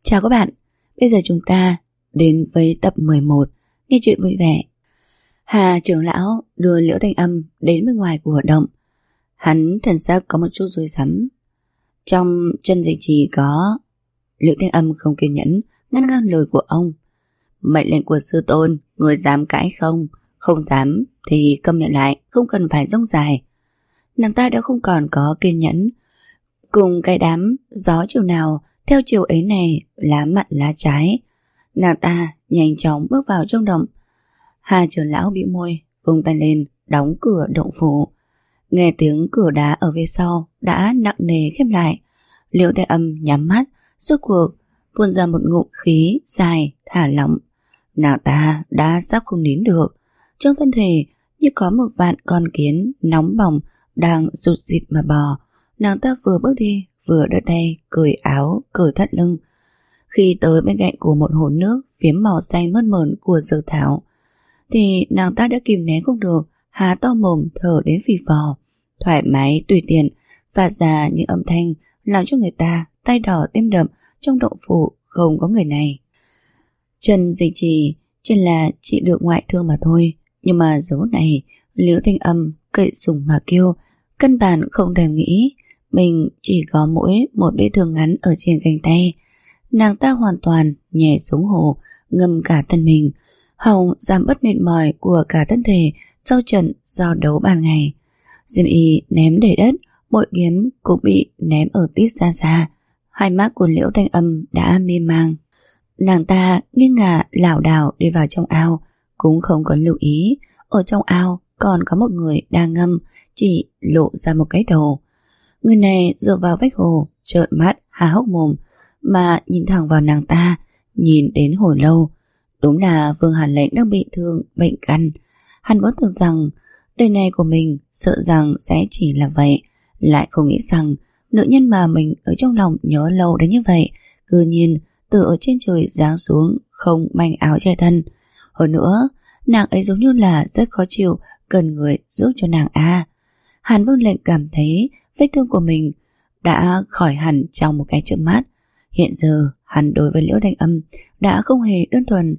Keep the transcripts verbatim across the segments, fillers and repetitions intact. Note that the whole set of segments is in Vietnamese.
Chào các bạn, bây giờ chúng ta đến với tập mười một, nghe chuyện vui vẻ. Hà trưởng lão đưa Liễu Thanh Âm đến bên ngoài của hoạt động. Hắn thần sắc có một chút rối rắm. Trong chân dịch trì có. Liễu Thanh Âm không kiên nhẫn ngăn ngăn lời của ông. Mệnh lệnh của sư tôn, người dám cãi không? Không dám thì câm miệng lại, không cần phải rông dài. Nàng ta đã không còn có kiên nhẫn. Cùng cái đám gió chiều nào theo chiều ấy này, lá mặn lá trái. Nàng ta nhanh chóng bước vào trong động. Hà trưởng lão bĩu môi, vung tay lên đóng cửa động phủ. Nghe tiếng cửa đá ở phía sau đã nặng nề khép lại. Liễu Thanh Âm nhắm mắt, rốt cuộc phun ra một ngụm khí dài thả lỏng. Nàng ta đã sắp không nín được. Trong thân thể như có một vạn con kiến nóng bỏng đang rụt rịt mà bò. Nàng ta vừa bước đi vừa đưa tay cởi áo, cởi thắt lưng. Khi tới bên cạnh của một hồ nước phiếm màu xanh mơn mởn của dược thảo, thì nàng ta đã kìm nén không được, há to mồm thở đến phì phò, thoải mái tùy tiện, phát ra những âm thanh làm cho người ta tay đỏ tim đập. Trong động phủ không có người này. Trần Dịch Trì chỉ là chỉ được ngoại thương mà thôi, nhưng mà giờ phút này Liễu Thanh Âm cậy sủng mà kêu, căn bản không thèm nghĩ mình chỉ có mỗi một vết thương ngắn ở trên cánh tay. Nàng ta hoàn toàn nhảy xuống hồ, ngâm cả thân mình, hòng giảm bớt mệt mỏi của cả thân thể sau trận giao đấu ban ngày. Diêm y ném đầy đất, bội kiếm cũng bị ném ở tít xa xa. Hai mắt của Liễu Thanh Âm đã mê mang. Nàng ta nghiêng ngả lảo đảo đi vào trong ao, cũng không có lưu ý ở trong ao còn có một người đang ngâm, chỉ lộ ra một cái đầu. Người này dựa vào vách hồ, trợn mắt há hốc mồm mà nhìn thẳng vào nàng ta, nhìn đến hồi lâu. Đúng là Vương Hàn Lệnh đang bị thương bệnh căn. Hắn vốn tưởng rằng đời này của mình sợ rằng sẽ chỉ là vậy, lại không nghĩ rằng nữ nhân mà mình ở trong lòng nhớ lâu đến như vậy cư nhiên từ ở trên trời giáng xuống không manh áo che thân. Hơn nữa, nàng ấy giống như là rất khó chịu, cần người giúp cho nàng a. À. Hàn Vương Lệnh cảm thấy vết thương của mình đã khỏi hẳn trong một cái chớp mắt. Hiện giờ hắn đối với Liễu Thanh Âm đã không hề đơn thuần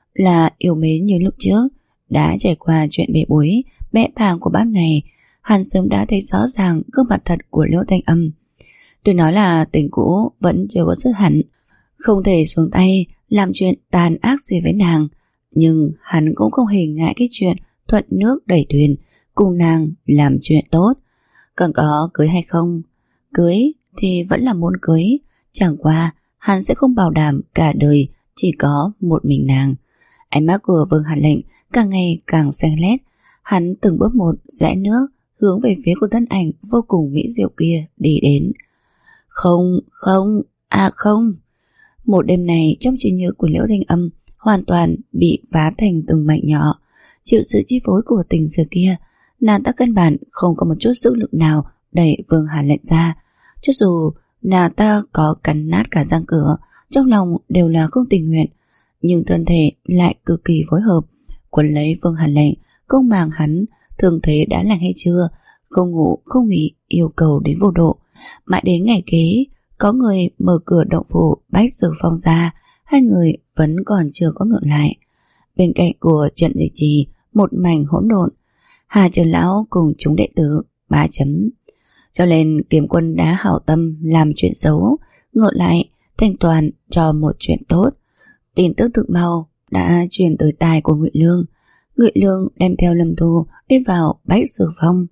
là yêu mến như lúc trước. Đã trải qua chuyện bể bối bẽ bàng của ban ngày, hắn sớm đã thấy rõ ràng gương mặt thật của Liễu Thanh Âm. Tôi nói là tình cũ vẫn chưa có dứt hẳn, không thể xuống tay làm chuyện tàn ác gì với nàng, nhưng hắn cũng không hề ngại cái chuyện thuận nước đẩy thuyền, cùng nàng làm chuyện tốt. Còn có cưới hay không, cưới thì vẫn là muốn cưới, chẳng qua hắn sẽ không bảo đảm cả đời chỉ có một mình nàng. Ánh mắt của Vương Hàn Lệnh càng ngày càng xanh lét. Hắn từng bước một rẽ nước hướng về phía của thân ảnh vô cùng mỹ diệu kia đi đến. Không, không, à không. Một đêm này trong trí nhớ của Liễu Thanh Âm hoàn toàn bị phá thành từng mảnh nhỏ. Chịu sự chi phối của tình xưa kia, nàng ta căn bản không có một chút sức lực nào đẩy Vương Hàn Lệnh ra. Cho dù nàng ta có cắn nát cả răng cửa, trong lòng đều là không tình nguyện, nhưng thân thể lại cực kỳ phối hợp, quấn lấy Vương Hàn Lệnh, không màng hắn thương thế đã lành hay chưa, không ngủ không nghỉ, yêu cầu đến vô độ. Mãi đến ngày kế, có người mở cửa động phủ bách Dược Phong ra, hai người vẫn còn chưa có ngượng lại. Bên cạnh của trận Dịch Trì một mảnh hỗn độn. Hà trưởng lão cùng chúng đệ tử ba chấm. Cho nên Kiếm Quân đã hảo tâm làm chuyện xấu, ngược lại thanh toàn cho một chuyện tốt. Tin tức thực mau đã truyền tới tai của Ngụy Lương. Ngụy Lương đem theo Lâm Thu đi vào bách Dược Phong.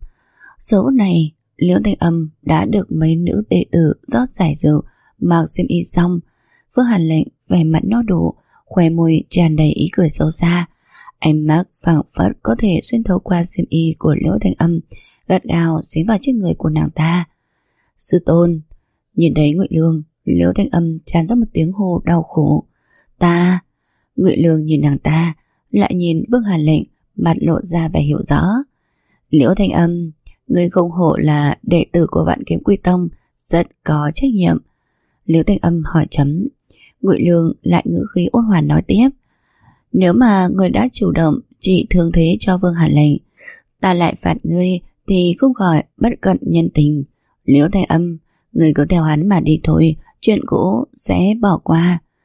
Số này Liễu Thanh Âm đã được mấy nữ đệ tử rót giải rượu, mặc xiêm y xong. Vương Hàn Lệnh vẻ mặt no đủ, khóe môi tràn đầy ý cười xấu xa, ánh mắt phảng phất có thể xuyên thấu qua xiêm y của Liễu Thanh Âm, gắt gao dính vào trên người của nàng ta. Sư tôn. Nhìn thấy Ngụy Lương, Liễu Thanh Âm tràn ra một tiếng hô đau khổ. Ta. Ngụy Lương nhìn nàng ta, lại nhìn Vương Hàn Lệnh, mặt lộ ra vẻ hiểu rõ. Liễu Thanh Âm, người không hổ là đệ tử của Vạn Kiếm Quy Tông, rất có trách nhiệm. Liễu Thanh Âm hỏi chấm. Ngụy Lương lại ngữ khí ôn hòa nói tiếp. Nếu mà người đã chủ động trị thương thế cho Vương Hàn Lệnh, ta lại phạt ngươi thì không khỏi bất cận nhân tình. Liễu Thanh Âm, người cứ theo hắn mà đi thôi, chuyện cũ sẽ bỏ qua.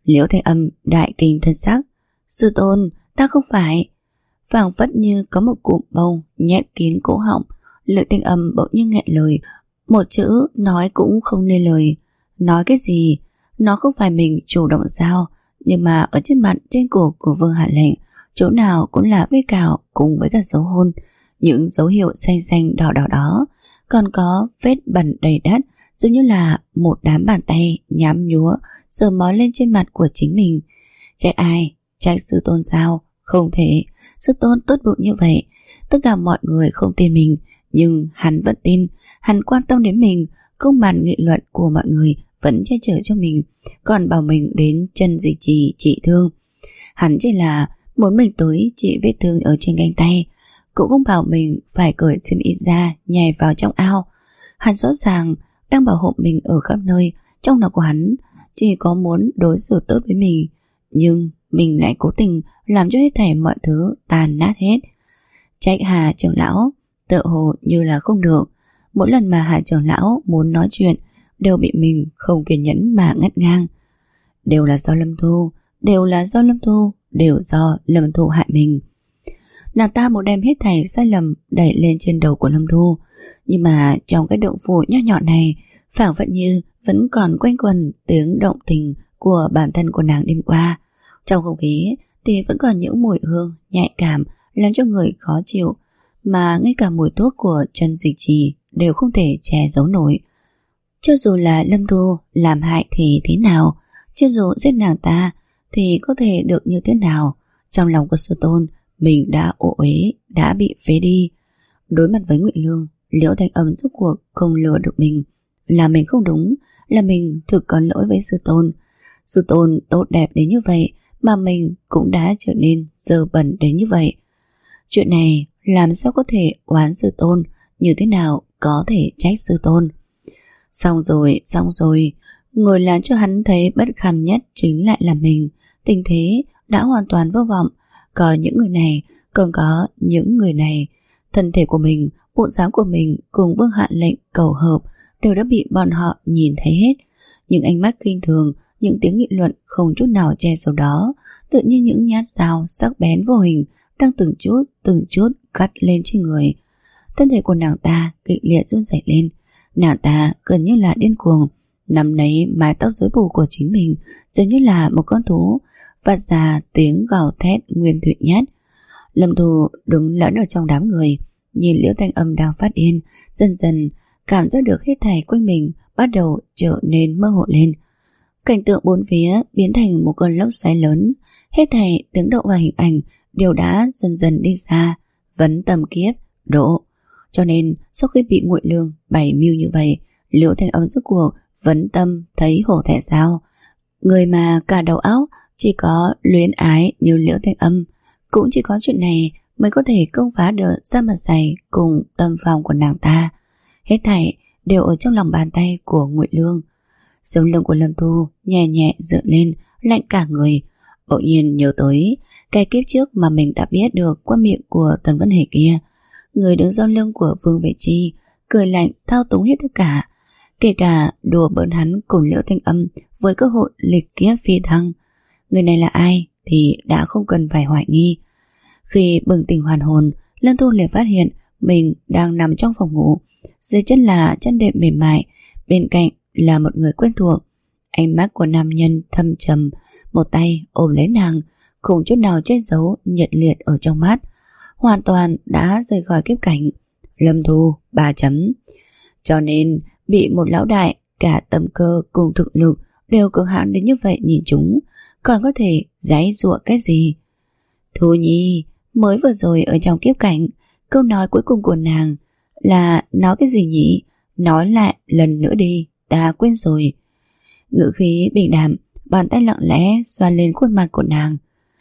Liễu Thanh Âm đại kinh thân sắc. Sư tôn, ta không phải. Phảng phất như có một cụm bông nhét kín cổ họng. Liễu Thanh Âm bỗng nhiên nghẹn lời, một chữ nói cũng không nên lời. Nói cái gì? Nó không phải mình chủ động sao? Nhưng mà ở trên mặt trên cổ của Vương Hạ Lệnh, chỗ nào cũng là vết cào cùng với cả dấu hôn, những dấu hiệu xanh xanh đỏ đỏ đó, còn có vết bẩn đầy đất, giống như là một đám bàn tay nhám nhúa sờ mó lên trên mặt của chính mình. Trách ai? Trách sư tôn sao? Không thể. Sư tôn tốt bụng như vậy, tất cả mọi người không tin mình, nhưng hắn vẫn tin. Hắn quan tâm đến mình, công bàn nghị luận của mọi người vẫn che chở cho mình, còn bảo mình đến chân Dịch Trì trị thương. Hắn chỉ là muốn mình tới trị vết thương ở trên cánh tay, cũng không bảo mình phải cởi xiêm y ra nhảy vào trong ao. Hắn rõ ràng đang bảo hộ mình ở khắp nơi. Trong lòng của hắn chỉ có muốn đối xử tốt với mình, nhưng mình lại cố tình làm cho hết thảy mọi thứ tàn nát hết. Trách Hà trưởng lão tựa hồ như là không được. Mỗi lần mà Hà trưởng lão muốn nói chuyện đều bị mình không kiên nhẫn mà ngắt ngang. Đều là do Lâm Thu, đều là do Lâm Thu, đều do Lâm Thu hại mình. Nàng ta một đem hết thảy sai lầm đẩy lên trên đầu của Lâm Thu, nhưng mà trong cái động phủ nho nhỏ này, phảng phất như vẫn còn quanh quẩn tiếng động tình của bản thân của nàng đêm qua. Trong không khí thì vẫn còn những mùi hương nhạy cảm làm cho người khó chịu, mà ngay cả mùi thuốc của Chân Dịch Trì đều không thể che giấu nổi. Cho dù là Lâm Thu làm hại thì thế nào, cho dù giết nàng ta thì có thể được như thế nào, trong lòng của sư tôn mình đã ô uế, đã bị phế đi. Đối mặt với Ngụy Lương, Liễu Thanh Âm rốt cuộc không lừa được mình. Là mình không đúng, là mình thực có lỗi với sư tôn. Sư tôn tốt đẹp đến như vậy mà mình cũng đã trở nên dơ bẩn đến như vậy. Chuyện này làm sao có thể oán sư tôn, như thế nào có thể trách sư tôn. Xong rồi, xong rồi, người làm cho hắn thấy bất kham nhất chính lại là mình. Tình thế đã hoàn toàn vô vọng. Có những người này, còn có những người này. Thân thể của mình, bộ dáng của mình cùng Vương Hạ Lệnh cầu hợp đều đã bị bọn họ nhìn thấy hết. Những ánh mắt khinh thường, những tiếng nghị luận không chút nào che giấu đó, tự như những nhát dao sắc bén vô hình đang từng chút từng chút cắt lên trên người. Thân thể của nàng ta kịch liệt run rẩy lên. Nàng ta gần như là điên cuồng, nắm lấy mái tóc rối bù của chính mình, giống như là một con thú, phát ra tiếng gào thét nguyên thủy nhất. Lâm Thu đứng lẫn ở trong đám người, nhìn Liễu Thanh Âm đang phát điên, dần dần cảm giác được hết thảy quanh mình bắt đầu trở nên mơ hồ lên. Cảnh tượng bốn phía biến thành một cơn lốc xoáy lớn, hết thảy tiếng động và hình ảnh đều đã dần dần đi xa, vấn tầm kiếp độ. Cho nên sau khi bị Ngụy Lương bày mưu như vậy, Liễu Thanh Âm rốt cuộc vấn tâm thấy hổ thẹn sao. Người mà cả đầu óc chỉ có luyến ái như Liễu Thanh Âm, cũng chỉ có chuyện này mới có thể công phá được da mặt dày cùng tâm phòng của nàng ta. Hết thảy đều ở trong lòng bàn tay của Ngụy Lương. Sống lưng của Lâm Thu nhẹ nhẹ dựa lên, lạnh cả người. Bỗng nhiên nhớ tới cái kiếp trước mà mình đã biết được qua miệng của Tần Vân Hề kia. Người đứng sau lưng của Vương Vệ Chi cười lạnh thao túng hết tất cả, kể cả đùa bỡn hắn cùng Liễu Thanh Âm với cơ hội lịch kiếp phi thăng. Người này là ai thì đã không cần phải hoài nghi. Khi bừng tỉnh hoàn hồn, Lâm Thu liền phát hiện mình đang nằm trong phòng ngủ, dưới chân là chân đệm mềm mại, bên cạnh là một người quen thuộc. Ánh mắt của nam nhân thâm trầm, một tay ôm lấy nàng, không chút nào che giấu nhiệt liệt ở trong mắt, hoàn toàn đã rời khỏi kiếp cảnh. Lâm Thu ba chấm. Cho nên bị một lão đại cả tâm cơ cùng thực lực đều cường hãn đến như vậy nhìn chúng, còn có thể giãy giụa cái gì? Thu Nhi, mới vừa rồi ở trong kiếp cảnh, câu nói cuối cùng của nàng là nói cái gì nhỉ? Nói lại lần nữa đi, ta quên rồi. Ngữ khí bình đạm, bàn tay lặng lẽ xoa lên khuôn mặt của nàng.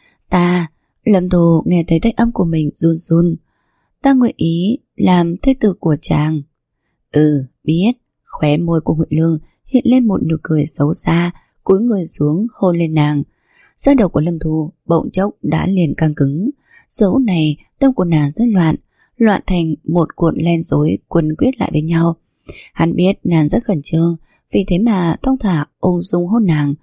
Ta, Lâm Thu nghe thấy thanh âm của mình run run. Ta nguyện ý làm thế tử của chàng. Ừ, biết. Khóe môi của Ngụy Lương hiện lên một nụ cười xấu xa, cúi người xuống hôn lên nàng. Da đầu của Lâm Thu bỗng chốc đã liền căng cứng. Dẫu này tâm của nàng rất loạn, loạn thành một cuộn len rối quấn quyết lại với nhau. Hắn biết nàng rất khẩn trương, vì thế mà thong thả ung dung hôn nàng.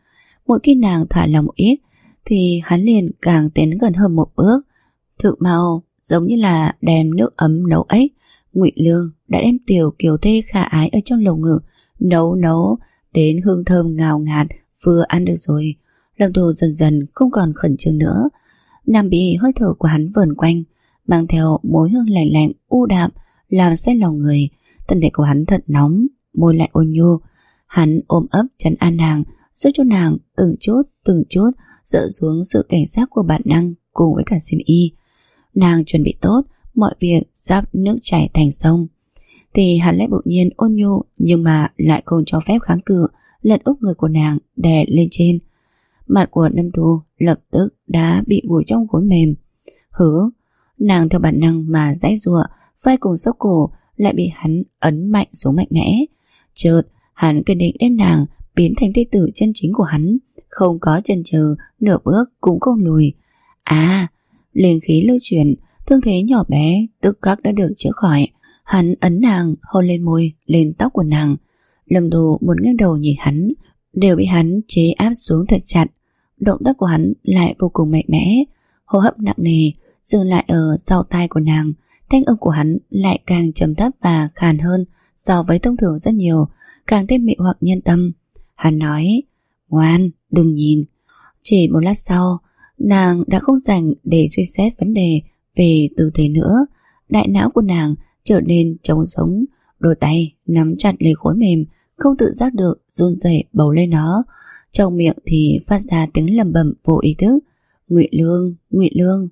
mỗi khi nàng thả lòng một ít thì hắn liền càng tiến gần hơn một bước. Thực mau giống như là đem nước ấm nấu ếch, Ngụy Lương đã đem tiểu kiều thê khả ái ở trong lồng ngực nấu nấu đến hương thơm ngào ngạt, vừa ăn được rồi. Lâm Thu dần dần không còn khẩn trương nữa. Nàng bị hơi thở của hắn vờn quanh, mang theo mối hương lạnh lạnh u đạm làm say lòng người. Thân thể của hắn thật nóng, môi lại ôn nhu. Hắn ôm ấp trấn an nàng, giúp cho nàng từng chút từng chút dỡ xuống sự cảnh giác của bản năng cùng với cả xiêm y. Nàng chuẩn bị tốt mọi việc giáp nước chảy thành sông thì hắn lại bỗng nhiên ôn nhu nhưng mà lại không cho phép kháng cự, lật úp người của nàng đè lên trên. Mặt của Lâm Thu lập tức đã bị vùi trong gối mềm. Hứ, nàng theo bản năng mà giãy giụa, vai cùng xốc cổ lại bị hắn ấn mạnh xuống mạnh mẽ. Chợt hắn quyết định đem nàng biến thành thê tử chân chính của hắn, không có chần chừ nửa bước cũng không lùi. À, linh khí lưu chuyển, thương thế nhỏ bé tức khắc đã được chữa khỏi. Hắn ấn nàng hôn lên môi, lên tóc của nàng. Lâm Thu muốn ngẩng đầu nhìn hắn, đều bị hắn chế áp xuống thật chặt. Động tác của hắn lại vô cùng mạnh mẽ, hô hấp nặng nề dừng lại ở sau tai của nàng. Thanh âm của hắn lại càng trầm thấp và khàn hơn so với thông thường rất nhiều, càng thêm mị hoặc nhân tâm. Hắn nói: ngoan, đừng nhìn. Chỉ một lát sau, nàng đã không dành để suy xét vấn đề về tư thế nữa. Đại não của nàng trở nên trống rỗng, đôi tay nắm chặt lấy khối mềm, không tự giác được run rẩy bấu lên nó. Trong miệng thì phát ra tiếng lẩm bẩm vô ý thức: Ngụy Lương, Ngụy Lương.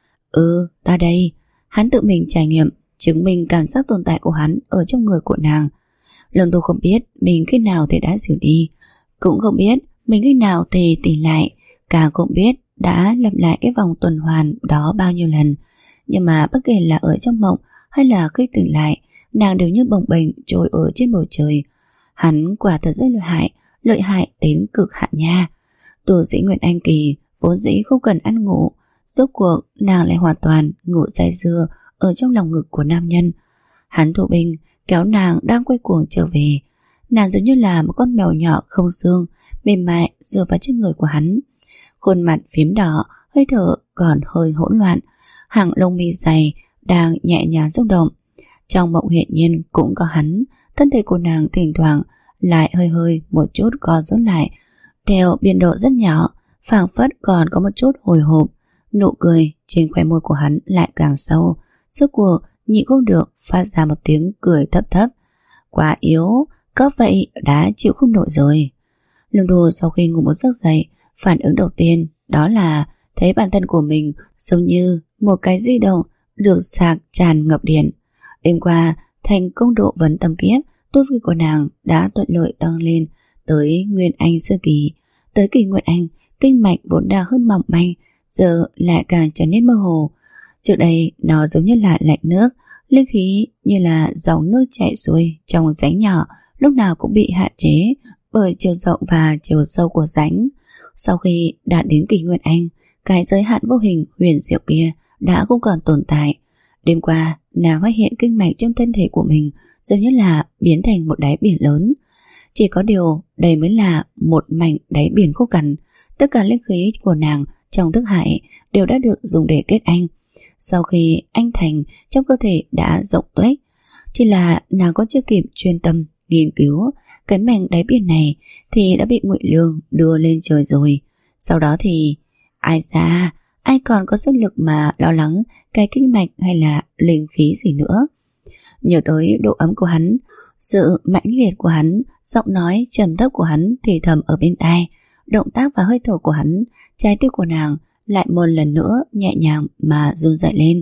Ừ, ta đây. Hắn tự mình trải nghiệm, chứng minh cảm giác tồn tại của hắn ở trong người của nàng. Lâm Thu không biết mình khi nào thì đã xỉu đi, cũng không biết mình khi nào thì tỉnh lại, càng không biết đã lặp lại cái vòng tuần hoàn đó bao nhiêu lần. Nhưng mà bất kể là ở trong mộng hay là khi tỉnh lại, nàng đều như bồng bềnh trôi ở trên bầu trời. Hắn quả thật rất lợi hại, lợi hại đến cực hạn nha. Tu sĩ Nguyên Anh Kỳ vốn dĩ không cần ăn ngủ, rốt cuộc nàng lại hoàn toàn ngủ say sưa ở trong lòng ngực của nam nhân. Hắn thụ binh kéo nàng đang quay cuồng trở về. Nàng giống như là một con mèo nhỏ không xương, mềm mại dựa vào trên người của hắn. Khuôn mặt phím đỏ, hơi thở còn hơi hỗn loạn, hàng lông mi dày đang nhẹ nhàng rung động. Trong mộng hiện nhiên cũng có hắn. Thân thể của nàng thỉnh thoảng lại hơi hơi một chút co rút lại theo biên độ rất nhỏ, phảng phất còn có một chút hồi hộp. Nụ cười trên khóe môi của hắn lại càng sâu, rốt cuộc nhịn không được phát ra một tiếng cười thấp thấp. Quá yếu, có vậy đã chịu không nổi rồi. Lâm Thu sau khi ngủ một giấc dậy, phản ứng đầu tiên đó là thấy bản thân của mình giống như một cái di động được sạc tràn ngập điện. Đêm qua, thành công độ vấn tâm kiếp, tu vi của nàng đã thuận lợi tăng lên tới Nguyên Anh sơ kỳ. Tới kỳ Nguyên Anh, kinh mạch vốn đã hơi mỏng manh, giờ lại càng trở nên mơ hồ. Trước đây nó giống như là lạnh nước, linh khí như là dòng nước chảy xuôi trong rãnh nhỏ, lúc nào cũng bị hạn chế bởi chiều rộng và chiều sâu của rãnh. Sau khi đạt đến kỳ Nguyên Anh, cái giới hạn vô hình huyền diệu kia đã không còn tồn tại. Đêm qua, nàng phát hiện kinh mạch trong thân thể của mình giống như là biến thành một đáy biển lớn. Chỉ có điều đây mới là một mảnh đáy biển khô cằn. Tất cả linh khí của nàng trong thức hải đều đã được dùng để kết anh. Sau khi anh thành, trong cơ thể đã rộng tuếch. Chỉ là nàng có chưa kịp chuyên tâm nghiên cứu cái mảnh đáy biển này thì đã bị Ngụy Lương đưa lên trời rồi. Sau đó thì ai ra, ai còn có sức lực mà lo lắng cái kinh mạch hay là linh khí gì nữa. Nhớ tới độ ấm của hắn, sự mãnh liệt của hắn, giọng nói trầm thấp của hắn thì thầm ở bên tai, động tác và hơi thở của hắn, trái tim của nàng lại một lần nữa nhẹ nhàng mà run rẩy lên.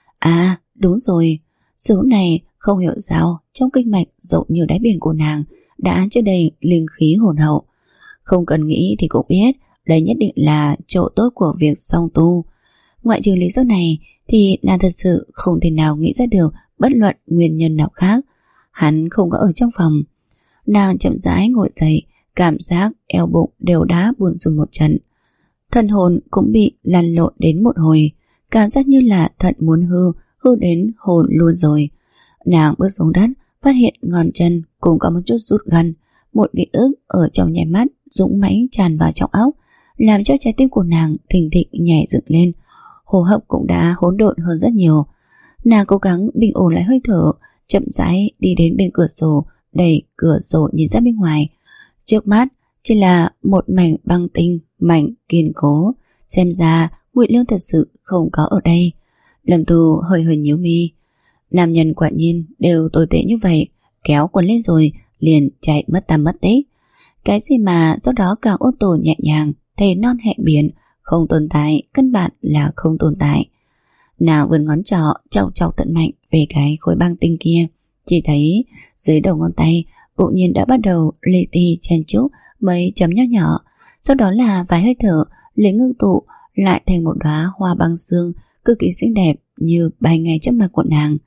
À, đúng rồi, sự này không hiểu sao trong kinh mạch rộng như đáy biển của nàng đã chứa đầy linh khí hồn hậu. Không cần nghĩ thì cũng biết đây nhất định là chỗ tốt của việc song tu. Ngoại trừ lý do này thì nàng thật sự không thể nào nghĩ ra được bất luận nguyên nhân nào khác. Hắn không có ở trong phòng. Nàng chậm rãi ngồi dậy, cảm giác eo bụng đều đã buồn rùn một trận. Thần hồn cũng bị lăn lộn đến một hồi, cảm giác như là thận muốn hư, hư đến hồn luôn rồi. Nàng bước xuống đất, phát hiện ngón chân cũng có một chút rút gân, một ký ức ở trong nháy mắt dũng mãnh tràn vào trong óc, làm cho trái tim của nàng thình thịch nhảy dựng lên, hô hấp cũng đã hỗn độn hơn rất nhiều. Nàng cố gắng bình ổn lại hơi thở, chậm rãi đi đến bên cửa sổ, đẩy cửa sổ nhìn ra bên ngoài. Trước mắt chỉ là một mảnh băng tinh mảnh kiên cố, xem ra Ngụy Lương thật sự không có ở đây. Lâm Thu hơi hơi nhíu mi. Nam nhân quả nhiên đều tồi tệ như vậy, kéo quần lên rồi liền chạy mất tăm mất tích. Cái gì mà sau đó càng ôn tồn nhẹ nhàng, thề non hẹn biển, không tồn tại, căn bản là không tồn tại. Nàng vươn ngón trỏ chọc chọc tận mạnh về cái khối băng tinh kia, chỉ thấy dưới đầu ngón tay bỗng nhiên đã bắt đầu li ti chen chúc mấy chấm nhỏ nhỏ, sau đó là vài hơi thở liền ngưng tụ lại thành một đóa hoa băng xương cực kỳ xinh đẹp như bay ngay trước mặt của nàng.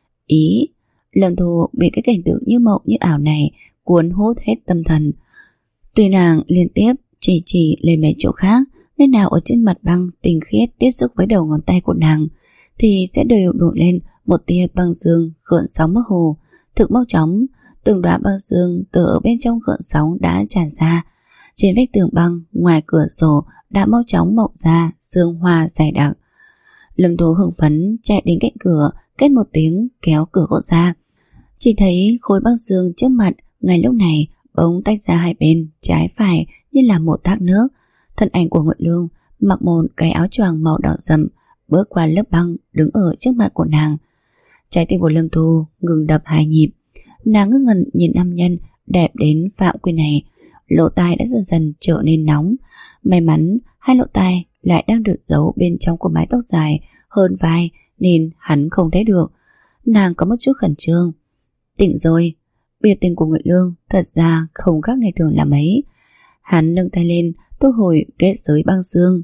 Ý, Lâm Thu bị cái cảnh tượng như mộng như ảo này cuốn hút hết tâm thần. Tuy nàng liên tiếp chỉ chỉ lên mấy chỗ khác, nên nào ở trên mặt băng tinh khiết tiếp xúc với đầu ngón tay của nàng thì sẽ đều đổ lên một tia băng dương gợn sóng mơ hồ. Thực mau chóng, từng đóa băng dương từ ở bên trong gợn sóng đã tràn ra. Trên vách tường băng ngoài cửa sổ đã mau chóng mọc ra sương hoa dày đặc. Lâm Thu hưng phấn chạy đến cạnh cửa, kết một tiếng kéo cửa gỗ ra. Chỉ thấy khối băng dương trước mặt ngay lúc này bỗng tách ra hai bên trái phải như là một thác nước. Thân ảnh của Ngụy Lương mặc một cái áo choàng màu đỏ rậm bước qua lớp băng đứng ở trước mặt của nàng. Trái tim của Lâm Thu ngừng đập hai nhịp. Nàng ngơ ngẩn nhìn nam nhân đẹp đến phạm quy này. Lỗ tai đã dần dần trở nên nóng. May mắn hai lỗ tai lại đang được giấu bên trong của mái tóc dài hơn vai nên hắn không thấy được. Nàng có một chút khẩn trương. Tỉnh rồi. Biểu tình của Ngụy Lương thật ra không khác ngày thường là mấy. Hắn nâng tay lên thu hồi kết giới băng xương.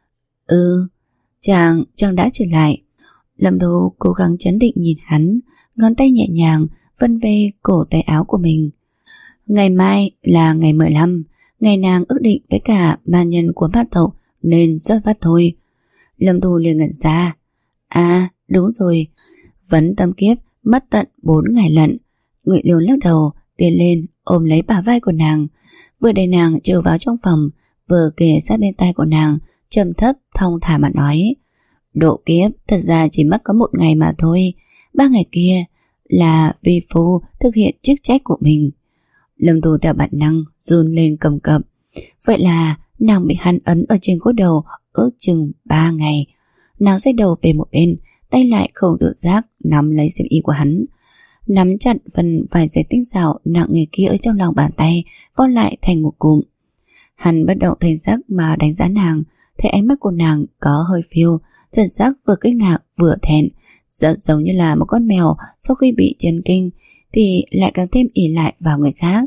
Ừ, chàng, chàng đã trở lại. Lâm Thu cố gắng trấn định nhìn hắn, ngón tay nhẹ nhàng vân về cổ tay áo của mình. Ngày mai là ngày mười lăm, ngày nàng ước định với cả ma nhân của bát tộc nên xuất phát thôi. Lâm Thu liền ngẩn ra. À, đúng rồi, vấn tâm kiếp mất tận bốn ngày lận. Ngụy Lương lắc đầu tiến lên ôm lấy bả vai của nàng, vừa đẩy nàng trở vào trong phòng, vừa kề sát bên tai của nàng, trầm thấp thong thả mà nói: độ kiếp thật ra chỉ mất có một ngày mà thôi. Ba ngày kia là vi phu thực hiện chức trách của mình. Lâm Thu theo bản năng run lên cầm cập. Vậy là nàng bị hắn ấn ở trên gối đầu ước chừng ba ngày. Nàng xoay đầu về một bên, tay lại không tự giác nắm lấy xiêm y của hắn, nắm chặt phần vài giây tinh xảo nặng nề kia ở trong lòng bàn tay, vót lại thành một cụm. Hắn bất động thanh sắc mà đánh giá nàng, thấy ánh mắt của nàng có hơi phiêu, thần sắc vừa kinh ngạc vừa thẹn, rất giống như là một con mèo sau khi bị chấn kinh thì lại càng thêm ỷ lại vào người khác.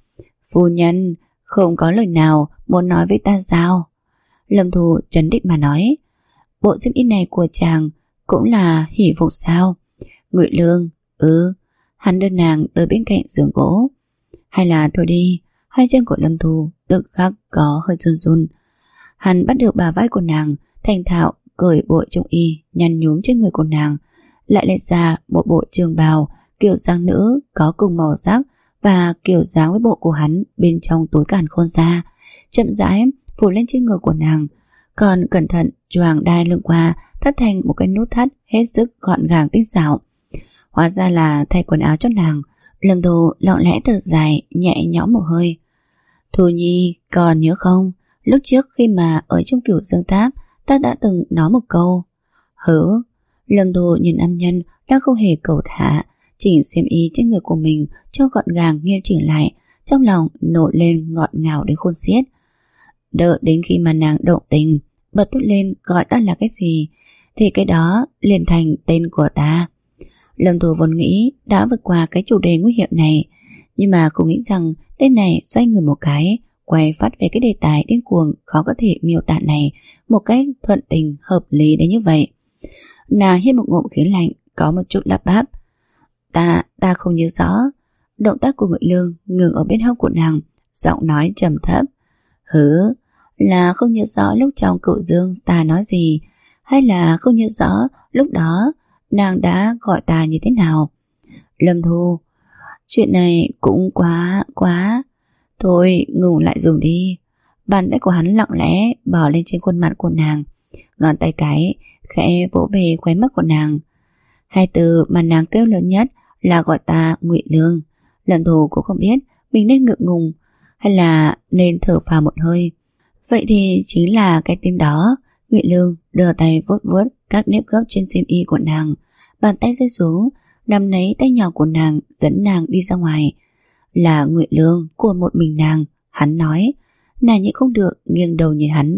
Phu nhân, không có lời nào muốn nói với ta sao? Lâm Thu trấn định mà nói. Bộ xiêm y này của chàng cũng là hỷ phục sao? Ngụy Lương, ừ. Hắn đưa nàng tới bên cạnh giường gỗ. Hay là thôi đi. Hai chân của Lâm Thu tự khắc có hơi run run. Hắn bắt được bả vai của nàng, thành thạo cởi bộ trung y nhăn nhúm trên người của nàng, lại lấy ra một bộ trường bào kiểu dáng nữ có cùng màu sắc và kiểu dáng với bộ của hắn bên trong túi càn khôn ra, chậm rãi phủ lên trên người của nàng, còn cẩn thận choàng đai lưng qua thắt thành một cái nút thắt hết sức gọn gàng tinh xảo. Hóa ra là thay quần áo cho nàng. Lâm Thu lặng lẽ thở dài, nhẹ nhõm một hơi. Thu Nhi, còn nhớ không, lúc trước khi mà ở trong Cửu Dương Tháp ta đã từng nói một câu. Hử? Lâm Thu nhìn nam nhân đang không hề cầu thả, chỉnh xiêm y trên người của mình cho gọn gàng nghiêm chỉnh lại, trong lòng nổi lên ngọt ngào đến khôn xiết. Đợi đến khi mà nàng động tình, bật thốt lên gọi ta là cái gì, thì cái đó liền thành tên của ta. Lâm Thu vốn nghĩ đã vượt qua cái chủ đề nguy hiểm này, nhưng mà không nghĩ rằng tên này xoay người một cái, quay phát về cái đề tài điên cuồng khó có thể miêu tả này một cách thuận tình hợp lý đến như vậy. Nàng hít một ngụm khí lạnh, có một chút lắp bắp. Ta, ta không nhớ rõ. Động tác của Ngụy Lương ngừng ở bên hông của nàng, giọng nói trầm thấp. Hứ, là không nhớ rõ lúc trong Cửu Dương ta nói gì, hay là không nhớ rõ lúc đó nàng đã gọi ta như thế nào? Lâm Thu, chuyện này cũng quá, quá... Thôi ngủ lại dùng đi. Bàn tay của hắn lặng lẽ bỏ lên trên khuôn mặt của nàng, ngón tay cái khẽ vỗ về khóe mắt của nàng. Hai từ mà nàng kêu lớn nhất là gọi ta Ngụy Lương. Lâm Thu cũng không biết mình nên ngượng ngùng hay là nên thở phào một hơi. Vậy thì chính là cái tên đó. Ngụy Lương đưa tay vuốt vuốt các nếp gấp trên xiêm y của nàng, bàn tay rơi xuống nắm lấy tay nhỏ của nàng, dẫn nàng đi ra ngoài. Là Ngụy Lương của một mình nàng, hắn nói. Nàng nhịn không được nghiêng đầu nhìn hắn.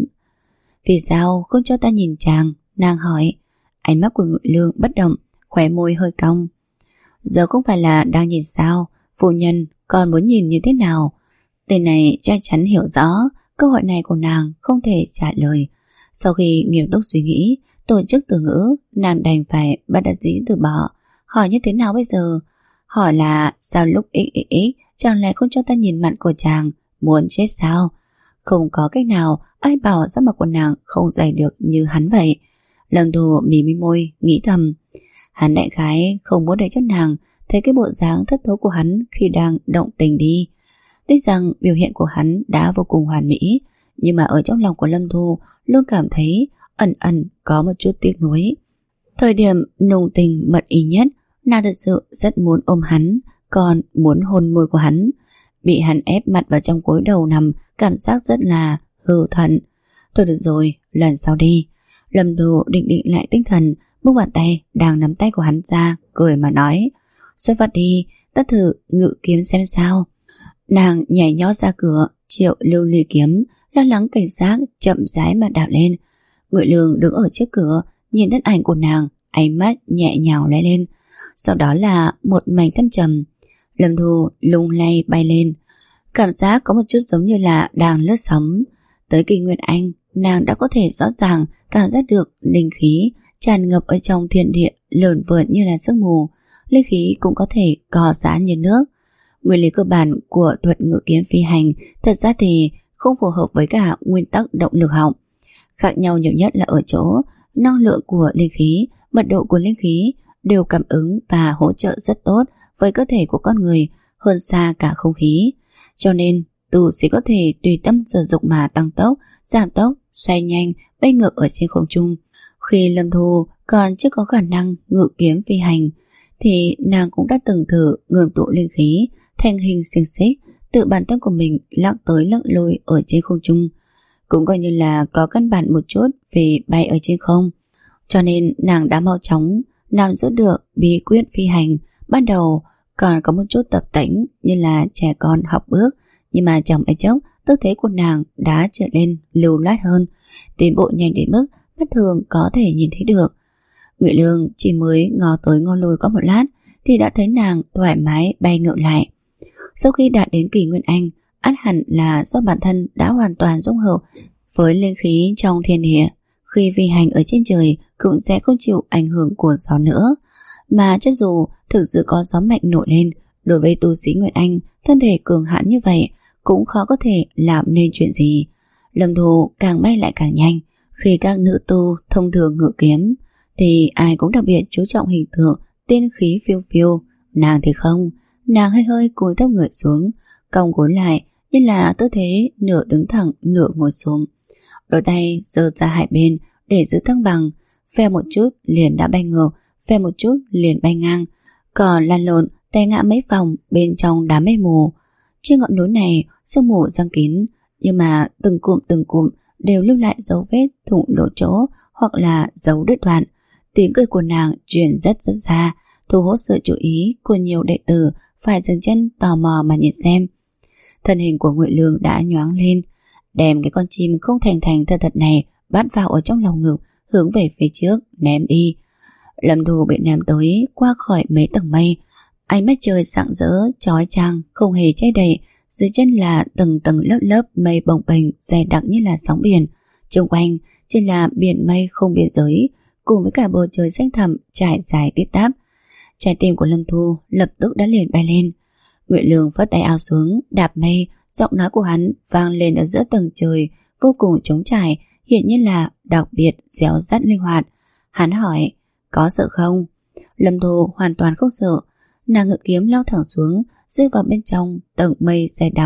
Vì sao không cho ta nhìn chàng? Nàng hỏi. Ánh mắt của Ngụy Lương bất động, khóe môi hơi cong. Giờ không phải là đang nhìn sao, phu nhân còn muốn nhìn như thế nào? Tên này chắc chắn hiểu rõ câu hỏi này của nàng không thể trả lời. Sau khi nghiêm túc suy nghĩ, tổ chức từ ngữ, nàng đành phải bất đắc dĩ từ bỏ. Hỏi như thế nào bây giờ? Hỏi là sao lúc xxx chàng lại không cho ta nhìn mặt của chàng? Muốn chết sao? Không có cách nào, ai bảo sắc mặt của nàng không dày được như hắn vậy. Lâm Thu mí mí môi, nghĩ thầm. Hắn đại khái không muốn để cho nàng thấy cái bộ dáng thất thố của hắn khi đang động tình đi. Tuy rằng biểu hiện của hắn đã vô cùng hoàn mỹ, nhưng mà ở trong lòng của Lâm Thu luôn cảm thấy ẩn ẩn có một chút tiếc nuối. Thời điểm nồng tình mật ý nhất, nàng thật sự rất muốn ôm hắn, còn muốn hôn môi của hắn. Bị hắn ép mặt vào trong gối đầu nằm, cảm giác rất là hư thận. Thôi được rồi, lần sau đi. Lâm Thu định định lại tinh thần, buông bàn tay đang nắm tay của hắn ra, cười mà nói. Xuất phát đi, ta thử ngự kiếm xem sao. Nàng nhảy nhót ra cửa, triệu lưu ly kiếm, lo lắng cảnh giác chậm rãi mà đạp lên. Ngụy Lương đứng ở trước cửa, nhìn thân ảnh của nàng, ánh mắt nhẹ nhàng lóe lên. Sau đó là một mảnh thâm trầm. Lâm Thu lung lay bay lên, cảm giác có một chút giống như là đang lướt sóng. Tới Kỳ Nguyên Anh, nàng đã có thể rõ ràng cảm giác được linh khí tràn ngập ở trong thiên địa, lởn vởn như là sương mù. Linh khí cũng có thể cò giãn như nước. Nguyên lý cơ bản của thuật ngự kiếm phi hành thật ra thì không phù hợp với cả nguyên tắc động lực học. Khác nhau nhiều nhất là ở chỗ năng lượng của linh khí, mật độ của linh khí đều cảm ứng và hỗ trợ rất tốt với cơ thể của con người, hơn xa cả không khí. Cho nên tu sĩ có thể tùy tâm sử dụng mà tăng tốc, giảm tốc, xoay nhanh, bay ngược ở trên không trung. Khi Lâm Thu còn chưa có khả năng ngự kiếm phi hành thì nàng cũng đã từng thử ngừng tụ linh khí thành hình xiềng xích, tự bản thân của mình lắc tới lắc lùi ở trên không trung, cũng coi như là có căn bản một chút về bay ở trên không. Cho nên nàng đã mau chóng nắm giữ được bí quyết phi hành. Ban đầu còn có một chút tập tễnh như là trẻ con học bước, nhưng mà trong mấy chốc tư thế của nàng đã trở lên lưu loát hơn, tiến bộ nhanh đến mức mắt thường có thể nhìn thấy được. Ngụy Lương chỉ mới ngó tới ngó lui có một lát thì đã thấy nàng thoải mái bay ngược lại. Sau khi đạt đến Kỳ Nguyên Anh, ắt hẳn là do bản thân đã hoàn toàn dung hợp với linh khí trong thiên địa. Khi phi hành ở trên trời cũng sẽ không chịu ảnh hưởng của gió nữa. Mà cho dù thực sự có gió mạnh nổi lên, đối với tu sĩ Nguyên Anh, thân thể cường hãn như vậy cũng khó có thể làm nên chuyện gì. Lâm Thu càng bay lại càng nhanh. Khi các nữ tu thông thường ngự kiếm thì ai cũng đặc biệt chú trọng hình tượng tiên khí phiêu phiêu. Nàng thì không, nàng hơi hơi cúi thấp người xuống, cong gối lại như là tư thế nửa đứng thẳng nửa ngồi xuống. Đôi tay giơ ra hai bên để giữ thăng bằng, phe một chút liền đã bay ngược, phe một chút liền bay ngang, còn lăn lộn té ngã mấy vòng bên trong đám mây mù. Trên ngọn núi này sương mù giăng kín, nhưng mà từng cụm từng cụm đều lưu lại dấu vết thủng lỗ chỗ hoặc là dấu đứt đoạn. Tiếng cười của nàng truyền rất rất xa, thu hút sự chú ý của nhiều đệ tử phải dừng chân tò mò mà nhìn xem. Thân hình của Ngụy Lương đã nhoáng lên, đem cái con chim không thành thành thật thật này bắt vào ở trong lòng ngực, hướng về phía trước ném đi. Lâm Thu bị ném tới qua khỏi mấy tầng mây, ánh mắt trời rạng rỡ chói chang không hề che đậy, dưới chân là tầng tầng lớp lớp mây bồng bềnh dày đặc như là sóng biển. Xung quanh chỉ là biển mây không biên giới, cùng với cả bầu trời xanh thẳm trải dài tít tắp. Trái tim của Lâm Thu lập tức đã liền bay lên. Ngụy Lương phất tay áo xuống đạp mây, giọng nói của hắn vang lên ở giữa tầng trời vô cùng trống trải, hiện nhiên là đặc biệt dẻo dắt linh hoạt. Hắn hỏi, có sợ không? Lâm Thu hoàn toàn không sợ. Nàng ngự kiếm lao thẳng xuống, rơi vào bên trong tầng mây dày đặc,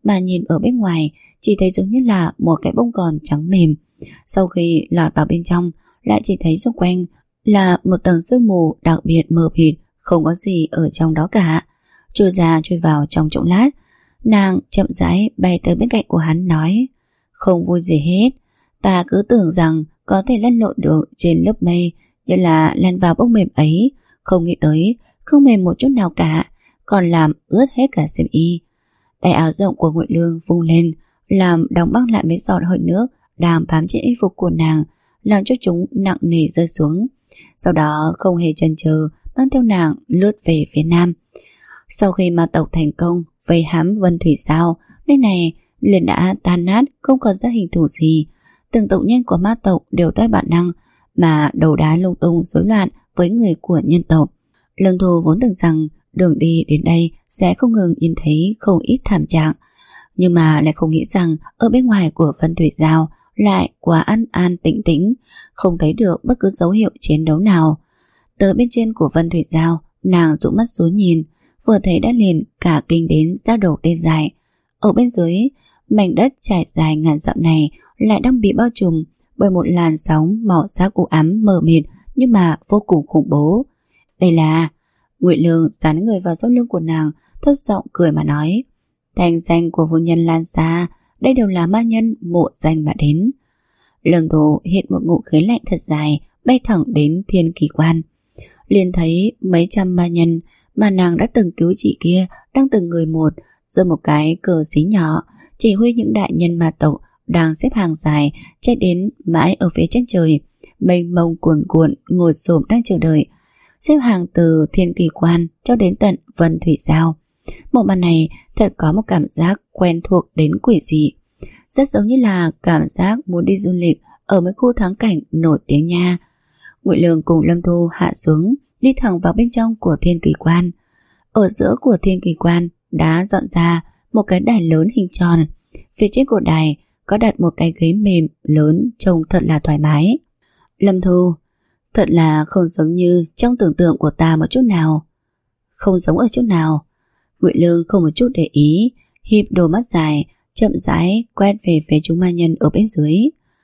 mà nhìn ở bên ngoài chỉ thấy giống như là một cái bông gòn trắng mềm. Sau khi lọt vào bên trong lại chỉ thấy xung quanh là một tầng sương mù đặc biệt mờ mịt, không có gì ở trong đó cả. Trôi ra trôi vào trong chốc lát, nàng chậm rãi bay tới bên cạnh của hắn nói: không vui gì hết, ta cứ tưởng rằng có thể lăn lộn được trên lớp mây như là lăn vào bông mềm ấy, không nghĩ tới không mềm một chút nào cả, còn làm ướt hết cả xiêm y. Tay áo rộng của Ngụy Lương vung lên, làm đóng băng lại mấy giọt hơi nước đang bám trên y phục của nàng, làm cho chúng nặng nề rơi xuống. Sau đó không hề chần chừ mang theo nàng lướt về phía nam. Sau khi ma tộc thành công vây hãm Vân Thủy Giao, nơi này liền đã tan nát, không còn ra hình thù gì. Từng tộc nhân của ma tộc đều tới bản năng mà đầu đá lung tung rối loạn với người của nhân tộc. Lâm Thu vốn tưởng rằng đường đi đến đây sẽ không ngừng nhìn thấy không ít thảm trạng, nhưng mà lại không nghĩ rằng ở bên ngoài của Vân Thủy Giao lại quá an an tĩnh tĩnh, không thấy được bất cứ dấu hiệu chiến đấu nào. Từ bên trên của Vân Thủy Giao, nàng dụ mắt xuống nhìn, vừa thấy đã liền cả kinh đến da đầu tê dại. Ở bên dưới, mảnh đất trải dài ngàn dặm này lại đang bị bao trùm bởi một làn sóng màu sắc u ám mờ mịt nhưng mà vô cùng khủng bố. Đây là... Ngụy Lương dán người vào sau lưng của nàng, thấp giọng cười mà nói: thành danh của vô nhân lan xa, đây đều là ma nhân mộ danh mà đến. Lâm Thu hiện một ngụm khí lạnh thật dài, bay thẳng đến Thiên Kỳ Quan. Liền thấy mấy trăm ma nhân mà nàng đã từng cứu chị kia đang từng người một giơ một cái cờ xí nhỏ, chỉ huy những đại nhân ma tộc đang xếp hàng dài chạy đến mãi ở phía chân trời, mênh mông cuồn cuộn ngồi xổm đang chờ đợi, xếp hàng từ Thiên Kỳ Quan cho đến tận Vân Thủy Giao. Một màn này thật có một cảm giác quen thuộc đến quỷ dị, rất giống như là cảm giác muốn đi du lịch ở mấy khu thắng cảnh nổi tiếng nha. Ngụy Lương cùng Lâm Thu hạ xuống, đi thẳng vào bên trong của Thiên Kỳ Quan. Ở giữa của Thiên Kỳ Quan đã dọn ra một cái đài lớn hình tròn. Phía trên của đài có đặt một cái ghế mềm lớn trông thật là thoải mái. Lâm Thu: thật là không giống như trong tưởng tượng của ta một chút nào. Không giống ở chút nào? Ngụy Lương không một chút để ý, híp đôi mắt dài, chậm rãi quét về phía chúng ma nhân ở bên dưới.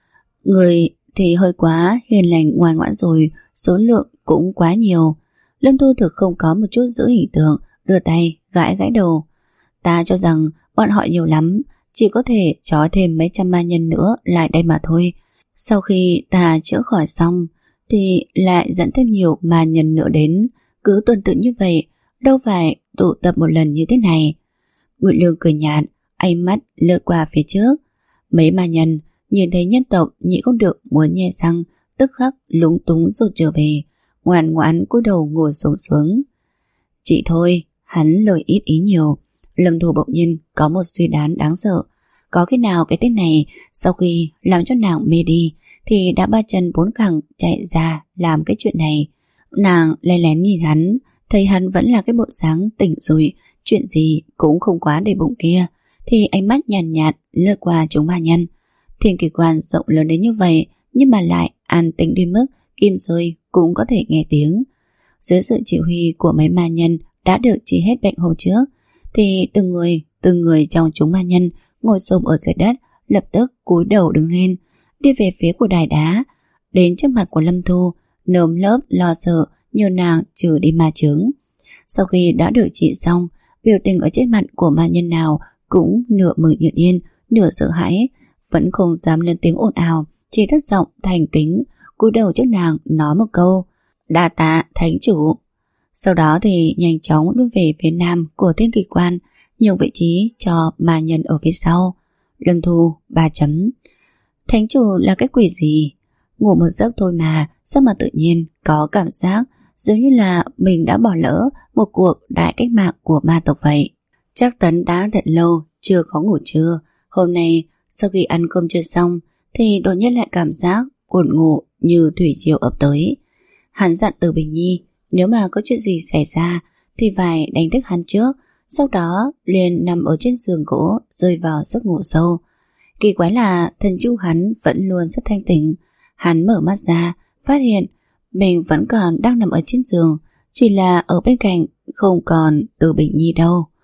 Người thì hơi quá hiền lành ngoan ngoãn rồi, số lượng cũng quá nhiều. Lâm Thu thực không có một chút giữ hình tượng, đưa tay gãi gãi đầu. Ta cho rằng bọn họ nhiều lắm, chỉ có thể trói thêm mấy trăm ma nhân nữa lại đây mà thôi. Sau khi ta chữa khỏi xong thì lại dẫn thêm nhiều ma nhân nữa đến, cứ tuần tự như vậy, đâu phải tụ tập một lần như thế này. Ngụy Lương cười nhạt, ánh mắt lướt qua phía trước. Mấy ma nhân nhìn thấy nhân tộc nhịn không được muốn nhe răng, tức khắc lúng túng rụt trở về, ngoan ngoãn cúi đầu ngồi xổm xuống. Chị thôi, hắn lời ít ý nhiều. Lâm Thu bỗng nhiên có một suy đoán đáng sợ. Có cái nào cái tên này sau khi làm cho nàng mê đi thì đã ba chân bốn cẳng chạy ra làm cái chuyện này. Nàng lén lén nhìn hắn, thấy hắn vẫn là cái bộ dáng tỉnh rồi, chuyện gì cũng không quá để bụng kia, thì ánh mắt nhàn nhạt, nhạt lướt qua chúng ma nhân. Thiên Kỳ Quan rộng lớn đến như vậy nhưng mà lại an tĩnh đến mức kim rơi cũng có thể nghe tiếng. Dưới sự chỉ huy của mấy ma nhân đã được trị hết bệnh hôm trước, thì từng người từng người trong chúng ma nhân ngồi xổm ở dưới đất lập tức cúi đầu đứng lên, đi về phía của đài đá, đến trước mặt của Lâm Thu, nơm lớp lo sợ như nàng trừ đi ma chướng. Sau khi đã được trị xong, biểu tình ở trên mặt của ma nhân nào cũng nửa mừng như yên, nửa sợ hãi, vẫn không dám lên tiếng ồn ào, chỉ thất giọng thành kính cúi đầu trước nàng nói một câu: đa tạ thánh chủ. Sau đó thì nhanh chóng lui về phía nam của Thiên Kỳ Quan, nhường vị trí cho ma nhân ở phía sau. Lâm Thu ba chấm. Thánh chủ là cái quỷ gì? Ngủ một giấc thôi mà sao mà tự nhiên có cảm giác giống như là mình đã bỏ lỡ một cuộc đại cách mạng của ma tộc vậy. Chắc Tấn đã thật lâu chưa có ngủ trưa. Hôm nay sau khi ăn cơm trưa xong thì đột nhiên lại cảm giác buồn ngủ như thủy triều ập tới. Hắn dặn Từ Bình Nhi nếu mà có chuyện gì xảy ra thì phải đánh thức hắn trước, sau đó liền nằm ở trên giường gỗ rơi vào giấc ngủ sâu. Kỳ quái là thần chú hắn vẫn luôn rất thanh tỉnh. Hắn mở mắt ra, phát hiện mình vẫn còn đang nằm ở trên giường, chỉ là ở bên cạnh không còn Từ Bình Nhi đâu.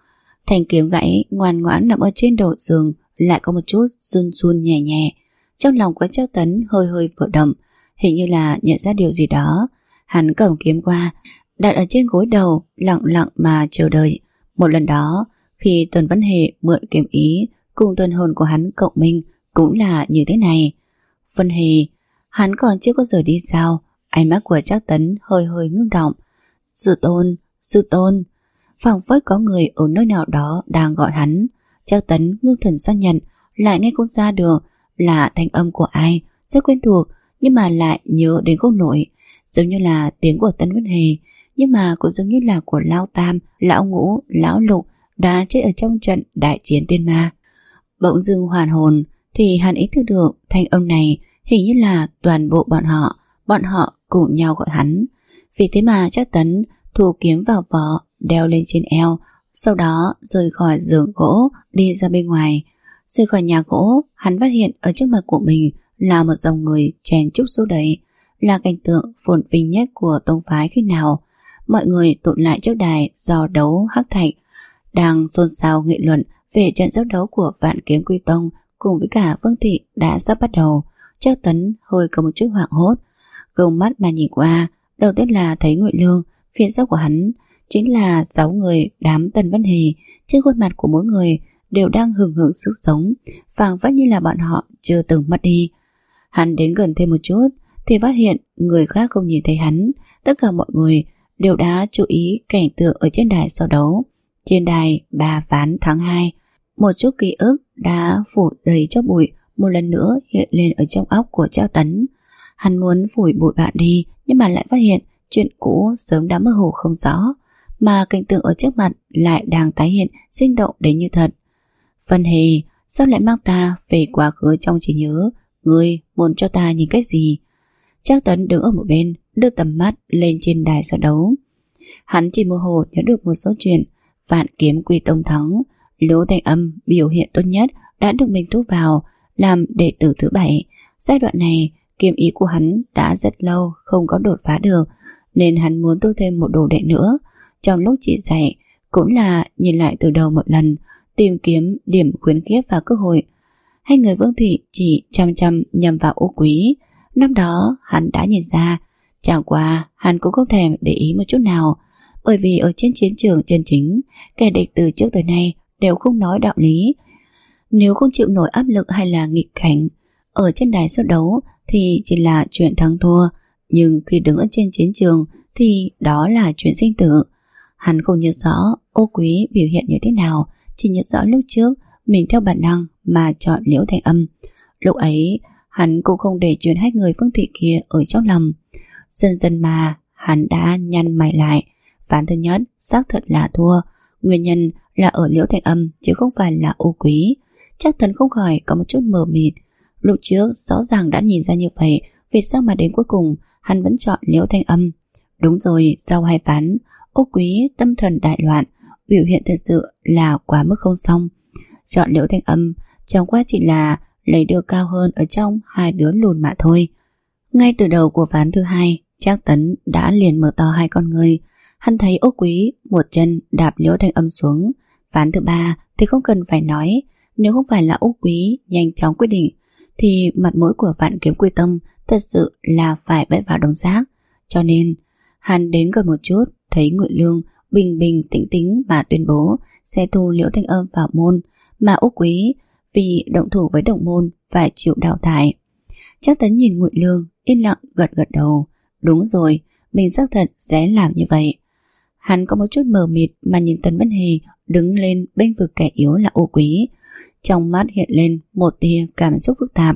Thanh kiếm gãy ngoan ngoãn nằm ở trên đầu giường, lại có một chút run run nhẹ nhẹ. Trong lòng của Trác Tấn hơi hơi vừa động, hình như là nhận ra điều gì đó. Hắn cầm kiếm qua, đặt ở trên gối đầu, lặng lặng mà chờ đợi. Một lần đó, khi Tuần Văn Hề mượn kiếm ý cùng tuần hồn của hắn cộng minh, cũng là như thế này. Văn Hề, hắn còn chưa có rời đi sao? Ánh mắt của Trác Tấn hơi hơi ngưng động. Sư tôn, sư tôn. Phảng phất có người ở nơi nào đó đang gọi hắn. Trác Tấn ngưng thần xác nhận, lại nghe không ra được là thanh âm của ai, rất quen thuộc, nhưng mà lại nhớ đến không nổi. Giống như là tiếng của Tân Văn Hề, nhưng mà cũng giống như là của Lão Tam, Lão Ngũ, Lão Lục đã chết ở trong trận đại chiến tiên ma. Bỗng dưng hoàn hồn, thì hắn ý thức được thanh âm này hình như là toàn bộ bọn họ, bọn họ cùng nhau gọi hắn. Vì thế mà Trác Tấn thu kiếm vào vỏ, đeo lên trên eo, sau đó rời khỏi giường gỗ, đi ra bên ngoài. Rời khỏi nhà gỗ, hắn phát hiện ở trước mặt của mình là một dòng người chen chúc xô đẩy, là cảnh tượng phồn vinh nhất của tông phái khi nào. Mọi người tụ lại trước đài do đấu hắc thạch, đang xôn xao nghị luận về trận giao đấu của Vạn Kiếm Quy Tông cùng với cả Vương Thị đã sắp bắt đầu. Trác Tấn hơi có một chút hoảng hốt, gồng mắt mà nhìn qua, đầu tiên là thấy Ngụy Lương, phía sau của hắn chính là sáu người đám Tần Văn Hề. Trên khuôn mặt của mỗi người đều đang hừng hực sức sống, phảng phất như là bọn họ chưa từng mất đi. Hắn đến gần thêm một chút thì phát hiện người khác không nhìn thấy hắn. Tất cả mọi người đều đã chú ý cảnh tượng ở trên đài so đấu. Trên đài ba ván thắng hai, một chút ký ức đã phủ đầy cho bụi một lần nữa hiện lên ở trong óc của Trác Tấn. Hắn muốn phủi bụi bạn đi, nhưng mà lại phát hiện chuyện cũ sớm đã mơ hồ không rõ, mà cảnh tượng ở trước mặt lại đang tái hiện sinh động đến như thật. Vân Hề, sao lại mang ta về quá khứ trong trí nhớ? Ngươi muốn cho ta nhìn cái gì? Trác Tấn đứng ở một bên, đưa tầm mắt lên trên đài so đấu. Hắn chỉ mơ hồ nhớ được một số chuyện. Vạn Kiếm Quy Tông thắng, Liễu Thanh Âm biểu hiện tốt nhất đã được mình thu vào làm đệ tử thứ bảy. Giai đoạn này kiếm ý của hắn đã rất lâu không có đột phá được, nên hắn muốn tu thêm một đồ đệ nữa. Trong lúc chỉ dạy cũng là nhìn lại từ đầu một lần, tìm kiếm điểm khuyến khích và cơ hội. Hai người Vương Thị chỉ chăm chăm nhằm vào Ô Quý. Năm đó hắn đã nhìn ra, chẳng qua hắn cũng không thèm để ý một chút nào, bởi vì ở trên chiến trường chân chính, kẻ địch từ trước tới nay đều không nói đạo lý. Nếu không chịu nổi áp lực hay là nghịch cảnh, ở trên đài so đấu thì chỉ là chuyện thắng thua, nhưng khi đứng ở trên chiến trường thì đó là chuyện sinh tử. Hắn không nhớ rõ Ô Quý biểu hiện như thế nào, chỉ nhớ rõ lúc trước mình theo bản năng mà chọn Liễu Thanh Âm. Lúc ấy hắn cũng không để chuyện hai người Phương Thị kia ở trong lòng. Dần dần mà hắn đã nhăn mày lại. Ván thứ nhất xác thật là thua, nguyên nhân là ở Liễu Thanh Âm chứ không phải là Ô Quý. Trác Tấn không khỏi có một chút mờ mịt. Lúc trước rõ ràng đã nhìn ra như vậy, vì sao mà đến cuối cùng hắn vẫn chọn Liễu Thanh Âm? Đúng rồi, sau hai ván, Ô Quý tâm thần đại loạn, biểu hiện thật sự là quá mức không xong. Chọn Liễu Thanh Âm chẳng qua chỉ là lấy được cao hơn ở trong hai đứa lùn mà thôi. Ngay từ đầu của ván thứ hai, Trác Tấn đã liền mở to hai con người. Hắn thấy Ô Quý một chân đạp Liễu Thanh Âm xuống. Ván thứ ba thì không cần phải nói, nếu không phải là Ô Quý nhanh chóng quyết định thì mặt mũi của Vạn Kiếm Quy Tông thật sự là phải vẽ vào đống rác. Cho nên hắn đến gần một chút, thấy Ngụy Lương bình bình tĩnh tĩnh mà tuyên bố sẽ thu Liễu Thanh Âm vào môn, mà Ô Quý vì động thủ với đồng môn phải chịu đào thải. Trác Tấn nhìn Ngụy Lương yên lặng gật gật đầu. Đúng rồi, mình xác thật sẽ làm như vậy. Hắn có một chút mờ mịt mà nhìn Tần Văn Hề đứng lên bênh vực kẻ yếu là Ô Quý. Trong mắt hiện lên một tia cảm xúc phức tạp.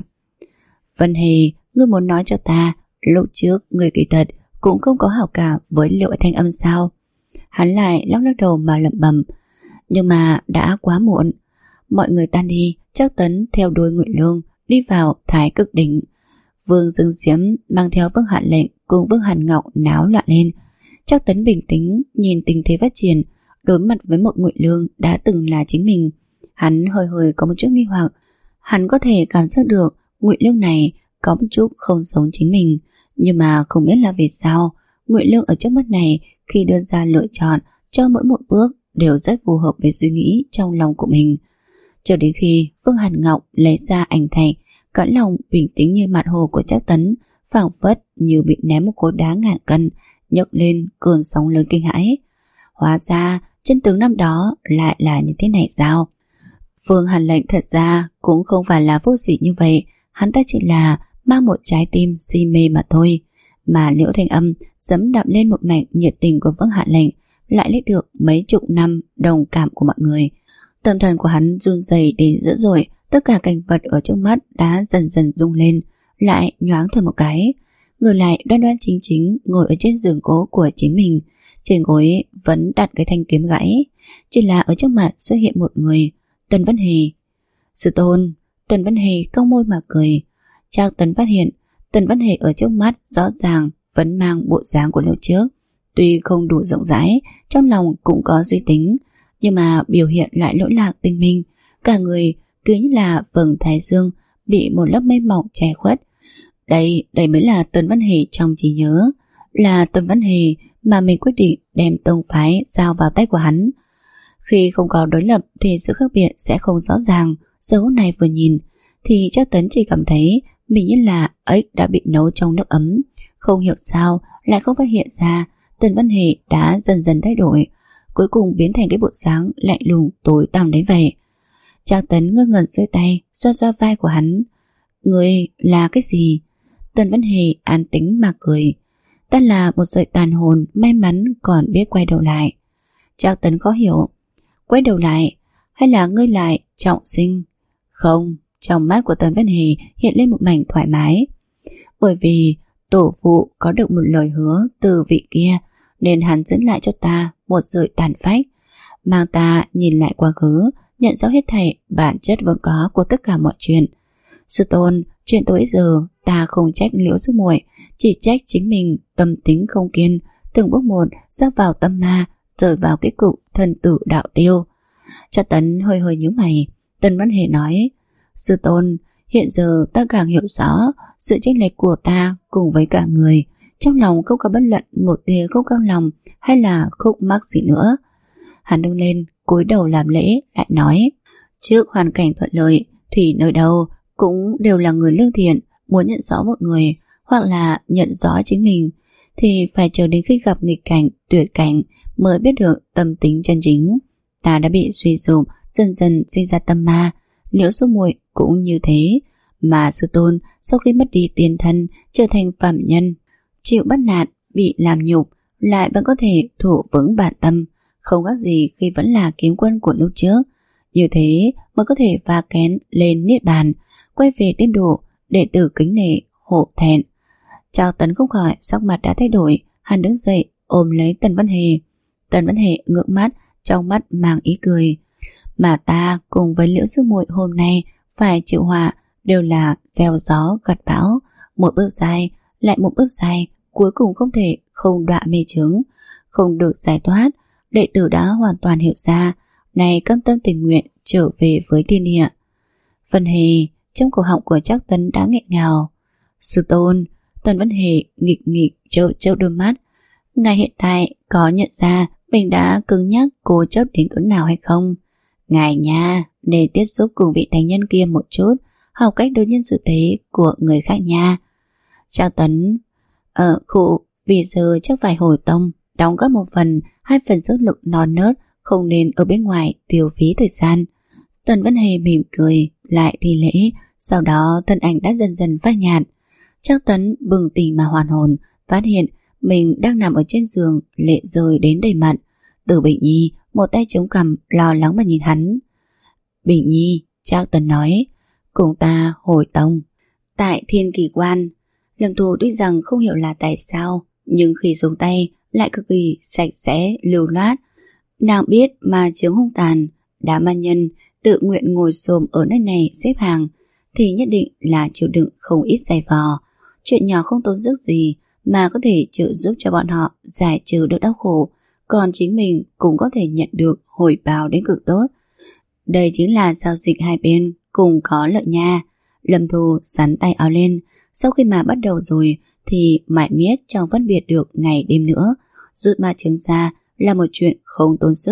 Văn Hề, ngươi muốn nói cho ta lúc trước người kỳ thật cũng không có hảo cảm với Liễu Thanh Âm sao? Hắn lại lắc lắc đầu mà lẩm bẩm. Nhưng mà đã quá muộn. Mọi người tan đi, Trác Tấn theo đuôi Ngụy Lương đi vào Thái Cực Đỉnh. Vương Dương Diễm mang theo Vương Hạn Lệnh cùng Vương Hàn Ngọc náo loạn lên. Trác Tấn bình tĩnh nhìn tình thế phát triển, đối mặt với một Ngụy Lương đã từng là chính mình. Hắn hơi hơi có một chút nghi hoặc. Hắn có thể cảm giác được Ngụy Lương này có một chút không giống chính mình, nhưng mà không biết là vì sao Ngụy Lương ở trước mắt này khi đưa ra lựa chọn cho mỗi một bước đều rất phù hợp với suy nghĩ trong lòng của mình. Cho đến khi Phương Hàn Ngọc lấy ra ảnh thạch, cõi lòng bình tĩnh như mặt hồ của Trác Tấn phảng phất như bị ném một khối đá ngàn cân, nhấc lên cơn sóng lớn kinh hãi. Hóa ra chân tướng năm đó lại là như thế này sao? Phương Hàn Lệnh thật ra cũng không phải là vô sỉ như vậy, hắn ta chỉ là mang một trái tim si mê mà thôi. Mà Liễu Thanh Âm dẫm đạp lên một mảnh nhiệt tình của Phương Hàn Lệnh, lại lấy được mấy chục năm đồng cảm của mọi người. Tâm thần của hắn run rẩy đến dữ dội, tất cả cảnh vật ở trước mắt đã dần dần rung lên, lại nhoáng thở một cái. Người lại đoan đoan chính chính ngồi ở trên giường gỗ của chính mình, trên gối vẫn đặt cái thanh kiếm gãy, chỉ là ở trước mặt xuất hiện một người, Tần Văn Hề. Sư tôn. Tần Văn Hề cong môi mà cười. Trác Tấn phát hiện Tần Văn Hề ở trước mắt rõ ràng vẫn mang bộ dáng của lúc trước, tuy không đủ rộng rãi, trong lòng cũng có suy tính, nhưng mà biểu hiện lại lỗi lạc tinh minh, cả người cứ như là vầng thái dương bị một lớp mây mỏng che khuất. Đây, đây mới là Tần Văn Hề trong trí nhớ, là Tần Văn Hề mà mình quyết định đem tông phái giao vào tay của hắn. Khi không có đối lập thì sự khác biệt sẽ không rõ ràng. Giờ hôm nay vừa nhìn thì Trác Tấn chỉ cảm thấy mình như là ếch đã bị nấu trong nước ấm, không hiểu sao lại không phát hiện ra Tần Văn Hề đã dần dần thay đổi, cuối cùng biến thành cái bộ dáng lạnh lùng tối tăm đến vậy. Trác Tấn ngơ ngẩn giơ tay xoa xoa vai của hắn. Ngươi là cái gì? Tần Văn Hề an tĩnh mà cười. Ta là một sợi tàn hồn may mắn còn biết quay đầu lại. Trác Tấn khó hiểu. Quay đầu lại hay là ngươi lại trọng sinh? Không. Trong mắt của Tần Văn Hề hiện lên một mảnh thoải mái. Bởi vì tổ phụ có được một lời hứa từ vị kia, nên hắn dẫn lại cho ta một sợi tàn phách, mang ta nhìn lại quá khứ, nhận rõ hết thảy bản chất vốn có của tất cả mọi chuyện. Sư tôn, chuyện tối giờ ta không trách Liễu sư muội, chỉ trách chính mình tâm tính không kiên, từng bước một rơi vào tâm ma, rơi vào kết cục thần tử đạo tiêu. Trác Tấn hơi hơi nhíu mày. Tần Văn Hề nói: Sư tôn, hiện giờ ta càng hiểu rõ sự chênh lệch của ta cùng với cả người, trong lòng không có bất luận một tia không cam lòng hay là khúc mắc gì nữa. Hắn đứng lên, cúi đầu làm lễ, lại nói: Trước hoàn cảnh thuận lợi thì nơi đâu cũng đều là người lương thiện. Muốn nhận rõ một người hoặc là nhận rõ chính mình thì phải chờ đến khi gặp nghịch cảnh, tuyệt cảnh mới biết được tâm tính chân chính. Ta đã bị suy sụp, dần dần sinh ra tâm ma. Liễu sư muội cũng như thế. Mà sư tôn sau khi mất đi tiền thân, trở thành phạm nhân, chịu bắt nạt, bị làm nhục, lại vẫn có thể thủ vững bản tâm, không khác gì khi vẫn là kiếm quân của lúc trước. Như thế mới có thể va kén lên niết bàn, quay về tiên độ, đệ tử kính nể, hổ thẹn. Trác Tấn không khỏi sắc mặt đã thay đổi. Hắn đứng dậy ôm lấy Tần Văn Hề. Tần Văn Hề ngước mắt, trong mắt mang ý cười. Mà ta cùng với Liễu sư muội hôm nay phải chịu họa đều là gieo gió gặt bão, một bước sai lại một bước sai, cuối cùng không thể không đọa mê chướng, không được giải thoát. Đệ tử đã hoàn toàn hiểu ra, này cam tâm tình nguyện trở về với thiên địa. Văn Hề, trong cổ họng của Trác Tấn đã nghẹn ngào. Sư tôn. Tần Văn Hề nghịch nghịch trêu trêu đôi mắt. Ngài hiện tại có nhận ra mình đã cứng nhắc cố chấp đến cỡ nào hay không? Ngài nha, để tiếp xúc cùng vị thánh nhân kia một chút, học cách đối nhân xử thế của người khác nha. Trác Tấn: Ờ khụ, vì giờ chắc phải hồi tông, đóng góp một phần, hai phần sức lực non nớt, không nên ở bên ngoài tiêu phí thời gian. Tần Văn Hề mỉm cười, lại thi lễ, sau đó thân ảnh đã dần dần phai nhạt. Trác Tấn bừng tỉnh mà hoàn hồn, phát hiện mình đang nằm ở trên giường, lệ rơi đến đầy mặt. Từ Bình Nhi một tay chống cằm lo lắng mà nhìn hắn. Bình Nhi, Trác Tấn nói, cùng ta hồi tông. Tại Thiên Kỳ Quan, Lâm Thu tuy rằng không hiểu là tại sao, nhưng khi xuống tay lại cực kỳ sạch sẽ, lưu loát. Nàng biết mà chướng hung tàn, đám ma nhân tự nguyện ngồi xổm ở nơi này xếp hàng thì nhất định là chịu đựng không ít dày vò. Chuyện nhỏ không tốn sức gì mà có thể trợ giúp cho bọn họ giải trừ được đau khổ, còn chính mình cũng có thể nhận được hồi báo đến cực tốt. Đây chính là giao dịch hai bên cùng có lợi nha. Lâm Thu sắn tay áo lên. Sau khi mà bắt đầu rồi thì mãi miết chẳng phân biệt được ngày đêm nữa. Rút ma chứng ra là một chuyện không tốn sức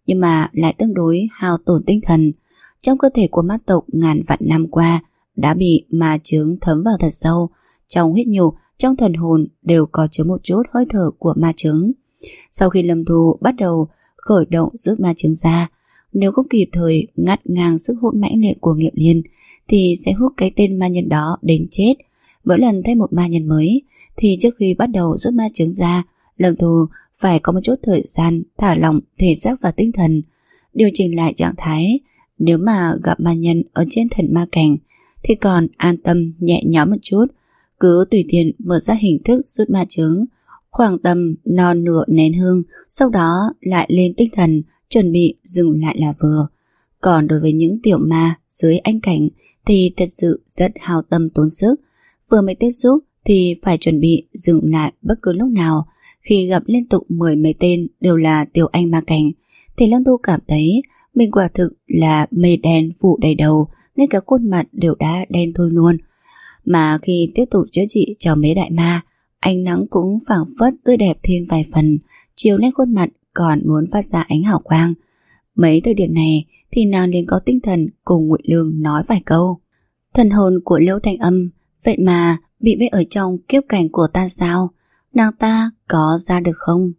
nhưng mà lại tương đối hao tổn tinh thần. Trong cơ thể của ma tộc ngàn vạn năm qua đã bị ma chướng thấm vào thật sâu. Trong huyết nhục, trong thần hồn đều có chứa một chút hơi thở của ma chướng. Sau khi Lâm Thu bắt đầu khởi động rút ma chướng ra, nếu không kịp thời ngắt ngang sức hút mãnh liệt của Nghiệp Liên thì sẽ hút cái tên ma nhân đó đến chết. Mỗi lần thêm một ma nhân mới thì trước khi bắt đầu rút ma chướng ra, Lâm Thu phải có một chút thời gian thả lỏng thể xác và tinh thần, điều chỉnh lại trạng thái. Nếu mà gặp ma nhân ở trên thần ma cảnh thì còn an tâm nhẹ nhõm một chút, cứ tùy tiện mở ra hình thức rút ma chướng, khoảng tầm non nửa nén hương, sau đó lại lên tinh thần chuẩn bị dừng lại là vừa. Còn đối với những tiểu ma dưới anh cảnh thì thật sự rất hao tâm tốn sức, vừa mới tiếp xúc thì phải chuẩn bị dừng lại bất cứ lúc nào. Khi gặp liên tục mười mấy tên đều là tiểu anh ma cảnh thì Lâm Thu cảm thấy mình quả thực là mây đen phủ đầy đầu, ngay cả khuôn mặt đều đã đen thôi luôn. Mà khi tiếp tục chữa trị cho mấy đại ma, ánh nắng cũng phảng phất tươi đẹp thêm vài phần, chiếu lên khuôn mặt còn muốn phát ra ánh hào quang. Mấy thời điểm này thì nàng liền có tinh thần cùng Ngụy Lương nói vài câu. Thần hồn của Liễu Thanh Âm vậy mà bị vây ở trong kiếp cảnh của ta sao? Nàng ta có ra được không?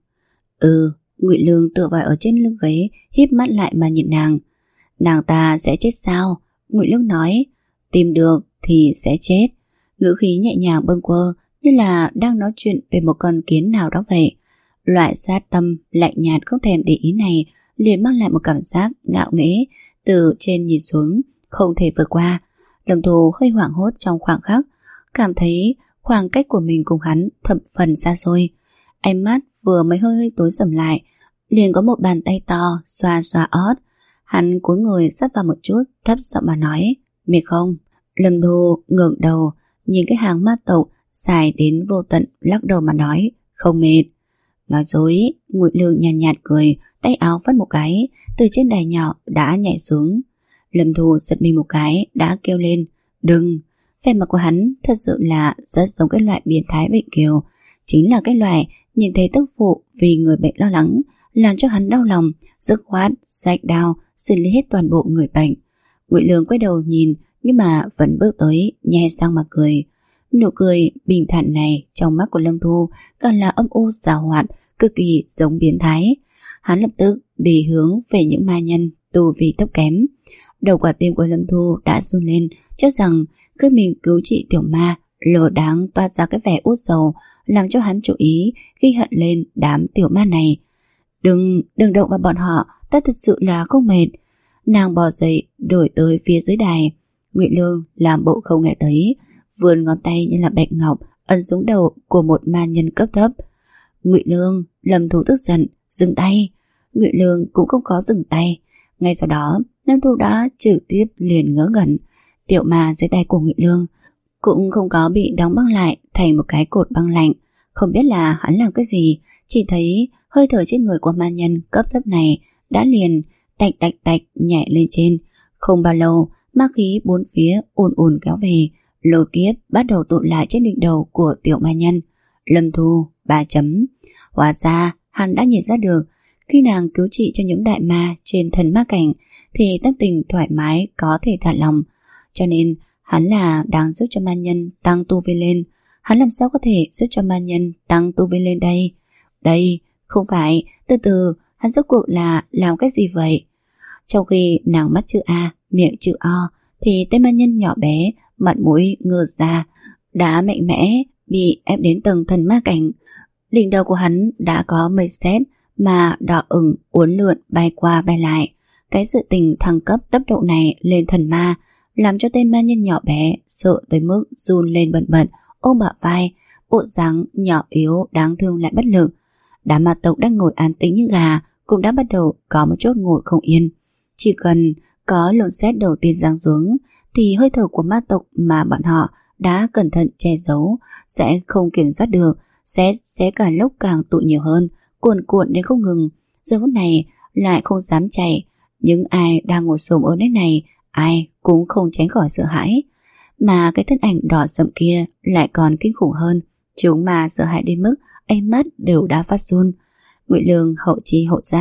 Ừ, Ngụy Lương tựa vào ở trên lưng ghế, híp mắt lại mà nhìn nàng. Nàng ta sẽ chết sao? Ngụy Lương nói, tìm được thì sẽ chết. Ngữ khí nhẹ nhàng bâng quơ, như là đang nói chuyện về một con kiến nào đó vậy. Loại sát tâm lạnh nhạt không thèm để ý này liền mang lại một cảm giác ngạo nghễ, từ trên nhìn xuống không thể vượt qua. Lâm Thu hơi hoảng hốt trong khoảng khắc, cảm thấy khoảng cách của mình cùng hắn thập phần xa xôi. Ánh mắt vừa mới hơi hơi tối sầm lại, liền có một bàn tay to xoa xoa ót. Hắn cúi người sát vào một chút, thấp giọng mà nói, mệt không? Lâm Thu ngẩng đầu nhìn cái hàng ma tộc dài đến vô tận, lắc đầu mà nói, không mệt. Nói dối. Ngụy Lương nhàn nhạt, nhạt cười, tay áo phất một cái, từ trên đài nhỏ đã nhảy xuống. Lâm Thu giật mình một cái, đã kêu lên, đừng. Vẻ mặt của hắn thật sự là rất giống cái loại biến thái bệnh kiều, chính là cái loại nhìn thấy tức phụ vì người bệnh lo lắng, làm cho hắn đau lòng, dứt khoát rạch đao xử lý hết toàn bộ người bệnh. Ngụy Lương quay đầu nhìn, nhưng mà vẫn bước tới, nhe răng mà cười. Nụ cười bình thản này trong mắt của Lâm Thu càng là âm u giảo hoạt, cực kỳ giống biến thái. Hắn lập tức đi hướng về những ma nhân tu vi thấp kém. Đầu quả tim của Lâm Thu đã run lên, cho rằng khi mình cứu trị tiểu ma lờ đáng toát ra cái vẻ út dầu, làm cho hắn chú ý ghi hận lên đám tiểu ma này. Đừng, đừng động vào bọn họ, ta thật sự là không mệt. Nàng bò dậy đổi tới phía dưới đài. Ngụy Lương làm bộ không nghe thấy, vươn ngón tay như là bạch ngọc ấn xuống đầu của một ma nhân cấp thấp. Ngụy Lương, Lâm Thu tức giận, dừng tay. Ngụy Lương cũng không có dừng tay. Ngay sau đó Lâm Thu đã trực tiếp liền ngớ ngẩn. Tiểu ma dưới tay của Ngụy Lương cũng không có bị đóng băng lại thành một cái cột băng lạnh. Không biết là hắn làm cái gì, chỉ thấy hơi thở trên người của ma nhân cấp thấp này đã liền tạch tạch tạch nhảy lên trên. Không bao lâu, ma khí bốn phía ùn ùn kéo về, lôi kiếp bắt đầu tụ lại trên đỉnh đầu của tiểu ma nhân. Lâm Thu ba chấm. Hóa ra hắn đã nhìn ra được, khi nàng cứu trị cho những đại ma trên thần ma cảnh thì tâm tình thoải mái có thể thả lòng, cho nên hắn là đang giúp cho ma nhân tăng tu vi lên. Hắn làm sao có thể giúp cho ma nhân tăng tu vi lên đây? Đây, không phải, từ từ, hắn rốt cuộc là làm cái gì vậy? Trong khi nàng mắt chữ A, miệng chữ O, thì tên ma nhân nhỏ bé, mặt mũi ngơ ra, đã mạnh mẽ bị ép đến tầng thần ma cảnh. Đỉnh đầu của hắn đã có mây sét mà đỏ ửng uốn lượn bay qua bay lại. Cái sự tình thăng cấp tốc độ này lên thần ma làm cho tên ma nhân nhỏ bé sợ tới mức run lên bần bật, ôm bả vai, bộ dáng nhỏ yếu đáng thương lại bất lực. Đám ma tộc đang ngồi an tĩnh như gà cũng đã bắt đầu có một chút ngồi không yên. Chỉ cần có luồng sét đầu tiên giáng xuống thì hơi thở của ma tộc mà bọn họ đã cẩn thận che giấu sẽ không kiểm soát được, sét sẽ càng lúc càng tụ nhiều hơn, cuồn cuộn đến không ngừng. Giờ phút này lại không dám chạy, những ai đang ngồi xổm ở nơi này ai cũng không tránh khỏi sợ hãi. Mà cái thân ảnh đỏ sậm kia lại còn kinh khủng hơn, chúng mà sợ hãi đến mức ánh mắt đều đã phát run. Ngụy Lương hậu chi hậu giác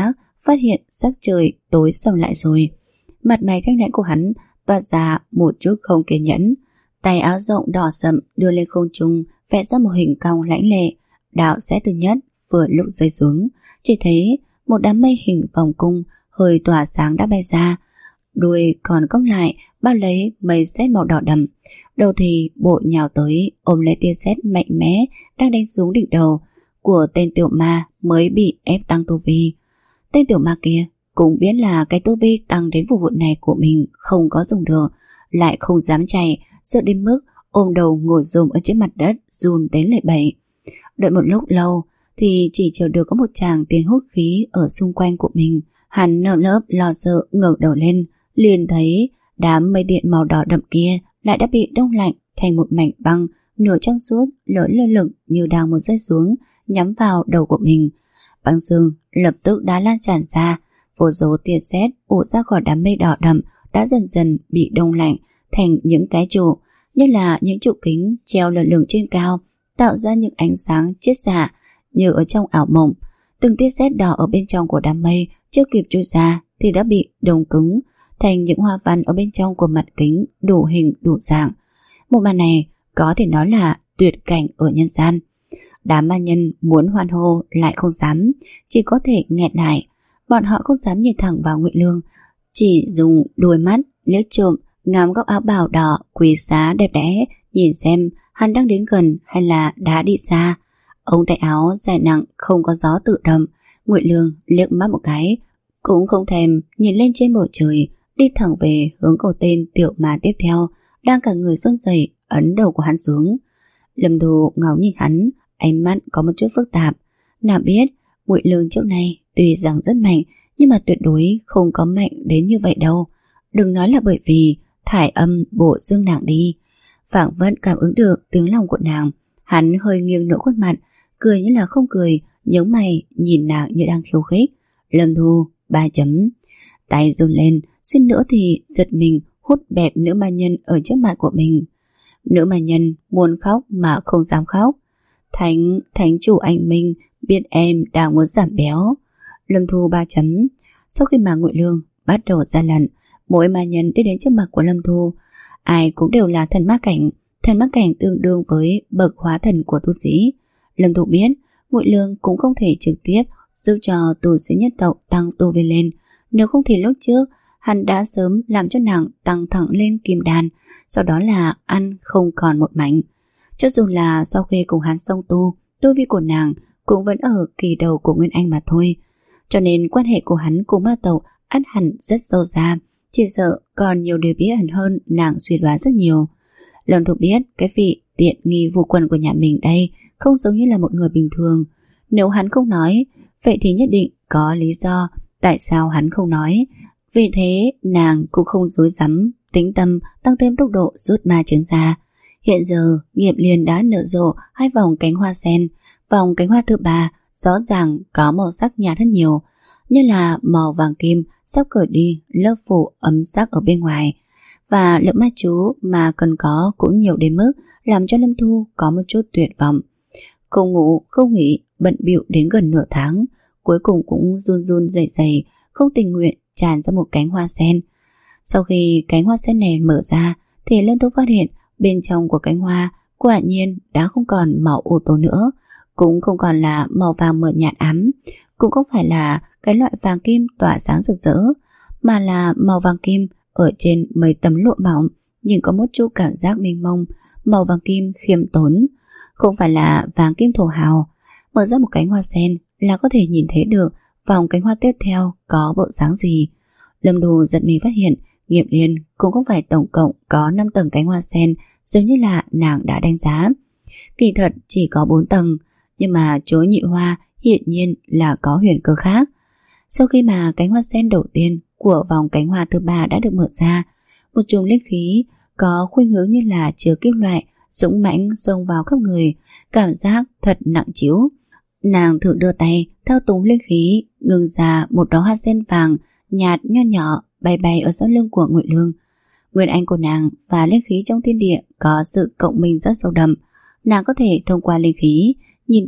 phát hiện sắc trời tối sầm lại rồi. Mặt mày thanh lãnh của hắn toát ra một chút không kiên nhẫn. Tay áo rộng đỏ sậm đưa lên không trung, vẽ ra một hình cong lãnh lệ. Đạo sẽ thứ nhất vừa lúc rơi xuống, chỉ thấy một đám mây hình vòng cung hơi tỏa sáng đã bay ra, đuôi còn cong lại bao lấy mây sét màu đỏ đậm. Đầu thì bộ nhào tới ôm lấy tia sét mạnh mẽ đang đánh xuống đỉnh đầu của tên tiểu ma mới bị ép tăng tu vi. Tên tiểu ma kia cũng biết là cái tu vi tăng đến vụ vụn này của mình không có dùng được, lại không dám chạy, sợ đến mức ôm đầu ngồi rồm ở trên mặt đất run đến lẩy bẩy. Đợi một lúc lâu thì chỉ chờ được có một chàng tiền hút khí ở xung quanh của mình. Hắn nơm nớp lo sợ ngẩng đầu lên, liền thấy đám mây điện màu đỏ đậm kia lại đã bị đông lạnh thành một mảnh băng nửa trong suốt lớn lơ lửng như đang muốn rơi xuống nhắm vào đầu của mình. Băng sương lập tức đã lan tràn ra, vô số tia sét ùa ra khỏi đám mây đỏ đậm đã dần dần bị đông lạnh thành những cái trụ, như là những trụ kính treo lơ lửng trên cao, tạo ra những ánh sáng chiết xạ như ở trong ảo mộng. Từng tia sét đỏ ở bên trong của đám mây chưa kịp chui ra thì đã bị đông cứng thành những hoa văn ở bên trong của mặt kính đủ hình đủ dạng. Một màn này có thể nói là tuyệt cảnh ở nhân gian. Đám ma nhân muốn hoan hô lại không dám, chỉ có thể nghẹn lại. Bọn họ không dám nhìn thẳng vào Ngụy Lương, chỉ dùng đôi mắt liếc trộm ngắm góc áo bào đỏ quý giá đẹp đẽ, nhìn xem hắn đang đến gần hay là đã đi xa. Ống tay áo dài nặng không có gió tự động. Ngụy Lương liếc mắt một cái cũng không thèm nhìn lên trên bầu trời, đi thẳng về hướng cầu tên tiểu ma tiếp theo, đang cả người run rẩy ấn đầu của hắn xuống. Lâm Thu ngó nhìn hắn, ánh mắt có một chút phức tạp. Nào biết Ngụy Lương trước nay tuy rằng rất mạnh, nhưng mà tuyệt đối không có mạnh đến như vậy đâu. Đừng nói là bởi vì thải âm bổ dương nàng đi. Phảng phất cảm ứng được tiếng lòng của nàng, hắn hơi nghiêng nửa khuôn mặt, cười như là không cười, nhớ mày nhìn nàng như đang khiêu khích. Lâm Thu ba chấm, tay run lên, suýt nữa thì giật mình hút bẹp nữ ma nhân ở trước mặt của mình. Nữ ma nhân muốn khóc mà không dám khóc. Thánh, thánh chủ anh Minh biết em đang muốn giảm béo. Lâm Thu ba chấm. Sau khi mà Ngụy Lương bắt đầu ra lận, mỗi ma nhân đi đến trước mặt của Lâm Thu, ai cũng đều là thần ma cảnh. Thần ma cảnh tương đương với bậc hóa thần của tu sĩ. Lâm Thu biết Ngụy Lương cũng không thể trực tiếp giúp cho tu sĩ nhất tộc tăng tu vi lên, nếu không thì lúc trước hắn đã sớm làm cho nàng tăng thẳng lên kim đan, sau đó là ăn không còn một mảnh. Cho dù là sau khi cùng hắn song tu, tu vi của nàng cũng vẫn ở kỳ đầu của Nguyên Anh mà thôi. Cho nên quan hệ của hắn cùng ma tộc ắt hẳn rất sâu xa, chỉ sợ còn nhiều điều bí ẩn hơn nàng suy đoán rất nhiều. Lâm Thu biết cái vị tiện nghi vô quần của nhà mình đây không giống như là một người bình thường. Nếu hắn không nói, vậy thì nhất định có lý do tại sao hắn không nói. Vì thế nàng cũng không dối rắm, tĩnh tâm tăng thêm tốc độ rút ma trứng ra. Hiện giờ Nghiệp Liên đã nở rộ hai vòng cánh hoa sen. Vòng cánh hoa thứ ba rõ ràng có màu sắc nhạt hơn nhiều, như là màu vàng kim sắp cởi đi lớp phủ ấm sắc ở bên ngoài. Và lượng ma chú mà cần có cũng nhiều đến mức làm cho Lâm Thu có một chút tuyệt vọng. Không ngủ, không nghỉ, bận bịu đến gần nửa tháng, cuối cùng cũng run run rẩy rẩy, không tình nguyện tràn ra một cánh hoa sen. Sau khi cánh hoa sen này mở ra thì Lâm Thu phát hiện bên trong của cánh hoa quả nhiên đã không còn màu ô tô nữa, cũng không còn là màu vàng mờ nhạt ám, cũng không phải là cái loại vàng kim tỏa sáng rực rỡ, mà là màu vàng kim ở trên mấy tấm lụa mỏng, nhưng có một chút cảm giác mênh mông, màu vàng kim khiêm tốn, không phải là vàng kim thổ hào. Mở ra một cánh hoa sen là có thể nhìn thấy được vòng cánh hoa tiếp theo có bộ dáng gì. Lâm Thu giật mình phát hiện Nghiệp Liên cũng không phải tổng cộng có năm tầng cánh hoa sen giống như là nàng đã đánh giá. Kỳ thật chỉ có bốn tầng, nhưng mà chỗ nhị hoa hiển nhiên là có huyền cơ khác. Sau khi mà cánh hoa sen đầu tiên của vòng cánh hoa thứ ba đã được mở ra, một chùm linh khí có khuynh hướng như là chứa kim loại dũng mãnh xông vào khắp người, cảm giác thật nặng trĩu. Nàng thử đưa tay thao túng linh khí, ngừng ra một đóa hoa sen vàng nhạt nho nhỏ bay bay ở sau lưng của Ngụy Lương. Nguyên Anh của nàng và linh khí trong thiên địa có sự cộng minh rất sâu đậm. Nàng có thể thông qua linh khí nhìn được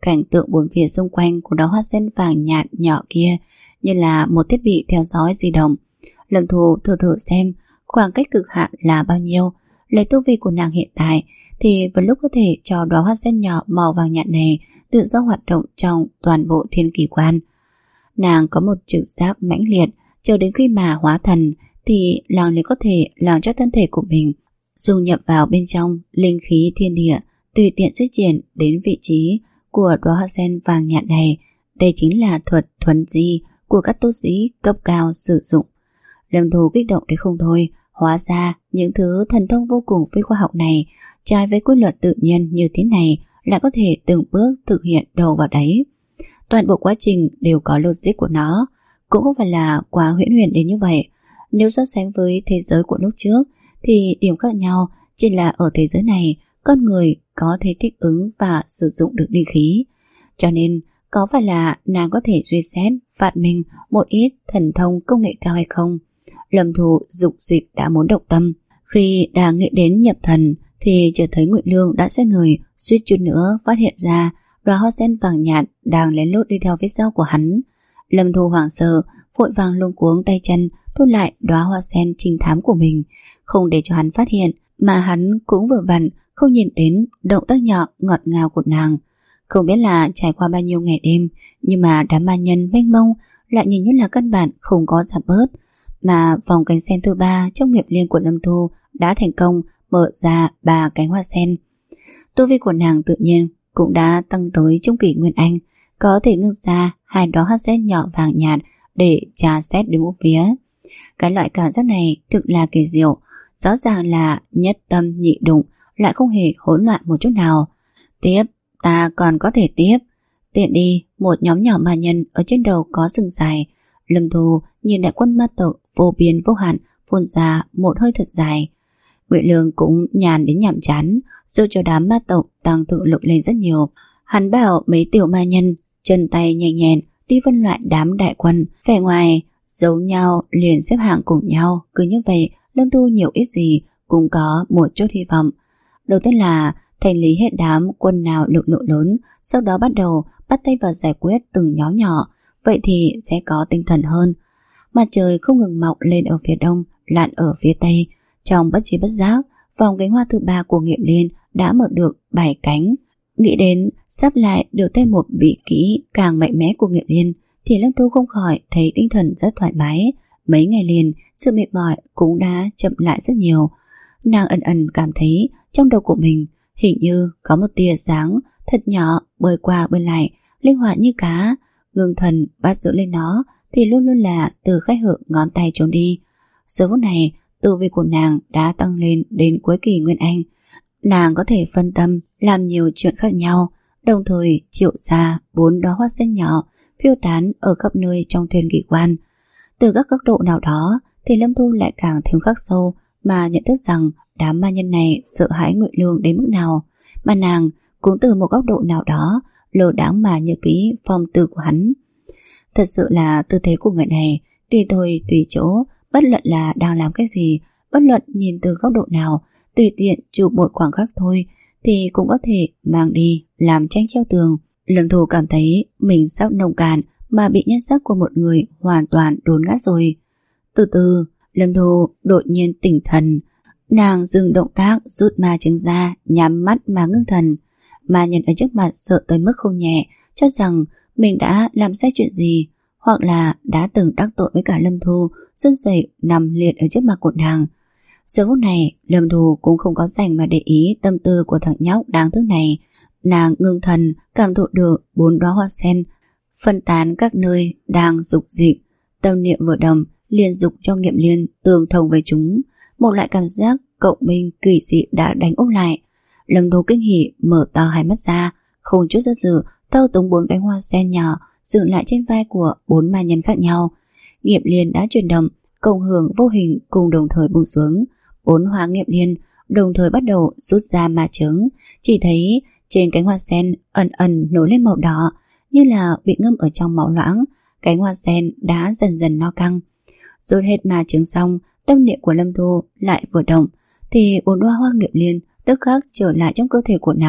cảnh tượng bốn phía xung quanh của đóa hoa sen vàng nhạt nhỏ kia như là một thiết bị theo dõi di động. Lâm Thu thử thử xem khoảng cách cực hạn là bao nhiêu. Lấy tu vi của nàng hiện tại thì vẫn lúc có thể cho đóa hoa sen nhỏ màu vàng nhạt này tự do hoạt động trong toàn bộ thiên kỳ quan. Nàng có một trực giác mãnh liệt, chờ đến khi mà hóa thần thì nàng liền có thể làm cho thân thể của mình dung nhập vào bên trong linh khí thiên địa, tùy tiện di chuyển đến vị trí của đóa hoa sen vàng nhạt này. Đây chính là thuật thuần di của các tu sĩ cấp cao sử dụng. Lâm Thu kích động đến không thôi. Hóa ra những thứ thần thông vô cùng phi khoa học này, trái với quy luật tự nhiên như thế này, lại có thể từng bước thực hiện đầu vào đáy. Toàn bộ quá trình đều có logic của nó, cũng không phải là quá huyễn huyền đến như vậy. Nếu so sánh với thế giới của lúc trước thì điểm khác nhau chỉ là ở thế giới này con người có thể thích ứng và sử dụng được linh khí. Cho nên có phải là nàng có thể duy xét phát minh một ít thần thông công nghệ cao hay không? Lâm Thu dục dịch đã muốn động tâm. Khi đang nghĩ đến nhập thần thì chợt thấy Ngụy Lương đã xoay người, suýt chút nữa phát hiện ra đóa hoa sen vàng nhạt đang lén lút đi theo phía sau của hắn. Lâm Thu hoảng sợ, vội vàng luống cuống tay chân thu lại đóa hoa sen trinh thám của mình, không để cho hắn phát hiện, mà hắn cũng vừa vặn không nhìn đến động tác nhỏ ngọt ngào của nàng. Không biết là trải qua bao nhiêu ngày đêm, nhưng mà đám ma nhân mênh mông lại nhìn như là căn bản không có giảm bớt, mà vòng cánh sen thứ ba trong nghiệp liên của Lâm Thu đã thành công mở ra ba cánh hoa sen. Tu vi của nàng tự nhiên cũng đã tăng tới trung kỳ nguyên anh, có thể ngưng ra hai đóa hoa sen nhỏ vàng nhạt để tra xét đến một phía. Cái loại cảm giác này thực là kỳ diệu, rõ ràng là nhất tâm nhị đụng, lại không hề hỗn loạn một chút nào. Tiếp, ta còn có thể tiếp. Tiện đi, một nhóm nhỏ ma nhân ở trên đầu có sừng dài. Lâm Thu nhìn đại quân ma tộc vô biên vô hạn phun ra một hơi thật dài. Ngụy Lương cũng nhàn đến nhàm chán, giúp cho đám ma tộc tăng thực lực lên rất nhiều. Hắn bảo mấy tiểu ma nhân chân tay nhanh nhẹn đi phân loại đám đại quân, vẻ ngoài giấu nhau liền xếp hạng cùng nhau. Cứ như vậy Lâm Thu nhiều ít gì cũng có một chút hy vọng. Đầu tiên là thành lý hết đám quân nào lực lượng lớn, sau đó bắt đầu bắt tay vào giải quyết từng nhóm nhỏ, vậy thì sẽ có tinh thần hơn. Mặt trời không ngừng mọc lên ở phía đông, lặn ở phía tây. Trong bất chi bất giác, vòng cánh hoa thứ ba của Nghiệm Liên đã mở được bảy cánh. Nghĩ đến sắp lại được thêm một bí kỹ càng mạnh mẽ của Nghiệm Liên thì Lâm Thu không khỏi thấy tinh thần rất thoải mái. Mấy ngày liền, sự mệt mỏi cũng đã chậm lại rất nhiều. Nàng ẩn ẩn cảm thấy trong đầu của mình hình như có một tia sáng thật nhỏ bơi qua bơi lại, linh hoạt như cá. Ngưng thần bắt giữ lên nó thì luôn luôn là từ khe hở ngón tay trốn đi. Giờ phút này tu vi của nàng đã tăng lên đến cuối kỳ nguyên anh. Nàng có thể phân tâm làm nhiều chuyện khác nhau, đồng thời triệu ra bốn đóa hoa sen nhỏ phiêu tán ở khắp nơi trong thiên kỳ quan. Từ các góc độ nào đó thì Lâm Thu lại càng thêm khắc sâu mà nhận thức rằng đám ma nhân này sợ hãi Ngụy Lương đến mức nào, mà nàng cũng từ một góc độ nào đó lờ đáng mà nhớ kỹ phong tư của hắn. Thật sự là tư thế của người này tùy thời tùy chỗ, bất luận là đang làm cái gì, bất luận nhìn từ góc độ nào, tùy tiện chụp một khoảng khắc thôi thì cũng có thể mang đi làm tranh treo tường. Lâm Thu cảm thấy mình sắp nông cạn mà bị nhân sắc của một người hoàn toàn đốn ngắt rồi. Từ từ, Lâm Thu đột nhiên tỉnh thần. Nàng dừng động tác rút ma trứng ra, nhắm mắt mà ngưng thần. Ma nhân ở trước mặt sợ tới mức không nhẹ, cho rằng mình đã làm sai chuyện gì, hoặc là đã từng đắc tội với cả Lâm Thu, run rẩy nằm liệt ở trước mặt của nàng. Giờ phút này Lâm Thu cũng không có dành mà để ý tâm tư của thằng nhóc đáng thương này. Nàng ngưng thần cảm thụ được bốn đóa hoa sen phân tán các nơi đang dục dịch. Tâm niệm vừa đồng liền dục cho Nghiệm Liên tương thông với chúng. Một loại cảm giác cộng minh kỳ dị đã đánh úp lại. Lâm Thu kinh hỉ mở to hai mắt ra, không chút do dự thao túng bốn cánh hoa sen nhỏ dựng lại trên vai của bốn ma nhân khác nhau. Nghiệm Liên đã chuyển động, cộng hưởng vô hình cùng đồng thời buông xuống. Bốn hoa Nghiệm Liên đồng thời bắt đầu rút ra ma trứng. Chỉ thấy trên cánh hoa sen ẩn ẩn nổi lên màu đỏ, như là bị ngâm ở trong máu loãng. Cánh hoa sen đã dần dần no căng. Rút hết ma trứng xong, tâm niệm của Lâm Thu lại vừa động thì bốn đóa hoa Nghiệm Liên tức khắc trở lại trong cơ thể của nàng.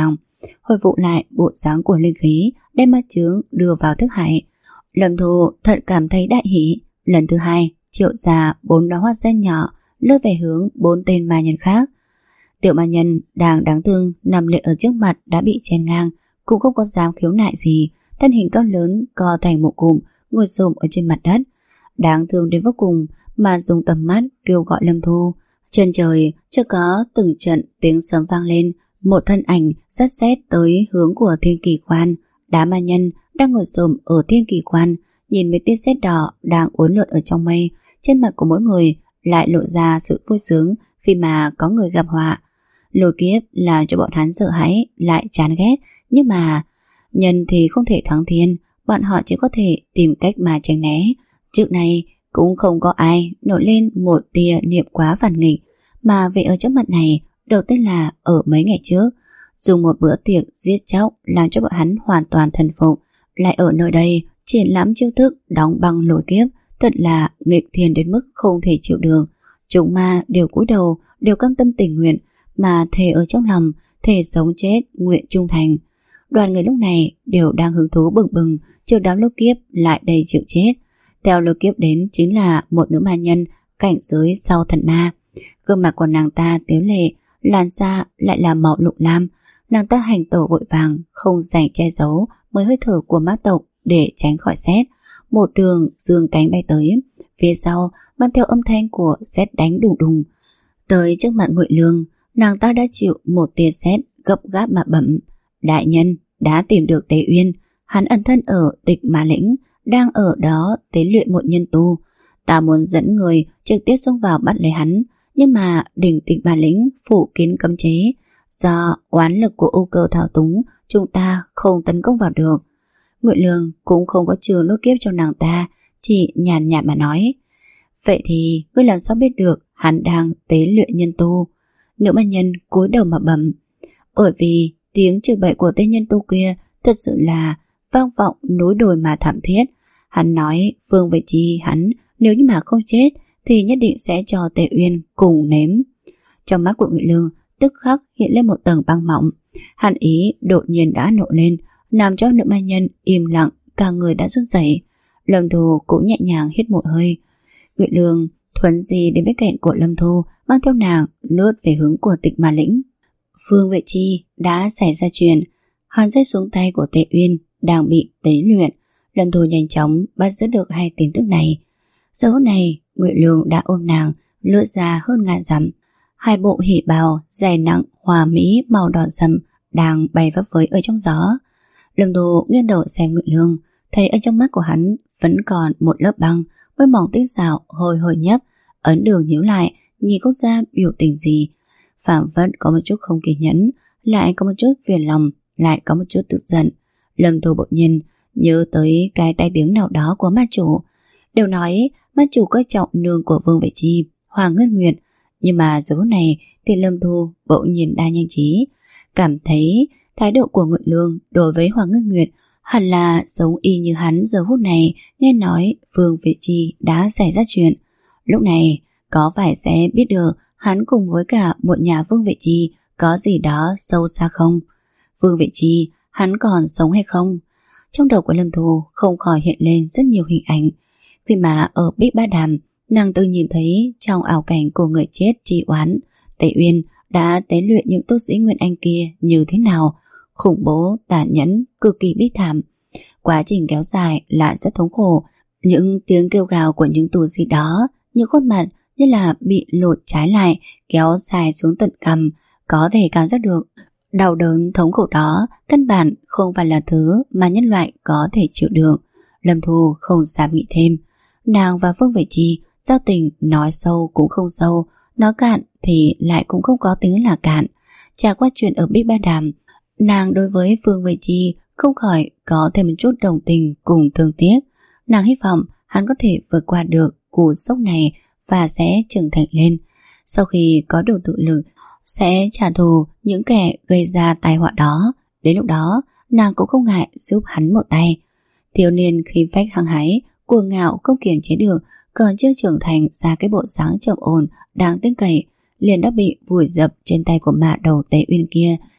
hồi phục lại bộ dáng của linh khí, đem ma chướng đưa vào thức hải. Lâm Thu thật cảm thấy đại hỷ. Lần thứ hai, triệu ra bốn đóa hoa sen nhỏ lướt về hướng bốn tên ma nhân khác. Tiểu ma nhân đang đáng thương nằm lệ ở trước mặt đã bị chen ngang, cũng không có dám khiếu nại gì, thân hình cao lớn co thành một cụm ngồi xổm ở trên mặt đất, đáng thương đến vô cùng, mà dùng tầm mắt kêu gọi Lâm Thu. Trên trời chưa có từng trận tiếng sấm vang lên, một thân ảnh rất xét tới hướng của Thiên Kỳ Quan. Đám ma nhân đang ngồi xổm ở Thiên Kỳ Quan, nhìn mấy tia sét đỏ đang uốn lượn ở trong mây, trên mặt của mỗi người lại lộ ra sự vui sướng khi mà có người gặp họa. Lôi kiếp làm cho bọn hắn sợ hãi lại chán ghét, nhưng mà nhân thì không thể thắng thiên, bọn họ chỉ có thể tìm cách mà tránh né. Trước này cũng không có ai nổi lên một tia niệm quá phản nghịch, mà về ở trước mặt này, đầu tiên là ở mấy ngày trước dùng một bữa tiệc giết chóc làm cho bọn hắn hoàn toàn thần phục, lại ở nơi đây triển lãm chiêu thức đóng băng lôi kiếp, thật là nghịch thiên đến mức không thể chịu được. Chúng ma đều cúi đầu, đều cam tâm tình nguyện, mà thề ở trong lòng, thề sống chết nguyện trung thành. Đoàn người lúc này đều đang hứng thú bừng bừng, chờ đám lôi kiếp lại đây chịu chết. Theo lôi kiếp đến chính là một nữ ma nhân cảnh giới sau thần ma. Gương mặt của nàng ta tiếu lệ, làn da lại là màu lục lam. Nàng ta hành tẩu vội vàng, không dành che giấu mới hơi thở của ma tộc để tránh khỏi sét. Một đường dương cánh bay tới, phía sau mang theo âm thanh của sét đánh đùng đùng. Tới trước mặt Ngụy Lương, nàng ta đã chịu một tia sét gấp gáp mà bẩm: đại nhân đã tìm được Tế Uyên, hắn ẩn thân ở Tịch Ma Lĩnh, đang ở đó tế luyện một nhân tu. Ta muốn dẫn người trực tiếp xông vào bắt lấy hắn, nhưng mà đỉnh Tịch Ma Lĩnh phủ kín cấm chế, do oán lực của U Cơ thao túng, chúng ta không tấn công vào được. Ngụy Lương cũng không có chừa lôi kiếp cho nàng ta, chỉ nhàn nhạt mà nói: vậy thì ngươi làm sao biết được hắn đang tế luyện nhân tu? Nữ ma nhân cúi đầu mà bẩm: bởi vì tiếng chửi bậy của tên nhân tu kia thật sự là vang vọng núi đồi mà thảm thiết. Hắn nói Phương Vệ Chi hắn nếu như mà không chết thì nhất định sẽ cho Tế Uyên cùng nếm. Trong mắt của Ngụy Lương tức khắc hiện lên một tầng băng mỏng, hàn ý đột nhiên đã nổi lên, làm cho nữ ma nhân im lặng, cả người đã run rẩy. Lâm Thu cũng nhẹ nhàng hít một hơi. Ngụy Lương thuấn di đến bên cạnh của Lâm Thu, mang theo nàng lướt về hướng của Tịch Ma Lĩnh. Phương Vệ Chi đã xảy ra chuyện, hắn rơi xuống tay của Tế Uyên đang bị tế luyện. Lâm Thu nhanh chóng bắt giữ được hai tin tức này. Giờ phút này Ngụy Lương đã ôm nàng lướt ra hơn ngàn dặm. Hai bộ hỉ bào dày nặng hòa mỹ màu đỏ sậm đang bay phấp phới ở trong gió. Lâm Thu nghiêng đầu xem Ngụy Lương, thấy ở trong mắt của hắn vẫn còn một lớp băng, môi mỏng tinh xảo hồi hồi nhấp. Ấn Đường nhíu lại, nhìn không ra biểu tình gì, phảng phất có một chút không kiên nhẫn, lại có một chút phiền lòng, lại có một chút tức giận. Lâm Thu bỗng nhiên nhớ tới cái tai tiếng nào đó của ma chủ. Đều nói ma chủ coi trọng nương của Vương Vệ Chi, Hoàng Ngân Nguyệt, nhưng mà giờ phút này thì Lâm Thu bỗng nhiên đa nhanh trí, cảm thấy thái độ của Ngụy Lương đối với Hoàng Ngân Nguyệt hẳn là giống y như hắn giờ phút này nghe nói Vương Vệ Chi đã xảy ra chuyện. Lúc này có phải sẽ biết được hắn cùng với cả một nhà Vương Vệ Chi có gì đó sâu xa không? Vương Vệ Chi hắn còn sống hay không? Trong đầu của Lâm Thu không khỏi hiện lên rất nhiều hình ảnh. Khi mà ở Bích Ba Đàm, nàng từng nhìn thấy trong ảo cảnh của người chết tri oán, Tế Uyên đã tế luyện những tu sĩ Nguyên Anh kia như thế nào, khủng bố, tàn nhẫn, cực kỳ bi thảm. Quá trình kéo dài lại rất thống khổ. Những tiếng kêu gào của những tù sĩ đó, những khuôn mặt như là bị lột trái lại, kéo dài xuống tận cằm, có thể cảm giác được đau đớn thống khổ đó căn bản không phải là thứ mà nhân loại có thể chịu được. Lâm Thu không dám nghĩ thêm. Nàng và Phương Vệ Chi giao tình nói sâu cũng không sâu, nói cạn thì lại cũng không có tính là cạn. Trải qua chuyện ở Bích Ba Đàm, nàng đối với Phương Vệ Chi không khỏi có thêm một chút đồng tình cùng thương tiếc. Nàng hy vọng hắn có thể vượt qua được cú sốc này và sẽ trưởng thành lên. Sau khi có đủ tự lực, sẽ trả thù những kẻ gây ra tai họa đó. Đến lúc đó, nàng cũng không ngại giúp hắn một tay. Thiếu niên khí phách hăng hái, cuồng ngạo không kiềm chế được, còn chưa trưởng thành ra cái bộ dáng trầm ổn, đáng tin cậy, liền đã bị vùi dập trên tay của mạ đầu Tế Uyên kia,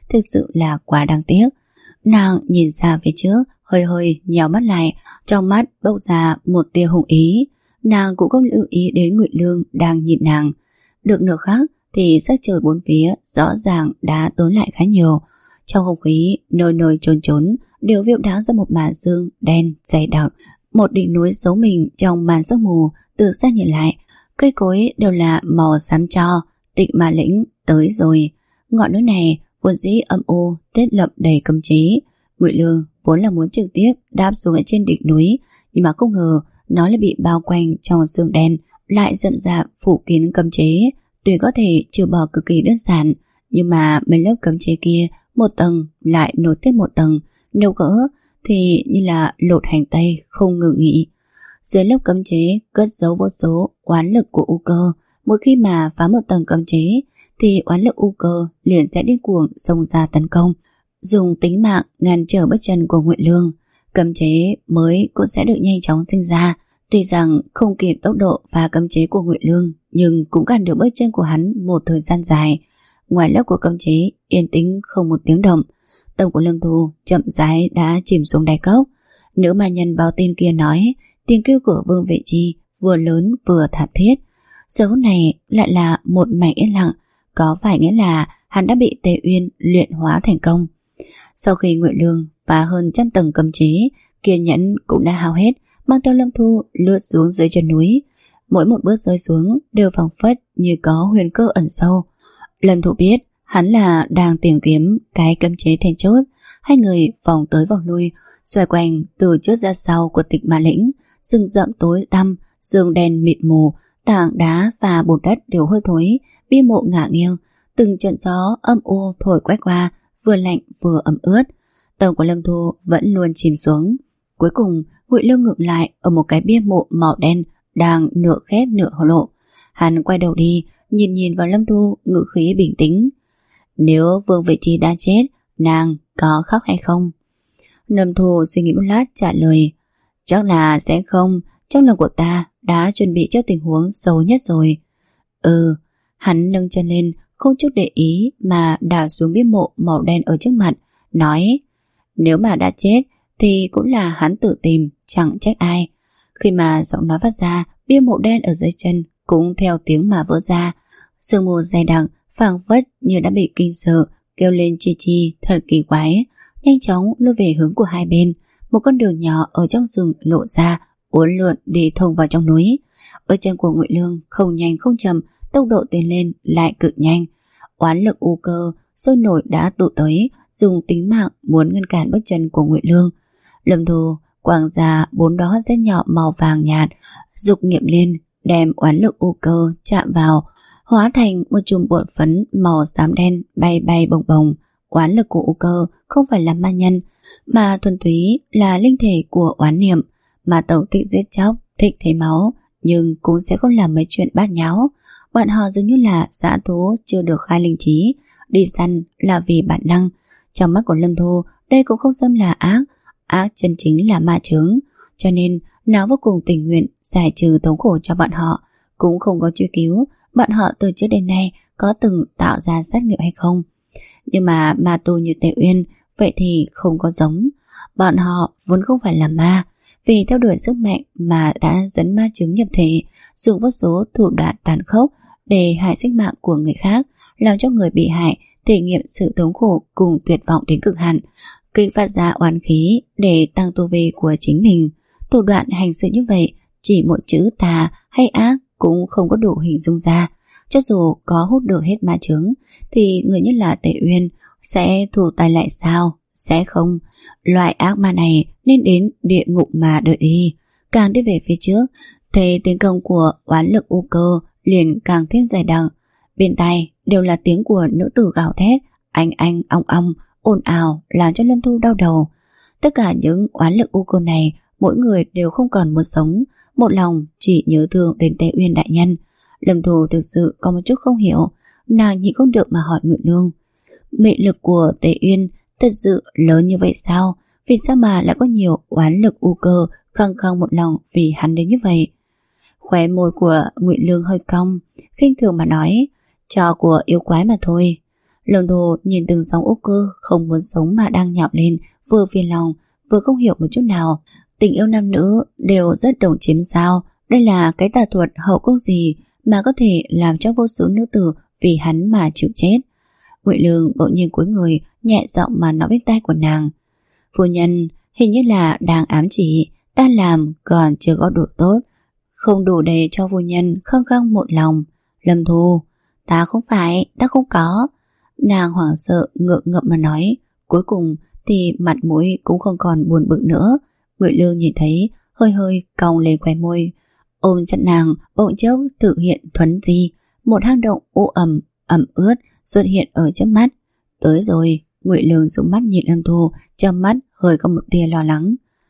thực sự là quá đáng tiếc. Nàng nhìn ra phía trước, hơi hơi nhèo mắt lại, trong mắt bốc ra một tia hung ý. Nàng cũng không lưu ý đến Ngụy Lương đang nhìn nàng. Được nửa khắc thì sắc trời bốn phía rõ ràng đã tối lại khá nhiều. Trong không khí nơi nơi trốn trốn đều viễu đáng ra một màn sương đen dày đặc. Một đỉnh núi giấu mình trong màn sương mù. Từ xa nhìn lại, cây cối đều là màu xám tro. Tịnh Ma Lĩnh tới rồi. Ngọn núi này vốn dĩ âm u, tết lập đầy cấm chế. Ngụy Lương vốn là muốn trực tiếp đáp xuống ở trên đỉnh núi, nhưng mà không ngờ nó lại bị bao quanh trong sương đen, lại rậm rạp phủ kín cấm chế. Tuy có thể trừ bỏ cực kỳ đơn giản, nhưng mà mấy lớp cấm chế kia một tầng lại nối tiếp một tầng, nếu gỡ thì như là lột hành tây không ngừng nghỉ. Dưới lớp cấm chế cất giấu vô số oán lực của u cơ. Mỗi khi mà phá một tầng cấm chế thì oán lực u cơ liền sẽ điên cuồng xông ra tấn công, dùng tính mạng ngăn trở bước chân của Ngụy Lương. Cấm chế mới cũng sẽ được nhanh chóng sinh ra. Tuy rằng không kịp tốc độ phá cấm chế của Ngụy Lương, nhưng cũng cản được bước chân của hắn một thời gian dài. Ngoài lớp của cấm chế yên tĩnh không một tiếng động. Tâm của Lâm Thu chậm rãi đã chìm xuống đáy cốc. Nữ ma nhân báo tin kia nói tiếng kêu của Vương Vệ Chi vừa lớn vừa thảm thiết. Giờ phút này lại là một mảnh yên lặng. Có phải nghĩa là hắn đã bị Tề Uyên luyện hóa thành công? Sau khi Ngụy Lương phá hơn trăm tầng cấm chế, kiên nhẫn cũng đã hao hết, mang theo Lâm Thu lướt xuống dưới chân núi. Mỗi một bước rơi xuống đều phảng phất như có huyền cơ ẩn sâu. Lâm Thu biết hắn là đang tìm kiếm cái cấm chế then chốt. Hai người vòng tới vòng lui, xoay quanh từ trước ra sau của Tịnh Ma Lĩnh. Rừng rậm tối tăm, sương đen mịt mù, tảng đá và bùn đất đều hơi thối, bia mộ ngả nghiêng. Từng trận gió âm u thổi quét qua, vừa lạnh vừa ẩm ướt. Tâm của Lâm Thu vẫn luôn chìm xuống. Cuối cùng Ngụy Lương ngừng lại ở một cái bia mộ màu đen đang nửa khép nửa lộ. Hắn quay đầu đi, nhìn nhìn vào Lâm Thu, ngữ khí bình tĩnh. Nếu Vương Vệ Chi đã chết, nàng có khóc hay không? Lâm Thu suy nghĩ một lát trả lời. Chắc là sẽ không. Trong lòng của ta đã chuẩn bị cho tình huống xấu nhất rồi. Ừ. Hắn nâng chân lên, không chút để ý mà đảo xuống bia mộ màu đen ở trước mặt, nói: nếu mà đã chết thì cũng là hắn tự tìm, chẳng trách ai. Khi mà giọng nói phát ra, bia mộ đen ở dưới chân cũng theo tiếng mà vỡ ra. Sương mù dày đặc phảng phất như đã bị kinh sợ, kêu lên chi chi thật kỳ quái, nhanh chóng lui về hướng của hai bên. Một con đường nhỏ ở trong rừng lộ ra, uốn lượn đi thông vào trong núi. Bước chân của Ngụy Lương không nhanh không chậm, tốc độ tiến lên lại cực nhanh. Oán lực u cơ sôi nổi đã tụ tới, dùng tính mạng muốn ngăn cản bước chân của Ngụy Lương. Lâm Thu quàng ra bốn đóa rất nhỏ màu vàng nhạt, dục nghiệm liên đem oán lực u cơ chạm vào, hóa thành một chùm bột phấn màu xám đen bay bay bồng bồng. Oán lực của u cơ không phải là ma nhân, mà thuần túy là linh thể của oán niệm. Mà tẩu thích giết chóc, thích thấy máu, nhưng cũng sẽ không làm mấy chuyện bát nháo. Bọn họ giống như là dã thú chưa được khai linh trí, đi săn là vì bản năng. Trong mắt của Lâm Thu, đây cũng không xâm là ác, ác chân chính là ma chướng. Cho nên nó vô cùng tình nguyện giải trừ thống khổ cho bọn họ, cũng không có truy cứu bọn họ từ trước đến nay có từng tạo ra sát nghiệp hay không. Nhưng mà ma tu như Tề Uyên, vậy thì không có giống. Bọn họ vốn không phải là ma, vì theo đuổi sức mạnh mà đã dẫn ma chướng nhập thể, dùng vô số thủ đoạn tàn khốc để hại sinh mạng của người khác, làm cho người bị hại thể nghiệm sự thống khổ cùng tuyệt vọng đến cực hạn, kích phát ra oán khí để tăng tu vi của chính mình. Thủ đoạn hành sự như vậy, chỉ một chữ tà hay ác cũng không có đủ hình dung ra. Cho dù có hút được hết ma chướng, thì người như là Tề Uyên sẽ thủ tay lại sao? Sẽ không. Loại ác ma này nên đến địa ngục mà đợi đi. Càng đi về phía trước, thế tiến công của oán lực u cơ liền càng thêm dày đặc. Bên tai đều là tiếng của nữ tử gào thét, anh anh ong ong, ồn ào làm cho Lâm Thu đau đầu. Tất cả những oán lực u cơ này, mỗi người đều không còn muốn sống, một lòng chỉ nhớ thương đến Tề Uyên đại nhân. Lâm Thu thực sự có một chút không hiểu, nàng nhịn không được mà hỏi Ngụy Lương: mệnh lực của Tề Uyên thật sự lớn như vậy sao? Vì sao mà lại có nhiều oán lực u cơ khăng khăng một lòng vì hắn đến như vậy? Khóe môi của Ngụy Lương hơi cong, khinh thường mà nói: trò của yêu quái mà thôi. Lâm Thu nhìn từng dòng úp cơ không muốn sống mà đang nhạo lên, vừa phiền lòng vừa không hiểu một chút nào. Tình yêu nam nữ đều rất đồng chiếm sao? Đây là cái tà thuật hậu cung gì mà có thể làm cho vô số nữ tử vì hắn mà chịu chết? Ngụy Lương bỗng nhiên cúi người, nhẹ giọng mà nói bên tai của nàng: phu nhân, hình như là đang ám chỉ ta làm còn chưa có đủ tốt, không đủ để cho phu nhân khăng khăng một lòng. Lâm Thu, ta không phải, ta không có. Nàng hoảng sợ ngượng ngập mà nói. Cuối cùng thì mặt mũi cũng không còn buồn bực nữa. Ngụy Lương nhìn thấy hơi hơi cong lên khóe môi, ôm chặt nàng, bỗng chốc tự hiện thuấn di, một hang động u ẩm ẩm ướt xuất hiện ở trước mắt. Tới rồi. Ngụy Lương dụi mắt nhìn Lâm Thu, trong mắt hơi có một tia lo lắng.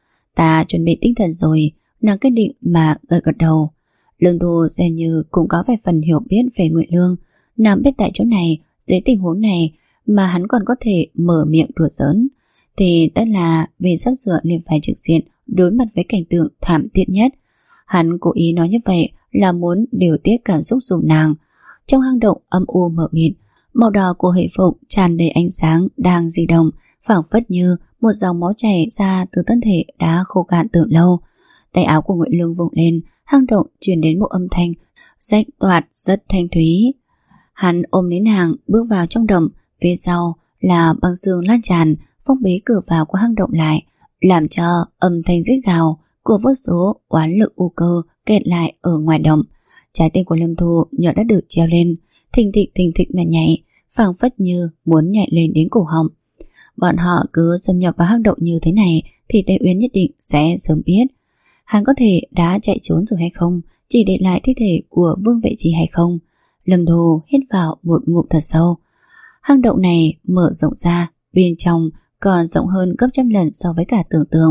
Ta chuẩn bị tinh thần rồi. Nàng quyết định mà gật gật đầu. Lâm Thu xem như cũng có vài phần hiểu biết về Ngụy Lương. Nàng biết tại chỗ này, dưới tình huống này mà hắn còn có thể mở miệng đùa giỡn, thì tất là vì sắp sửa liền phải trực diện đối mặt với cảnh tượng thảm thiết nhất. Hắn cố ý nói như vậy là muốn điều tiết cảm xúc dùm nàng. Trong hang động âm u mờ mịt, màu đỏ của hệ phục tràn đầy ánh sáng đang di động, phảng phất như một dòng máu chảy ra từ thân thể đã khô cạn từ lâu. Tay áo của Ngụy Lương vùng lên, hang động truyền đến một âm thanh rách toạt rất thanh thúy. Hắn ôm lấy nàng bước vào trong động, phía sau là băng sương lan tràn, phong bế cửa vào của hang động lại, làm cho âm thanh rít gào của vô số oán lực u cơ kẹt lại ở ngoài động. Trái tim của Lâm Thu nhỡ đã được treo lên, thình thịch thình thịch mà nhảy, phảng phất như muốn nhảy lên đến cổ họng. Bọn họ cứ xâm nhập vào hang động như thế này thì Tây Uyên nhất định sẽ sớm biết. Hắn có thể đã chạy trốn rồi hay không, chỉ để lại thi thể của Vương Vệ Chi hay không? Lâm Thu hít vào một ngụm thật sâu. Hang động này mở rộng ra, bên trong còn rộng hơn gấp trăm lần so với cả tưởng tượng.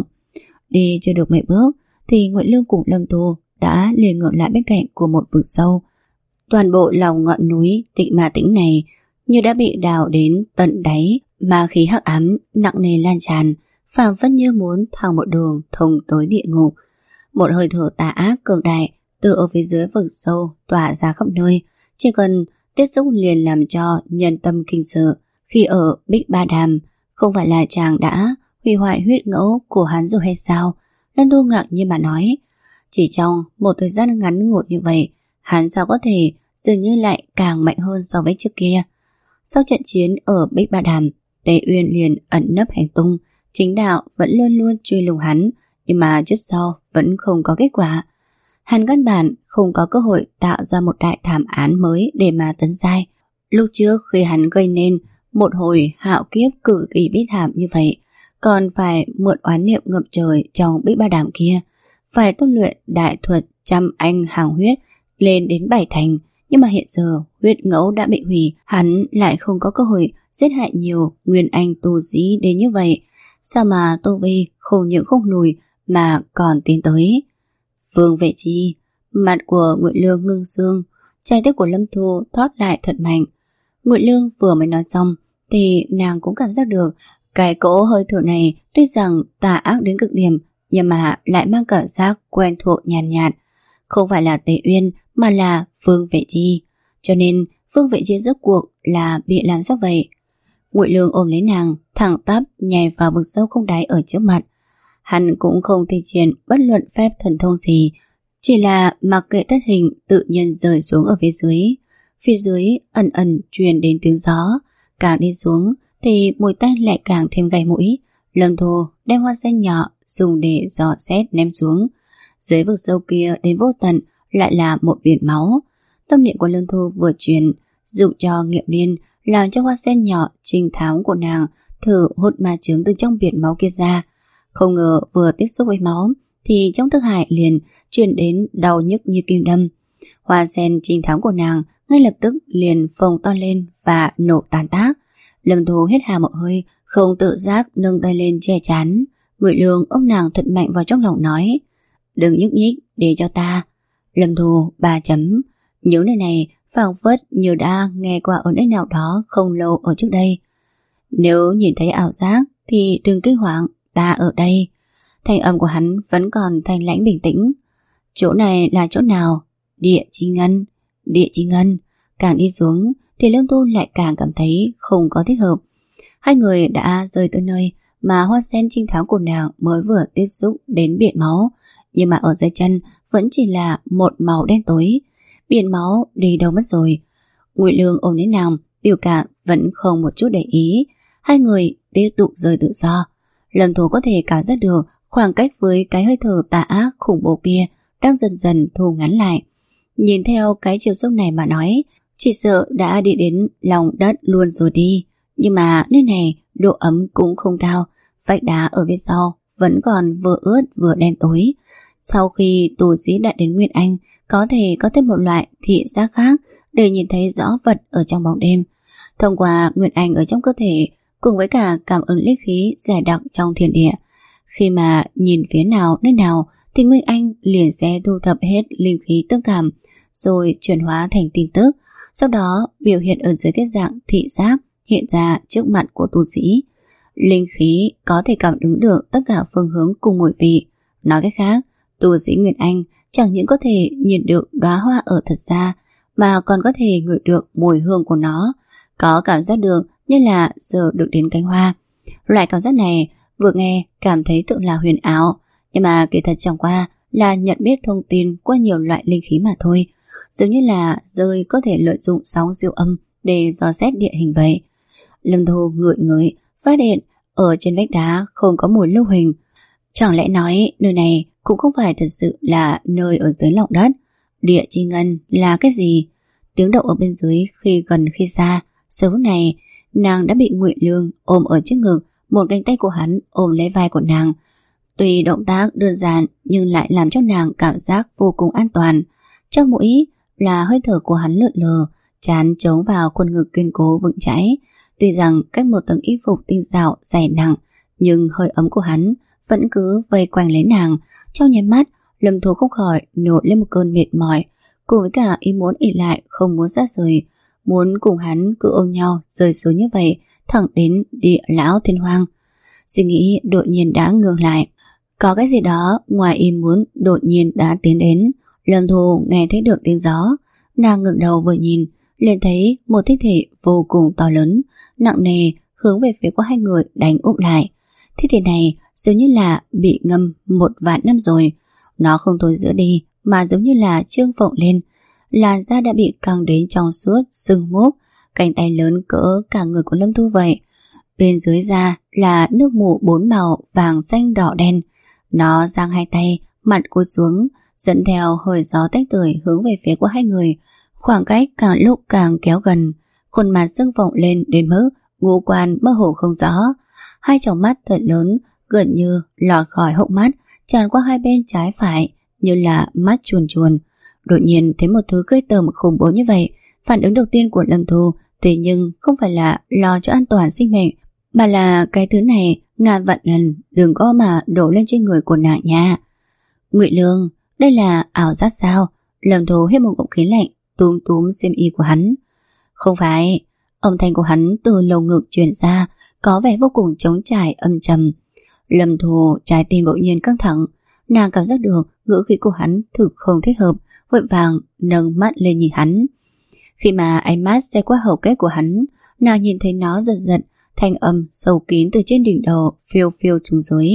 Đi chưa được mấy bước thì Ngụy Lương cùng Lâm Thu đã liền ngược lại bên cạnh của một vực sâu. Toàn bộ lòng ngọn núi Tịnh Ma Tĩnh này như đã bị đào đến tận đáy, ma khí hắc ám nặng nề lan tràn, phảng phất như muốn thẳng một đường thông tới địa ngục. Một hơi thở tà ác cường đại từ ở phía dưới vực sâu tỏa ra khắp nơi, chỉ cần tiếp xúc liền làm cho nhân tâm kinh sợ. Khi ở Bích Ba Đàm, không phải là chàng đã hủy hoại huyết ngẫu của hắn rồi hay sao? Lâm Thu ngạc nhiên mà nói. Chỉ trong một thời gian ngắn ngủi như vậy, hắn sao có thể dường như lại càng mạnh hơn so với trước kia. Sau trận chiến ở Bích Ba Đàm, Tề Uyên liền ẩn nấp hành tung, chính đạo vẫn luôn luôn truy lùng hắn, nhưng mà trước sau vẫn không có kết quả. Hắn căn bản không có cơ hội tạo ra một đại thảm án mới để mà tấn giai. Lúc trước khi hắn gây nên một hồi hạo kiếp cực kỳ bi thảm như vậy, còn phải mượn oán niệm ngập trời trong Bích Ba Đàm kia, phải tu luyện đại thuật trăm anh hàng huyết lên đến bảy thành. Nhưng mà hiện giờ huyết ngẫu đã bị hủy, hắn lại không có cơ hội giết hại nhiều nguyên anh tu sĩ đến như vậy. Sao mà Tô Vi không những không lùi mà còn tiến tới? Vương Vệ Chi. Mặt của Ngụy Lương ngưng xương, trái tim của Lâm Thu thoát lại thật mạnh. Ngụy Lương vừa mới nói xong thì nàng cũng cảm giác được cái cỗ hơi thở này tuy rằng tà ác đến cực điểm, nhưng mà lại mang cảm giác quen thuộc nhàn nhạt, nhạt. Không phải là Tề Uyên mà là Vương Vệ Chi. Cho nên Vương Vệ Chi rốt cuộc là bị làm sao vậy? Ngụy Lương ôm lấy nàng, thẳng tắp nhảy vào vực sâu không đáy ở trước mặt. Hắn cũng không thi triển bất luận phép thần thông gì, chỉ là mặc kệ tất hình tự nhiên rơi xuống ở phía dưới. Phía dưới ẩn ẩn truyền đến tiếng gió, càng đi xuống thì mùi tanh lại càng thêm gay mũi. Lâm Thu đem hoa sen nhỏ dùng để dò xét ném xuống. Dưới vực sâu kia đến vô tận lại là một biển máu. Tâm niệm của Lâm Thu vừa truyền, dụ cho Nghiệm Liên làm cho hoa sen nhỏ trinh thám của nàng thử hút ma chướng từ trong biển máu kia ra. Không ngờ vừa tiếp xúc với máu thì trong thức hải liền truyền đến đau nhức như kim đâm. Hoa sen trinh thám của nàng ngay lập tức liền phồng to lên và nổ tan tác. Lâm Thu hít hà một hơi, không tự giác nâng tay lên che chắn. Ngụy Lương ôm nàng thật mạnh vào trong lòng nói: đừng nhúc nhích để cho ta. Lâm Thu ba chấm. Những lời này phảng phất như đã nghe qua ở nơi nào đó không lâu ở trước đây. Nếu nhìn thấy ảo giác thì đừng kinh hoàng, ta ở đây. Thanh âm của hắn vẫn còn thanh lãnh bình tĩnh. Chỗ này là chỗ nào? Địa Chi Ngân. Địa Chi Ngân. Càng đi xuống thì Lâm Thu lại càng cảm thấy không có thích hợp. Hai người đã rời tới nơi mà hoa sen trinh thám của nàng mới vừa tiếp xúc đến biển máu, nhưng mà ở dưới chân vẫn chỉ là một màu đen tối. Biển máu đi đâu mất rồi? Ngụy Lương ôm lấy nàng, biểu cảm vẫn không một chút để ý. Hai người tiếp tục rời tự do. Lâm Thu có thể cảm giác được khoảng cách với cái hơi thở tà ác khủng bố kia đang dần dần thu ngắn lại. Nhìn theo cái chiều dốc này mà nói, chỉ sợ đã đi đến lòng đất luôn rồi đi. Nhưng mà nơi này độ ấm cũng không cao, vách đá ở phía sau vẫn còn vừa ướt vừa đen tối. Sau khi tù sĩ đã đến Nguyên Anh, có thể có thêm một loại thị giác khác để nhìn thấy rõ vật ở trong bóng đêm. Thông qua Nguyên Anh ở trong cơ thể cùng với cả cảm ứng linh khí dày đặc trong thiên địa, khi mà nhìn phía nào nơi nào thì Nguyên Anh liền sẽ thu thập hết linh khí tương cảm rồi chuyển hóa thành tin tức, sau đó biểu hiện ở dưới cái dạng thị giác hiện ra trước mặt của tu sĩ. Linh khí có thể cảm ứng được tất cả phương hướng cùng mùi vị. Nói cách khác, tu sĩ Nguyên Anh chẳng những có thể nhìn được đóa hoa ở thật xa, mà còn có thể ngửi được mùi hương của nó, có cảm giác được như là giờ được đến cánh hoa. Loại cảm giác này vừa nghe cảm thấy tự là huyền ảo, nhưng mà kỳ thật chẳng qua là nhận biết thông tin qua nhiều loại linh khí mà thôi, giống như là rơi có thể lợi dụng sóng siêu âm để dò xét địa hình vậy. Lâm Thu ngửi ngửi, phát hiện ở trên vách đá không có mùi lưu huỳnh. Chẳng lẽ nói nơi này cũng không phải thật sự là nơi ở dưới lòng đất? Địa chi ngân là cái gì? Tiếng động ở bên dưới khi gần khi xa. Giờ phút này nàng đã bị Ngụy Lương ôm ở trước ngực, một cánh tay của hắn ôm lấy vai của nàng. Tuy động tác đơn giản nhưng lại làm cho nàng cảm giác vô cùng an toàn. Trong mũi là hơi thở của hắn lượn lờ, trán chống vào khuôn ngực kiên cố vững chãi. Tuy rằng cách một tầng y phục tinh xảo dày nặng, nhưng hơi ấm của hắn vẫn cứ vây quanh lấy nàng. Trong nháy mắt, Lâm Thu không khỏi nổi lên một cơn mệt mỏi, cùng với cả ý muốn ỉ lại không muốn ra rời, muốn cùng hắn cứ ôm nhau rơi xuống như vậy thẳng đến địa lão thiên hoang. Suy nghĩ đột nhiên đã ngừng lại, có cái gì đó ngoài ý muốn đột nhiên đã tiến đến. Lâm Thu nghe thấy được tiếng gió, nàng ngẩng đầu vừa nhìn, liền thấy một thi thể vô cùng to lớn, nặng nề hướng về phía của hai người đánh úp lại. Thi thể này giống như là bị ngâm một vạn năm rồi, nó không thối rữa đi mà giống như là trương phồng lên, làn da đã bị căng đến trong suốt, sưng múp, cánh tay lớn cỡ cả người của Lâm Thu vậy. Bên dưới da là nước mủ bốn màu vàng xanh đỏ đen. Nó giang hai tay, mặt cúi xuống, dẫn theo hơi gió tách tưởi hướng về phía của hai người. Khoảng cách càng lúc càng kéo gần, khuôn mặt sưng phồng lên đến mức ngũ quan mơ hồ không rõ. Hai tròng mắt thật lớn gần như lọt khỏi hốc mắt, tràn qua hai bên trái phải như là mắt chuồn chuồn. Đột nhiên thấy một thứ gây tởm khủng bố như vậy, phản ứng đầu tiên của Lâm Thu thế nhưng không phải là lo cho an toàn sinh mệnh, mà là cái thứ này ngàn vạn lần đừng có mà đổ lên trên người của nàng nha. Ngụy Lương, đây là ảo giác sao? Lâm Thu hít một ngụm khí lạnh, túm túm xiêm y của hắn. Không phải. Âm thanh của hắn từ lồng ngực truyền ra, có vẻ vô cùng trống trải âm trầm. Lâm Thu trái tim bỗng nhiên căng thẳng, nàng cảm giác được ngữ khí của hắn thực không thích hợp, vội vàng nâng mắt lên nhìn hắn. Khi mà ánh mắt xe qua hầu kết của hắn, nàng nhìn thấy nó giật giật, thanh âm sâu kín từ trên đỉnh đầu phiêu phiêu xuống dưới.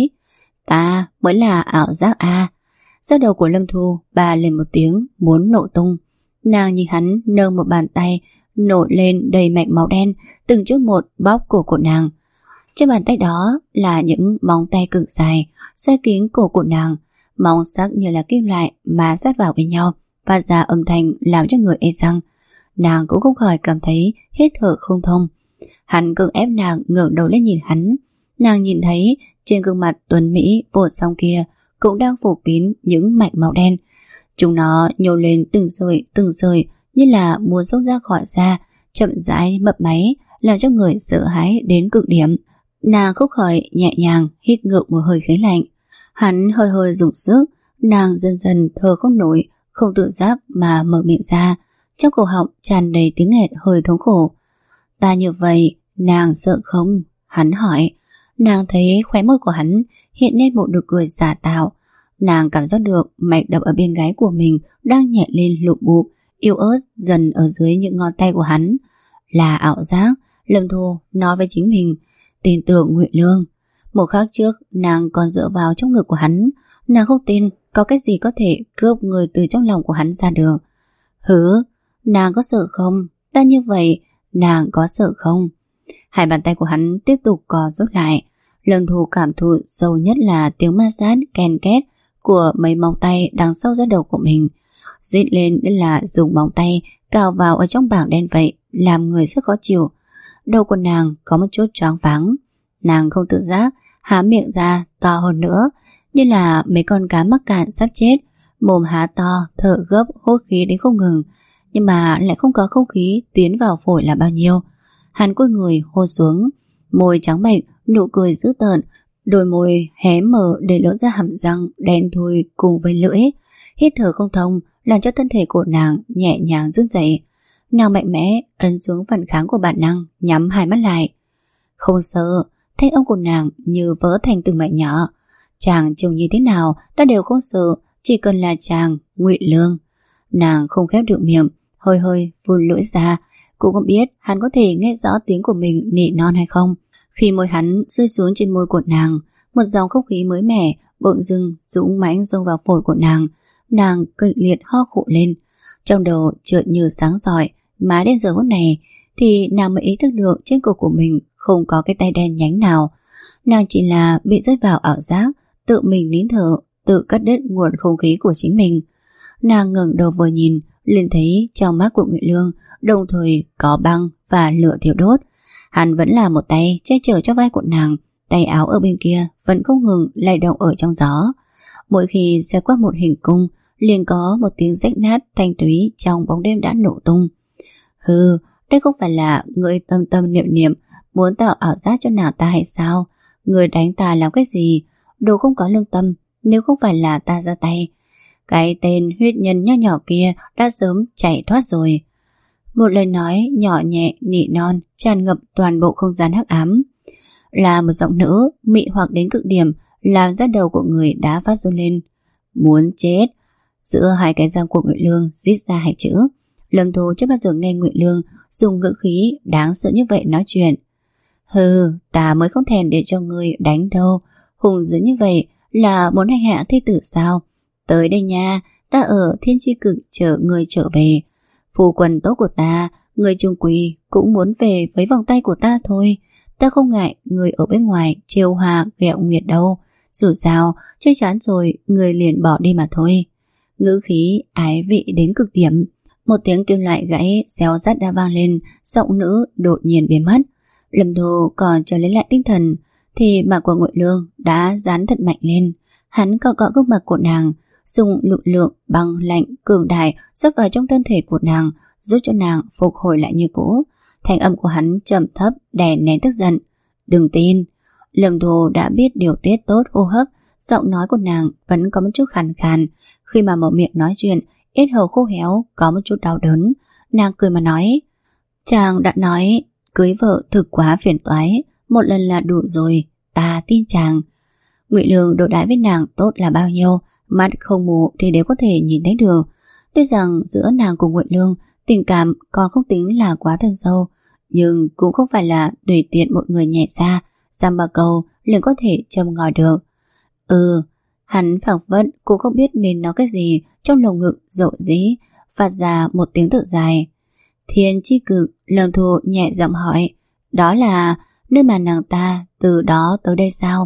Ta mới là ảo giác a. Da đầu của Lâm Thu bà lên một tiếng muốn nổ tung. Nàng nhìn hắn nâng một bàn tay nổi lên đầy mạch máu đen, từng chút một bóp cổ của nàng. Trên bàn tay đó là những móng tay cực dài xoay kín cổ của nàng, móng sắc như là kim loại mà sát vào với nhau, phát ra âm thanh làm cho người ê răng. Nàng cũng không khỏi cảm thấy hít thở không thông. Hắn cưỡng ép nàng ngẩng đầu lên nhìn hắn. Nàng nhìn thấy trên gương mặt tuấn mỹ vô song kia cũng đang phủ kín những mạch máu đen. Chúng nó nhô lên từng sợi từng sợi như là muốn xốc ra khỏi da, chậm rãi mấp máy, làm cho người sợ hãi đến cực điểm. Nàng không khỏi nhẹ nhàng hít ngược một hơi khí lạnh. Hắn hơi hơi dùng sức, nàng dần dần thở không nổi, không tự giác mà mở miệng ra, trong cổ họng tràn đầy tiếng nghẹt hơi thống khổ. Ta như vậy, nàng sợ không? Hắn hỏi. Nàng thấy khóe môi của hắn hiện lên một nụ cười giả tạo. Nàng cảm giác được mạch đập ở bên gáy của mình đang nhẹ lên lụp bụp, yếu ớt dần ở dưới những ngón tay của hắn. là ảo giác. Lâm Thu nói với chính mình, tin tưởng Ngụy Lương. Một khắc trước nàng còn dựa vào trong ngực của hắn, nàng không tin có cái gì có thể cướp người từ trong lòng của hắn ra được. Hứ, nàng có sợ không? Ta như vậy, nàng có sợ không? Hai bàn tay của hắn tiếp tục co rút lại. Lâm Thu cảm thụ sâu nhất là tiếng ma sát ken két của mấy móng tay đằng sau da đầu của mình. Rít lên là dùng móng tay cào vào ở trong bảng đen vậy, làm người rất khó chịu. Đầu của nàng có một chút choáng váng. Nàng không tự giác há miệng ra to hơn nữa, như là mấy con cá mắc cạn sắp chết, mồm há to, thở gấp, hốt khí đến không ngừng, nhưng mà lại không có không khí tiến vào phổi là bao nhiêu. Hắn cúi người hôn xuống, môi trắng bệch, nụ cười dữ tợn, đôi môi hé mở để lộ ra hàm răng đen thui cùng với lưỡi. Hít thở không thông làm cho thân thể của nàng nhẹ nhàng run rẩy. Nàng mạnh mẽ ấn xuống phản kháng của bản năng, nhắm hai mắt lại. Không sợ. Thanh âm của nàng như vỡ thành từng mảnh nhỏ. Chàng trông như thế nào ta đều không sợ, chỉ cần là chàng, Ngụy Lương. Nàng không khép được miệng, hơi hơi vươn lưỡi ra. Cũng không biết hắn có thể nghe rõ tiếng của mình nỉ non hay không. Khi môi hắn rơi xuống trên môi của nàng, một dòng không khí mới mẻ bỗng dưng dũng mãnh xông vào phổi của nàng. Nàng kịch liệt ho khụ lên, trong đầu chợt như sáng rọi. Má đến giờ phút này thì nàng mới ý thức được trên cổ của mình không có cái tay đen nhánh nào. Nàng chỉ là bị rơi vào ảo giác, tự mình nín thở, tự cắt đứt nguồn không khí của chính mình. Nàng ngẩng đầu vừa nhìn, liền thấy trong mắt của Ngụy Lương đồng thời có băng và lửa thiêu đốt. Hắn vẫn là một tay che chở cho vai của nàng, tay áo ở bên kia vẫn không ngừng lay động ở trong gió. Mỗi khi xoay qua một hình cung, liền có một tiếng rách nát thanh túy trong bóng đêm đã nổ tung. Hừ, đây không phải là người tâm tâm niệm niệm muốn tạo ảo giác cho nàng ta hay sao? Người đánh ta làm cái gì? Đồ không có lương tâm. Nếu không phải là ta ra tay, cái tên huyết nhân nho nhỏ kia đã sớm chạy thoát rồi. Một lời nói nhỏ nhẹ nỉ non tràn ngập toàn bộ không gian hắc ám. Là một giọng nữ mị hoặc đến cực điểm, làm ra đầu của người đã phát run lên. Muốn chết. Giữa hai cái răng của Ngụy Lương rít ra hai chữ. Lâm Thu chưa bao giờ nghe Ngụy Lương dùng ngữ khí đáng sợ như vậy nói chuyện. Hừ, ta mới không thèm để cho ngươi đánh đâu. Hùng dữ như vậy là muốn hành hạ thi tử sao? Tới đây nha, ta ở Thiên Chi Cực chờ người trở về. Phu quân tốt của ta, người trung quỳ cũng muốn về với vòng tay của ta thôi. Ta không ngại người ở bên ngoài trêu hòa ghẹo nguyệt đâu. Dù sao, chơi chán rồi, người liền bỏ đi mà thôi. Ngữ khí ái vị đến cực điểm. Một tiếng kim loại gãy xéo rát đã vang lên, giọng nữ đột nhiên biến mất. Lâm Thu còn chờ lấy lại tinh thần thì mặt của Ngụy Lương đã dán thật mạnh lên. Hắn cọ cọ gương mặt của nàng, dùng lực lượng băng lạnh cường đại rót vào trong thân thể của nàng, giúp cho nàng phục hồi lại như cũ. Thanh âm của hắn trầm thấp đè nén tức giận. Đừng tin. Lâm Thu đã biết điều tiết tốt hô hấp, giọng nói của nàng vẫn có một chút khàn khàn. Khi mà mở miệng nói chuyện, yết hầu khô héo có một chút đau đớn. Nàng cười mà nói, chàng đã nói cưới vợ thực quá phiền toái, một lần là đủ rồi, ta tin chàng. Ngụy Lương đối đãi với nàng tốt là bao nhiêu, mắt không mù thì đều có thể nhìn thấy được. Tuy rằng giữa nàng cùng Ngụy Lương tình cảm còn không tính là quá thân sâu, nhưng cũng không phải là tùy tiện một người nhẹ ra giam ba câu liền có thể châm ngòi được. Ừ, hắn phảng phất cũng không biết nên nói cái gì, trong lồng ngực rộ rĩ phát ra một tiếng thở dài. Thiên Chi Cực, Lâm Thu nhẹ giọng hỏi, đó là nơi mà nàng ta từ đó tới đây sao?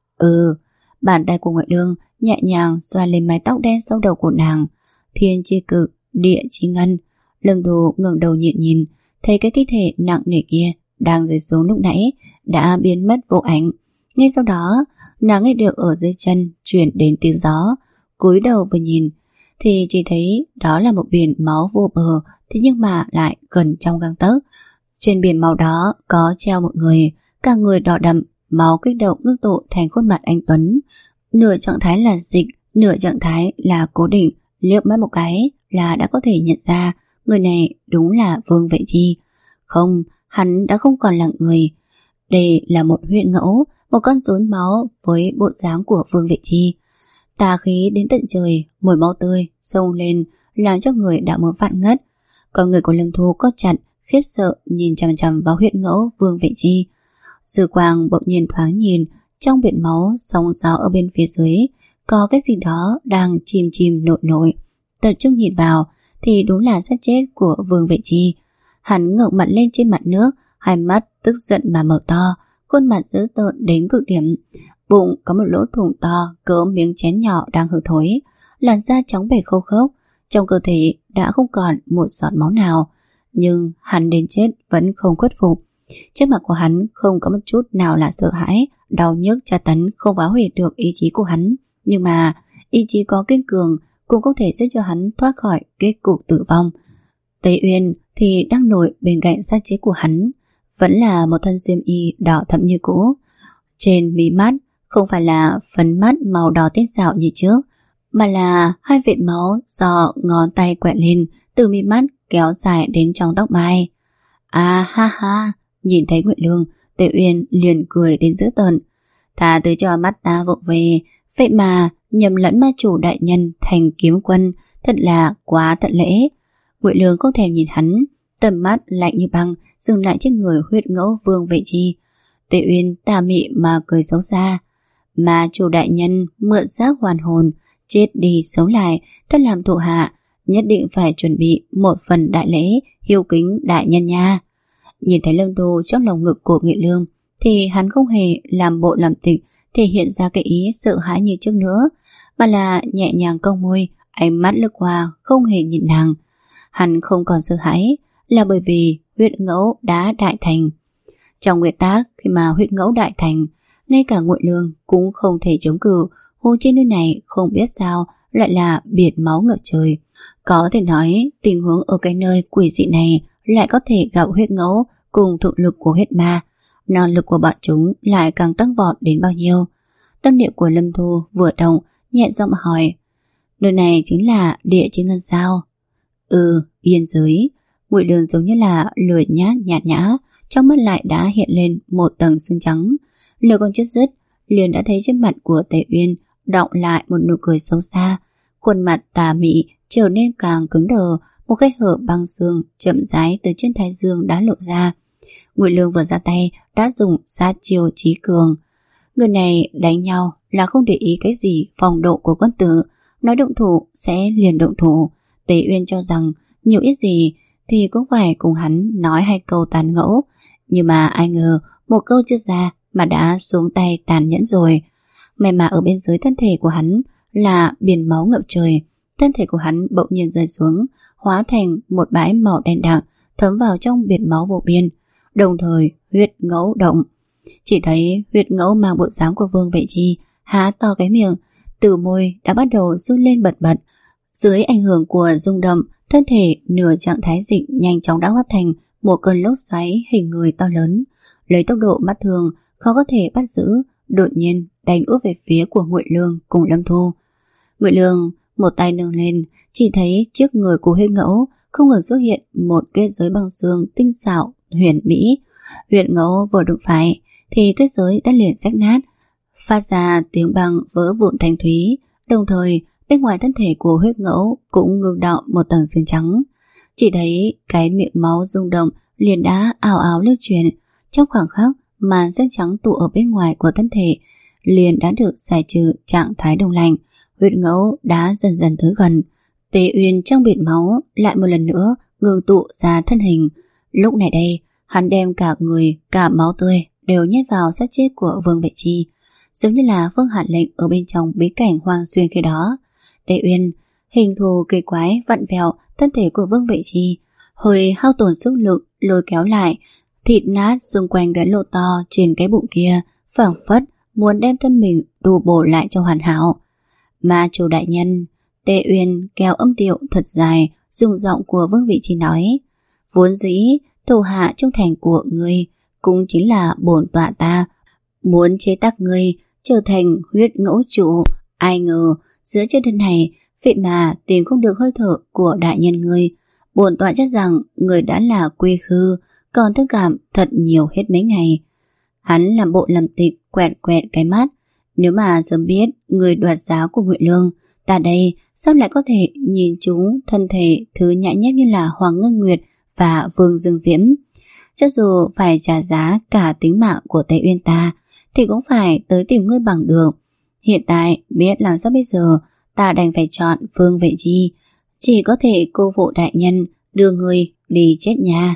Ừ. Bàn tay của Ngụy Lương nhẹ nhàng xoa lên mái tóc đen sau đầu của nàng. Thiên Chi Cực, địa chi ngân. Lâm Thu ngẩng đầu nhìn nhìn, thấy cái thi thể nặng nề kia đang rơi xuống lúc nãy đã biến mất vô ảnh. Ngay sau đó, nàng nghe được ở dưới chân truyền đến tiếng gió. Cúi đầu vừa nhìn thì chỉ thấy đó là một biển máu vô bờ, thế nhưng mà lại gần trong gang tấc. Trên biển máu đó có treo một người, cả người đỏ đậm, máu kích động ngưng tụ thành khuôn mặt anh tuấn. Nửa trạng thái là dịch, nửa trạng thái là cố định, liếc mắt một cái là đã có thể nhận ra người này đúng là Vương Vệ Chi. Không, hắn đã không còn là người. Đây là một huyễn ngẫu, một con rối máu với bộ dáng của Vương Vệ Chi. Tà khí đến tận trời, mùi máu tươi xông lên làm cho người đã muốn vạn ngất. Con người của Lâm Thu có chặt, khiếp sợ nhìn chằm chằm vào huyết ngẫu Vương Vệ Chi. Dư quang bỗng nhiên thoáng nhìn, trong biển máu sóng gió ở bên phía dưới có cái gì đó đang chìm chìm nổi nổi. Tập trung nhìn vào thì đúng là xác chết của Vương Vệ Chi. Hắn ngẩng mặt lên trên mặt nước, hai mắt tức giận mà mở to, khuôn mặt dữ tợn đến cực điểm. Bụng có một lỗ thủng to cỡ miếng chén nhỏ đang hư thối, làn da trắng bệch khô khốc, trong cơ thể đã không còn một giọt máu nào. Nhưng hắn đến chết vẫn không khuất phục. Trước mặt của hắn không có một chút nào là sợ hãi, đau nhức tra tấn không phá hủy được ý chí của hắn. Nhưng mà ý chí có kiên cường cũng không thể giúp cho hắn thoát khỏi kết cục tử vong. Tây Uyên thì đang nổi bên cạnh xác chết của hắn, vẫn là một thân xiêm y đỏ thẫm như cũ. Trên mí mắt không phải là phấn mắt màu đỏ tinh xảo như trước, mà là hai vệt máu do ngón tay quẹt lên từ mí mắt kéo dài đến trong tóc mai. À ha ha, nhìn thấy Nguyệt Lương, Tề Uyên liền cười đến dữ tợn. Thà tới cho mắt ta vụng về, vậy mà nhầm lẫn ma chủ đại nhân thành kiếm quân, thật là quá tận lễ. Nguyệt Lương không thèm nhìn hắn, tầm mắt lạnh như băng dừng lại trên người huyết ngẫu Vương Vệ Chi. Tề Uyên tà mị mà cười xấu xa. Ma chủ đại nhân mượn xác hoàn hồn, chết đi sống lại, thân làm thuộc hạ, nhất định phải chuẩn bị một phần đại lễ hiếu kính đại nhân nha. Nhìn thấy Lâm Tu trong lòng ngực của Nguyệt Lương thì hắn không hề làm bộ làm tịch thể hiện ra cái ý sợ hãi như trước nữa, mà là nhẹ nhàng cong môi, ánh mắt lướt qua không hề nhìn nàng. Hắn không còn sợ hãi là bởi vì huyết ngẫu đã đại thành. Trong nguyệt tác, khi mà huyết ngẫu đại thành, ngay cả Nguyệt Lương cũng không thể chống cự. Hồ trên nơi này không biết sao lại là biển máu ngập trời. Có thể nói tình huống ở cái nơi quỷ dị này lại có thể gặp huyết ngẫu cùng thực lực của huyết ma, năng lực của bọn chúng lại càng tăng vọt đến bao nhiêu. Tâm niệm của Lâm Thu vừa động, nhẹ giọng hỏi: nơi này chính là địa chi ngân sao? Ừ, biên giới. Nguyệt Lương giống như là lười nhát nhạt nhã, trong mắt lại đã hiện lên một tầng sương trắng. Lời còn chưa dứt, liền đã thấy trên mặt của Tề Uyên đọng lại một nụ cười xấu xa, khuôn mặt tà mị trở nên càng cứng đờ, một khe hở băng xương chậm rãi từ trên thái dương đã lộ ra. Nguyệt Lương vừa ra tay đã dùng sát chiêu trí cường. Người này đánh nhau là không để ý cái gì phong độ của quân tử, nói động thủ sẽ liền động thủ. Tề Uyên cho rằng nhiều ít gì thì cũng phải cùng hắn nói hai câu tàn ngẫu, nhưng mà ai ngờ một câu chưa ra mà đã xuống tay tàn nhẫn rồi. May mà ở bên dưới thân thể của hắn là biển máu ngập trời, thân thể của hắn bỗng nhiên rơi xuống, hóa thành một bãi màu đen đặc thấm vào trong biển máu vô biên. Đồng thời huyết ngẫu động, chỉ thấy huyết ngẫu mang bộ dáng của Vương Vệ Chi há to cái miệng, từ môi đã bắt đầu run lên bật bật. Dưới ảnh hưởng của rung động, thân thể nửa trạng thái dịch nhanh chóng đã hóa thành một cơn lốc xoáy hình người to lớn, lấy tốc độ mắt thường khó có thể bắt giữ, đột nhiên đánh úp về phía của Nguyệt Lương cùng Lâm Thu. Nguyệt Lương một tay nâng lên, chỉ thấy trước người của huyết ngẫu không ngừng xuất hiện một kết giới băng xương tinh xảo huyền mỹ. Huyết ngẫu vừa đụng phải thì kết giới đã liền rách nát, phát ra tiếng băng vỡ vụn thanh thúy. Đồng thời bên ngoài thân thể của huyết ngẫu cũng ngưng đọng một tầng sương trắng. Chỉ thấy cái miệng máu rung động liền đã ào ào lưu truyền. Trong khoảng khắc màn xương trắng tụ ở bên ngoài của thân thể liền đã được giải trừ trạng thái đông lạnh. Huyết ngẫu đã dần dần tới gần. Tề Uyên trong biển máu lại một lần nữa ngừng tụ ra thân hình. Lúc này đây hắn đem cả người cả máu tươi đều nhét vào xác chết của Vương Vệ Chi, giống như là Vương Hàn Lệnh ở bên trong bí cảnh hoang xuyên khi đó. Tề Uyên hình thù kỳ quái vặn vẹo thân thể của Vương Vệ Chi, hơi hao tổn sức lực lôi kéo lại, thịt nát xung quanh cái lỗ to trên cái bụng kia, phảng phất muốn đem thân mình tu bổ lại cho hoàn hảo. Ma chủ đại nhân, Tề Uyên kéo âm điệu thật dài, dùng giọng của Vương Vệ Chi nói: vốn dĩ thủ hạ trung thành của ngươi cũng chính là bổn tọa ta, muốn chế tác ngươi trở thành huyết ngẫu chủ. Ai ngờ giữa trên đất này vậy mà tìm không được hơi thở của đại nhân ngươi. Bổn tọa chắc rằng người đã là quy khư, còn thương cảm thật nhiều hết mấy ngày. Hắn làm bộ làm tịch quẹt quẹt cái mắt. Nếu mà sớm biết người đoạt giá của Nguyệt Lương, ta đây sao lại có thể nhìn chúng thân thể thứ nhã nhép như là Hoàng Ngân Nguyệt và Vương Dương Diễm. Cho dù phải trả giá cả tính mạng của Tế Uyên ta thì cũng phải tới tìm ngươi bằng được. Hiện tại biết làm sao bây giờ, ta đành phải chọn Vương Vệ Chi. Chỉ có thể cô phụ đại nhân đưa ngươi đi chết nha.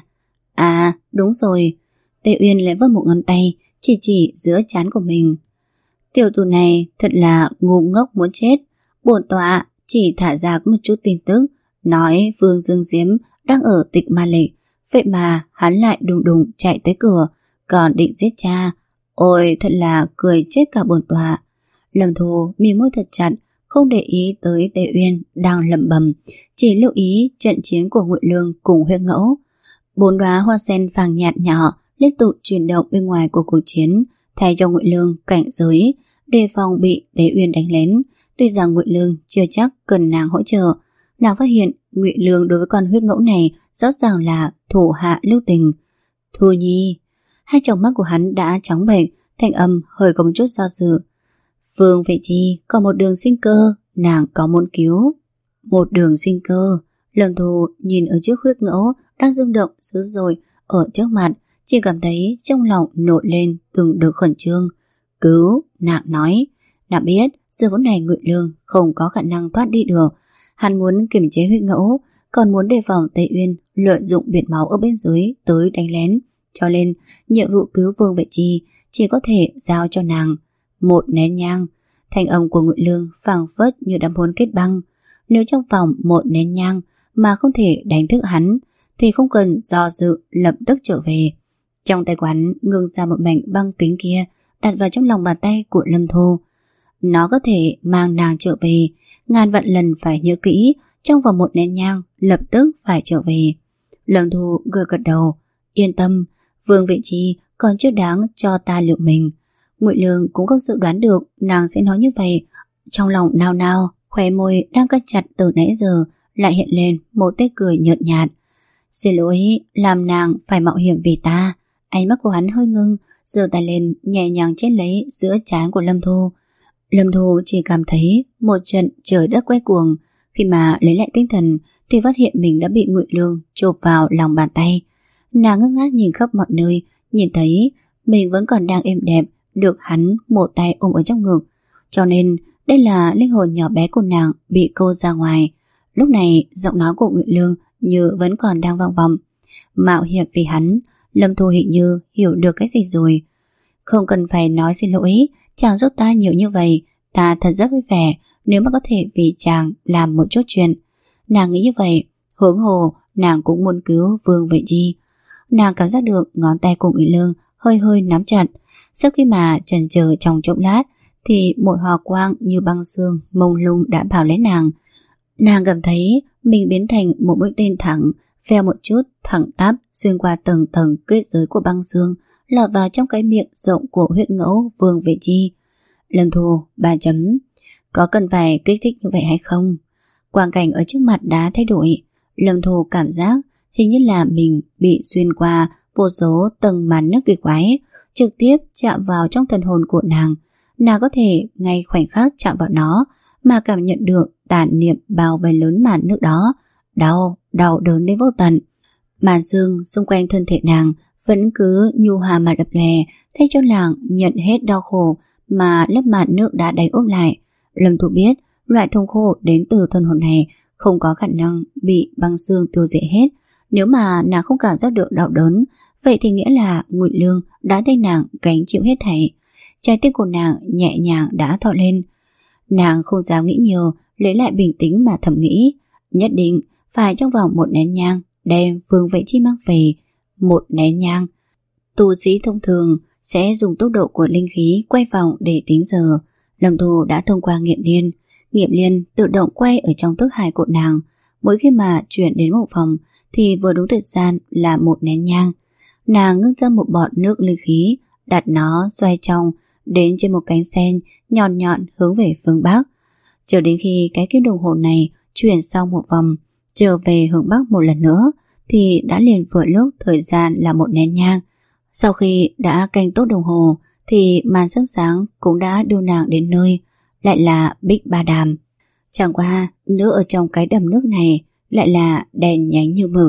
À đúng rồi. Tế Uyên lại vươn một ngón tay chỉ chỉ giữa trán của mình. Tiểu tử này thật là ngu ngốc muốn chết. Bổn tọa chỉ thả ra có một chút tin tức, nói Vương Dương Diễm đang ở Tịch Ma Lịch. Vậy mà hắn lại đùng đùng chạy tới cửa, còn định giết cha. Ôi thật là cười chết cả bổn tọa. Lâm Thu mím môi thật chặt, không để ý tới Tế Uyên đang lẩm bẩm, chỉ lưu ý trận chiến của Ngụy Lương cùng Huyết Ngẫu. Bốn đóa hoa sen vàng nhạt nhỏ liên tục chuyển động bên ngoài của cuộc chiến, thay cho Ngụy Lương cảnh giới, đề phòng bị Tế Uyên đánh lén. Tuy rằng Ngụy Lương chưa chắc cần nàng hỗ trợ, nàng phát hiện Ngụy Lương đối với con Huyết Ngẫu này rõ ràng là thủ hạ lưu tình. Thu Nhi, hai tròng mắt của hắn đã trắng bệch, thanh âm hơi có một chút do dự. Vương Vệ Chi có một đường sinh cơ, nàng có muốn cứu. Một đường sinh cơ. Lâm Thu nhìn ở trước Huyết Ngẫu đang rung động dữ dội ở trước mặt, chỉ cảm thấy trong lòng nổi lên từng đợt khẩn trương. Cứu, nàng nói. Nàng biết giờ phút này Ngụy Lương không có khả năng thoát đi được. Hắn muốn kiềm chế Huyết Ngẫu, còn muốn đề phòng Tế Uyên lợi dụng biển máu ở bên dưới tới đánh lén, cho nên nhiệm vụ cứu Vương Vệ Chi chỉ có thể giao cho nàng. Một nén nhang. Thanh âm của Ngụy Lương phảng phất như đã muốn kết băng. Nếu trong vòng một nén nhang mà không thể đánh thức hắn thì không cần do dự, lập tức trở về. Trong tay quán ngưng ra một mảnh băng kính kia, đặt vào trong lòng bàn tay của Lâm Thu. Nó có thể mang nàng trở về, ngàn vạn lần phải nhớ kỹ, trong vòng một nén nhang lập tức phải trở về. Lâm Thu gật gật đầu. Yên tâm, Vương Vệ Chi còn chưa đáng cho ta liệu mình. Ngụy Lương cũng không dự đoán được nàng sẽ nói như vậy. Trong lòng nao nao, khóe môi đang cắt chặt từ nãy giờ lại hiện lên một tét cười nhợt nhạt. Xin lỗi, làm nàng phải mạo hiểm vì ta. Ánh mắt của hắn hơi ngưng, giơ tay lên nhẹ nhàng chết lấy giữa trán của Lâm Thu. Lâm Thu chỉ cảm thấy một trận trời đất quay cuồng. Khi mà lấy lại tinh thần thì phát hiện mình đã bị Ngụy Lương chộp vào lòng bàn tay. Nàng ngơ ngác nhìn khắp mọi nơi, nhìn thấy mình vẫn còn đang êm đẹp, được hắn một tay ôm ở trong ngực. Cho nên đây là linh hồn nhỏ bé của nàng bị câu ra ngoài. Lúc này giọng nói của Ngụy Lương như vẫn còn đang vang vọng. Mạo hiểm vì hắn. Lâm Thu hình như hiểu được cái gì rồi. Không cần phải nói xin lỗi, chàng giúp ta nhiều như vậy, ta thật rất vui vẻ nếu mà có thể vì chàng làm một chút chuyện. Nàng nghĩ như vậy, huống hồ nàng cũng muốn cứu Vương Vệ Chi. Nàng cảm giác được ngón tay của Ngụy Lương hơi hơi nắm chặt. Sau khi mà chần chờ trong chốc lát thì một hào quang như băng xương mông lung đã bảo lấy nàng. Nàng cảm thấy mình biến thành một mũi tên thẳng, veo một chút thẳng tắp xuyên qua tầng tầng kết giới của băng xương, lọt vào trong cái miệng rộng của Huyết Ngẫu Vương Vệ Chi. Lâm Thu ba chấm. Có cần phải kích thích như vậy hay không? Quang cảnh ở trước mặt đã thay đổi. Lâm Thu cảm giác hình như là mình bị xuyên qua vô số tầng màn nước kỳ quái, trực tiếp chạm vào trong thần hồn của nàng. Nàng có thể ngay khoảnh khắc chạm vào nó mà cảm nhận được tàn niệm bao vây lớn màn nước đó. Đau, đau đớn đến vô tận. Màn xương xung quanh thân thể nàng vẫn cứ nhu hòa mà đập lè, thay cho nàng nhận hết đau khổ mà lớp màn nước đã đánh úp lại. Lâm Thu biết loại thống khổ đến từ thân hồn này không có khả năng bị băng xương tiêu diệt hết. Nếu mà nàng không cảm giác được đau đớn, vậy thì nghĩa là Ngụy Lương đã thay nàng gánh chịu hết thảy. Trái tim của nàng nhẹ nhàng đã thọ lên. Nàng không dám nghĩ nhiều, lấy lại bình tĩnh mà thầm nghĩ, nhất định phải trong vòng một nén nhang đem Vương Vệ Chi mang về. Một nén nhang. Tu sĩ thông thường sẽ dùng tốc độ của linh khí quay vòng để tính giờ. Lâm Thu đã thông qua nghiệm liên. Nghiệm liên tự động quay ở trong thức hải của nàng. Mỗi khi mà chuyển đến một phòng thì vừa đúng thời gian là một nén nhang. Nàng ngưng ra một bọt nước linh khí, đặt nó xoay trong đến trên một cánh sen nhọn nhọn hướng về phương Bắc. Chờ đến khi cái kim đồng hồ này chuyển xong một vòng, trở về hướng Bắc một lần nữa, thì đã liền vừa lúc thời gian là một nén nhang. Sau khi đã canh tốt đồng hồ thì màn sắc sáng cũng đã đưa nàng đến nơi, lại là Bích Ba Đàm. Chẳng qua nước ở trong cái đầm nước này lại là đèn nhánh như mực.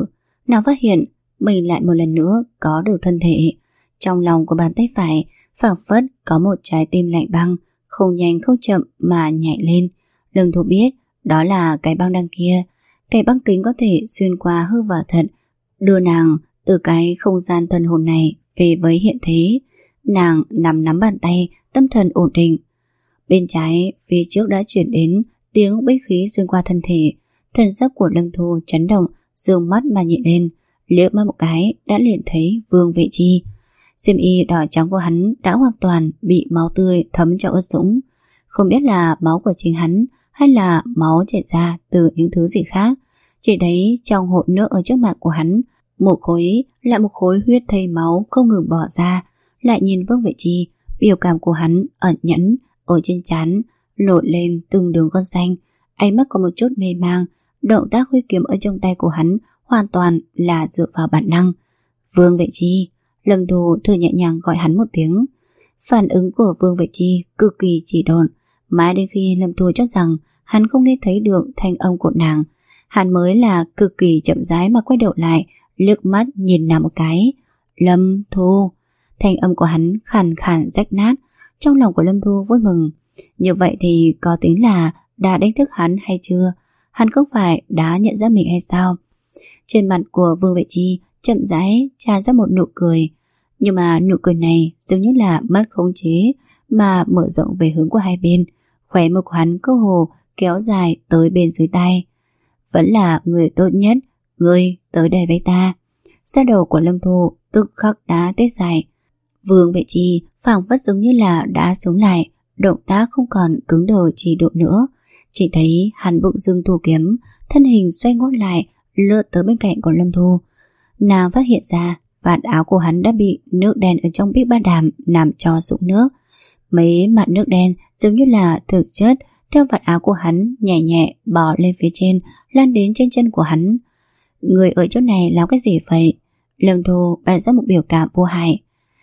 Nàng phát hiện mình lại một lần nữa có được thân thể. Trong lòng của bàn tay phải phảng phất có một trái tim lạnh băng, không nhanh không chậm mà nhảy lên. Lâm Thu biết đó là cái băng đăng kia. Cái băng kính có thể xuyên qua hư vả thật, đưa nàng từ cái không gian thần hồn này về với hiện thế. Nàng nắm nắm bàn tay, tâm thần ổn định. Bên trái phía trước đã chuyển đến tiếng bích khí xuyên qua thân thể. Thần sắc của Lâm Thu chấn động, dương mắt mà nhìn lên, liếc mắt một cái đã liền thấy Vương Vệ Chi. Xiêm y đỏ trắng của hắn đã hoàn toàn bị máu tươi thấm cho ướt sũng. Không biết là máu của chính hắn hay là máu chảy ra từ những thứ gì khác. Chỉ thấy trong hộp nước ở trước mặt của hắn, một khối lại một khối huyết thây máu không ngừng bỏ ra. Lại nhìn Vương Vệ Chi, biểu cảm của hắn ẩn nhẫn, ở trên trán nổi lên từng đường gân xanh, ánh mắt có một chút mê mang. Động tác huy kiếm ở trong tay của hắn hoàn toàn là dựa vào bản năng. Vương Vệ Chi. Lâm Thu thử nhẹ nhàng gọi hắn một tiếng. Phản ứng của Vương Vệ Chi cực kỳ chỉ độn, mãi đến khi Lâm Thu cho rằng hắn không nghe thấy được thanh âm của nàng, hắn mới là cực kỳ chậm rãi mà quay đầu lại, liếc mắt nhìn nàng một cái. Lâm Thu. Thanh âm của hắn khàn khàn rách nát. Trong lòng của Lâm Thu vui mừng. Như vậy thì có tính là đã đánh thức hắn hay chưa? Hắn không phải đã nhận ra mình hay sao? Trên mặt của Vương Vệ Chi chậm rãi tràn ra một nụ cười, nhưng mà nụ cười này giống như là mất khống chế mà mở rộng về hướng của hai bên. Khóe môi của hắn cơ hồ kéo dài tới bên dưới tay. Vẫn là người tốt nhất, ngươi tới đây với ta. Da đầu của Lâm Thu tức khắc đã tết dài. Vương Vệ Chi phảng phất giống như là đã sống lại, động tác không còn cứng đờ chỉ độ nữa. Chỉ thấy hắn bụng dưng thủ kiếm, thân hình xoay ngót lại, lướt tới bên cạnh của Lâm Thu. Nàng phát hiện ra vạt áo của hắn đã bị nước đen ở trong bích ba đàm làm cho sũng nước. Mấy mặt nước đen giống như là thực chất theo vạt áo của hắn nhẹ nhẹ bò lên phía trên, lan đến trên chân của hắn. Người ở chỗ này làm cái gì vậy? Lâm Thu bày ra một biểu cảm vô hại.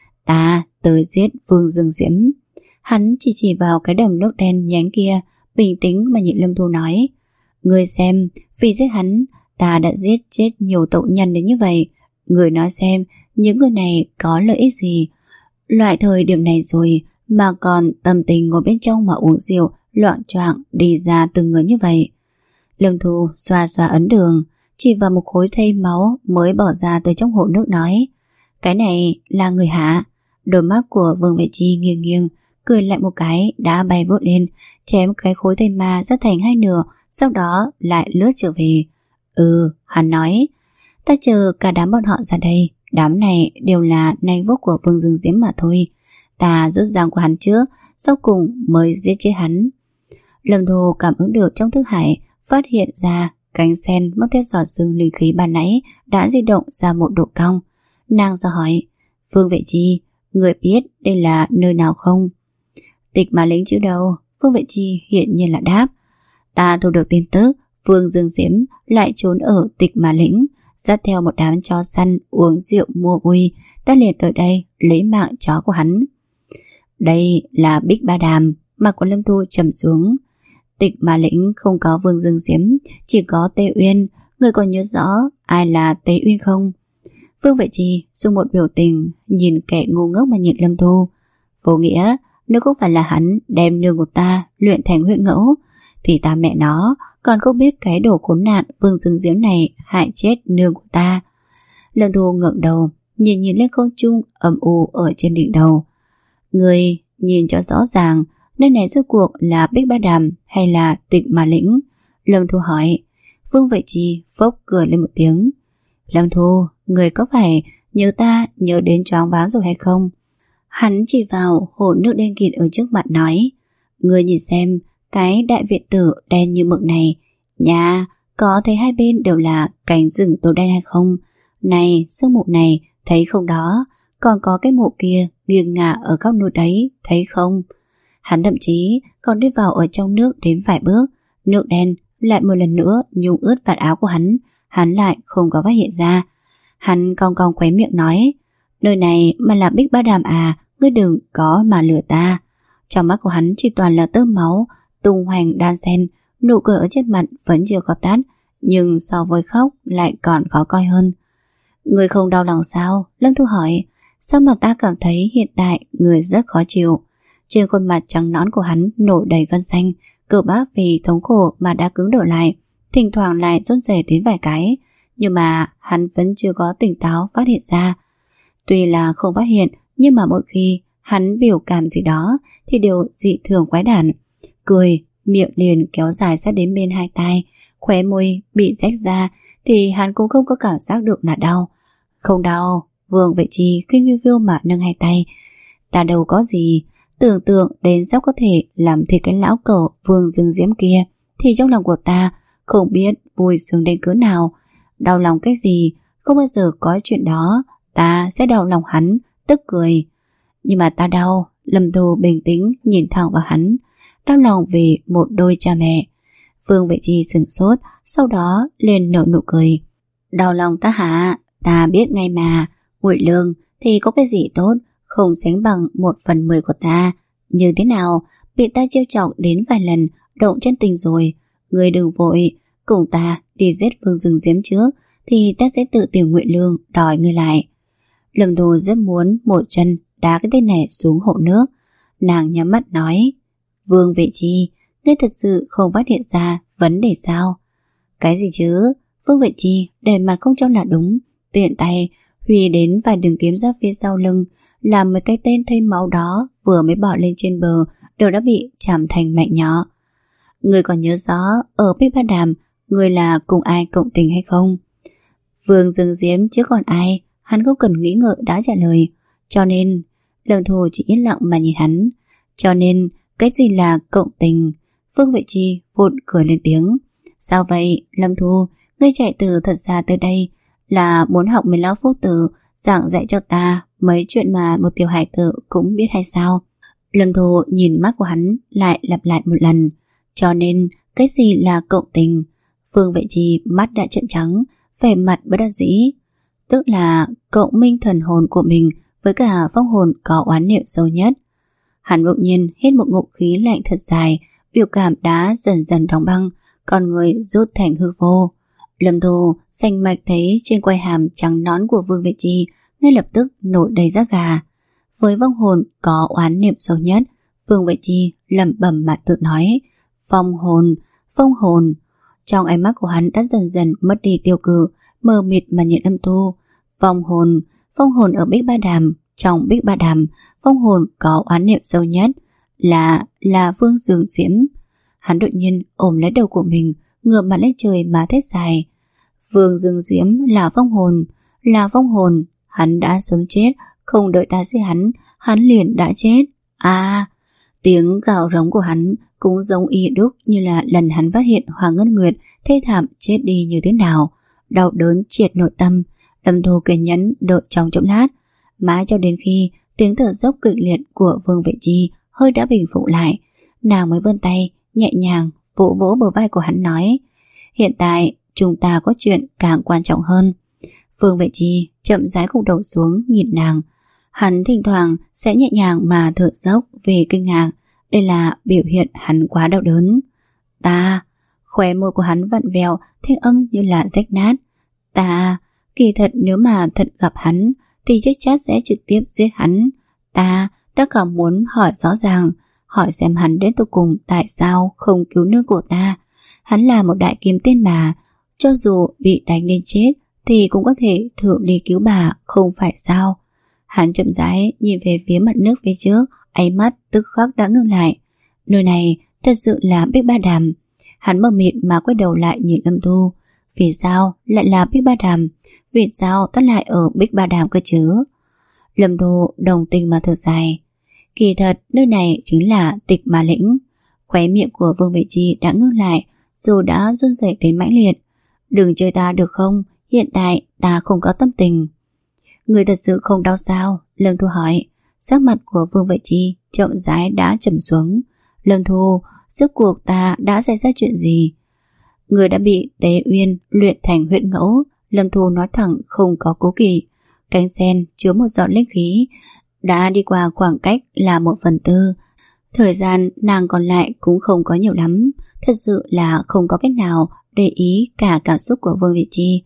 Ta tới giết Vương Dương Diễm. Hắn chỉ chỉ vào cái đầm nước đen nhánh kia, bình tĩnh mà nhìn Lâm Thu nói. Ngươi xem, vì giết hắn, ta đã giết chết nhiều tội nhân đến như vậy. Người nói xem, những người này có lợi ích gì? Loại thời điểm này rồi mà còn tâm tình ngồi bên trong mà uống rượu, loạng choạng đi ra từng người như vậy. Lâm Thu xoa xoa ấn đường, chỉ vào một khối thây máu mới bỏ ra từ trong hồ nước nói. Cái này là người hả? Đôi mắt của Vương Vệ Chi nghiêng nghiêng, cười lại một cái đã bay vút lên, chém cái khối thây ma ra thành hai nửa, sau đó lại lướt trở về. Ừ, hắn nói. Ta chờ cả đám bọn họ ra đây. Đám này đều là nanh vuốt của Vương Dương Diễm mà thôi. Ta rút răng của hắn trước, sau cùng mới giết chết hắn. Lâm Thu cảm ứng được trong thức hải, phát hiện ra cánh sen mất theo giọt sương linh khí ban nãy đã di động ra một độ cong. Nàng ra hỏi, Vương Vệ Chi, người biết đây là nơi nào không? Tịch Mà Lĩnh chứ đâu? Vương Vệ Chi hiện nhiên là đáp. Ta thu được tin tức Vương Dương Diễm lại trốn ở Tịch Mà Lĩnh, dắt theo một đám chó săn uống rượu mua vui. Ta liền tới đây lấy mạng chó của hắn. Đây là Bích Ba Đàm. Mặt của Lâm Thu trầm xuống. Tịch Mà Lĩnh không có Vương Dương Diễm, chỉ có Tê Uyên. Người còn nhớ rõ ai là Tê Uyên không? Vương Vệ Chi dùng một biểu tình nhìn kẻ ngu ngốc mà nhìn Lâm Thu. Vô nghĩa, nếu không phải là hắn đem nương của ta luyện thành huyễn ngẫu, thì ta mẹ nó còn không biết cái đồ khốn nạn Vương Dương Diễm này hại chết nương của ta. Lâm Thu ngẩng đầu nhìn nhìn lên không trung âm u ở trên đỉnh đầu. Người nhìn cho rõ ràng, nơi này rốt cuộc là Bích Ba Đàm hay là Tịch Mà Lĩnh? Lâm Thu hỏi. Vương Vệ Chi phốc cười lên một tiếng. Lâm Thu, người có phải nhớ ta nhớ đến choáng váng rồi hay không? Hắn chỉ vào hồ nước đen kịt ở trước mặt nói. Người nhìn xem cái đại viện tử đen như mực này, nhà có thấy hai bên đều là cánh rừng tối đen hay không? Này, sương mù này thấy không đó? Còn có cái mộ kia nghiêng ngả ở góc núi đấy, thấy không? Hắn thậm chí còn đi vào ở trong nước đến vài bước. Nước đen lại một lần nữa nhung ướt vạt áo của hắn. Hắn lại không có phát hiện ra. Hắn cong cong khóe miệng nói. Nơi này mà là Bích Ba Đàm à? Ngươi đừng có mà lừa ta. Trong mắt của hắn chỉ toàn là tơ máu tung hoành đan xen. Nụ cười ở trên mặt vẫn chưa có tắt, nhưng so với khóc lại còn khó coi hơn. Người không đau lòng sao? Lâm Thu hỏi. Sao mà ta cảm thấy hiện tại người rất khó chịu. Trên khuôn mặt trắng nõn của hắn nổi đầy gân xanh, cơ bắp vì thống khổ mà đã cứng đờ lại, thỉnh thoảng lại run rẩy đến vài cái, nhưng mà hắn vẫn chưa có tỉnh táo phát hiện ra. Tuy là không phát hiện, nhưng mà mỗi khi hắn biểu cảm gì đó thì đều dị thường quái đản. Cười, miệng liền kéo dài sát đến bên hai tai, khóe môi bị rách ra thì hắn cũng không có cảm giác được là đau. Không đau. Vương Vệ Chi kinh viu viu mà nâng hai tay. Ta đâu có gì. Tưởng tượng đến sắp có thể làm thịt cái lão cẩu Vương Dương Diễm kia thì trong lòng của ta không biết vui sướng đến cỡ nào. Đau lòng cái gì? Không bao giờ có chuyện đó. Ta sẽ đau lòng hắn, tức cười. Nhưng mà ta đau. Lâm Thu bình tĩnh nhìn thẳng vào hắn. Đau lòng vì một đôi cha mẹ. Vương Vệ Chi sửng sốt, sau đó lên nở nụ cười. Đau lòng ta hả? Ta biết ngay mà. Ngụy Lương thì có cái gì tốt, không sánh bằng một phần mười của ta. Như thế nào? Bị ta trêu chọc đến vài lần, động chân tình rồi. Ngươi đừng vội, cùng ta đi giết Vương Dương Diễm trước, thì ta sẽ tự tìm Ngụy Lương đòi ngươi lại. Lâm Thu rất muốn một chân đá cái tên này xuống hồ nước. Nàng nhắm mắt nói. Vương Vệ Chi, ngươi thật sự không phát hiện ra vấn đề sao? Cái gì chứ? Vương Vệ Chi để mặt không cho là đúng, tiện tay Huy đến vài đường kiếm ra phía sau lưng, làm mấy cái tên thây máu đó vừa mới bỏ lên trên bờ đều đã bị chạm thành mảnh nhỏ. Người còn nhớ rõ ở Bích Ba Đàm người là cùng ai cộng tình hay không? Vương Dương Diễm chứ còn ai, hắn không cần nghĩ ngợi đã trả lời. Cho nên Lâm Thu chỉ yên lặng mà nhìn hắn. Cho nên cái gì là cộng tình? Vương Vệ Chi vụt cười lên tiếng. Sao vậy Lâm Thu? Ngươi chạy từ thật xa tới đây là muốn học mấy lão phu tử giảng dạy cho ta mấy chuyện mà một tiểu hải tử cũng biết hay sao? Lâm Thu nhìn mắt của hắn lại lặp lại một lần. Cho nên cái gì là cộng tình? Vương Vệ Chi mắt đã trợn trắng, vẻ mặt bất đắc dĩ. Tức là cộng minh thần hồn của mình với cả phong hồn có oán niệm sâu nhất. Hắn bỗng nhiên hít một ngụm khí lạnh thật dài, biểu cảm đã dần dần đóng băng, con người rút thành hư vô. Lâm Thu xanh mạch thấy trên quai hàm trắng nón của Vương Vệ Chi ngay lập tức nổi đầy da gà. Với vong hồn có oán niệm sâu nhất, Vương Vệ Chi lẩm bẩm mà tự nói. Phong hồn, phong hồn. Trong ánh mắt của hắn đã dần dần mất đi tiêu cự, mờ mịt mà nhìn Lâm Thu. Phong hồn, phong hồn ở Bích Ba Đàm. Trong Bích Ba Đàm, phong hồn có oán niệm sâu nhất là là Vương Dương Diễm. Hắn đột nhiên ôm lấy đầu của mình, ngửa mặt lên trời mà thét dài. Vương Dương Diễm là phong hồn, là phong hồn. Hắn đã sớm chết, không đợi ta giết hắn, hắn liền đã chết. À, tiếng gào rống của hắn cũng giống y đúc như là lần hắn phát hiện Hoàng Ngân Nguyệt thê thảm chết đi như thế nào. Đau đớn triệt nội tâm. Lâm Thu kiên nhẫn đợi trong chốc lát, mãi cho đến khi tiếng thở dốc kịch liệt của Vương Vệ Chi hơi đã bình phục lại, nàng mới vươn tay nhẹ nhàng vỗ vỗ bờ vai của hắn nói. Hiện tại chúng ta có chuyện càng quan trọng hơn. Vương Vệ Chi chậm rãi gục đầu xuống nhìn nàng. Hắn thỉnh thoảng sẽ nhẹ nhàng mà thở dốc vì kinh ngạc. Đây là biểu hiện hắn quá đau đớn. Ta, khóe môi của hắn vặn vẹo, thanh âm như là rách nát. Ta, kỳ thật nếu mà thật gặp hắn thì chắc chắn sẽ trực tiếp giết hắn. Ta, ta càng muốn hỏi rõ ràng, hỏi xem hắn đến tận cùng tại sao không cứu nương của ta. Hắn là một đại kiếm tiên mà, cho dù bị đánh đến chết thì cũng có thể thượng đi cứu bà, không phải sao? Hắn chậm rãi nhìn về phía mặt nước phía trước, ánh mắt tức khắc đã ngưng lại. Nơi này thật sự là Bích Ba Đàm. Hắn mờ mịt mà quay đầu lại nhìn Lâm Thu. Vì sao lại là Bích Ba Đàm? Vì sao ta lại ở Bích Ba Đàm cơ chứ? Lâm Thu đồng tình mà thở dài. Kỳ thật nơi này chính là Tịch Ma Lĩnh. Khóe miệng của Vương Vệ Chi đã ngưng lại, dù đã run rẩy đến mãnh liệt. Đừng chơi ta được không? Hiện tại ta không có tâm tình. Người thật sự không đau sao? Lâm Thu hỏi. Sắc mặt của Vương Vệ Chi chậm rãi đã trầm xuống. Lâm Thu, rốt cuộc ta đã xảy ra chuyện gì? Người đã bị Tế Uyên luyện thành huyễn ngẫu. Lâm Thu nói thẳng không có cố kỵ. Cánh sen chứa một giọt linh khí đã đi qua khoảng cách là một phần tư. Thời gian nàng còn lại cũng không có nhiều lắm. Thật sự là không có cách nào để ý cả cảm xúc của Vương Vệ Chi.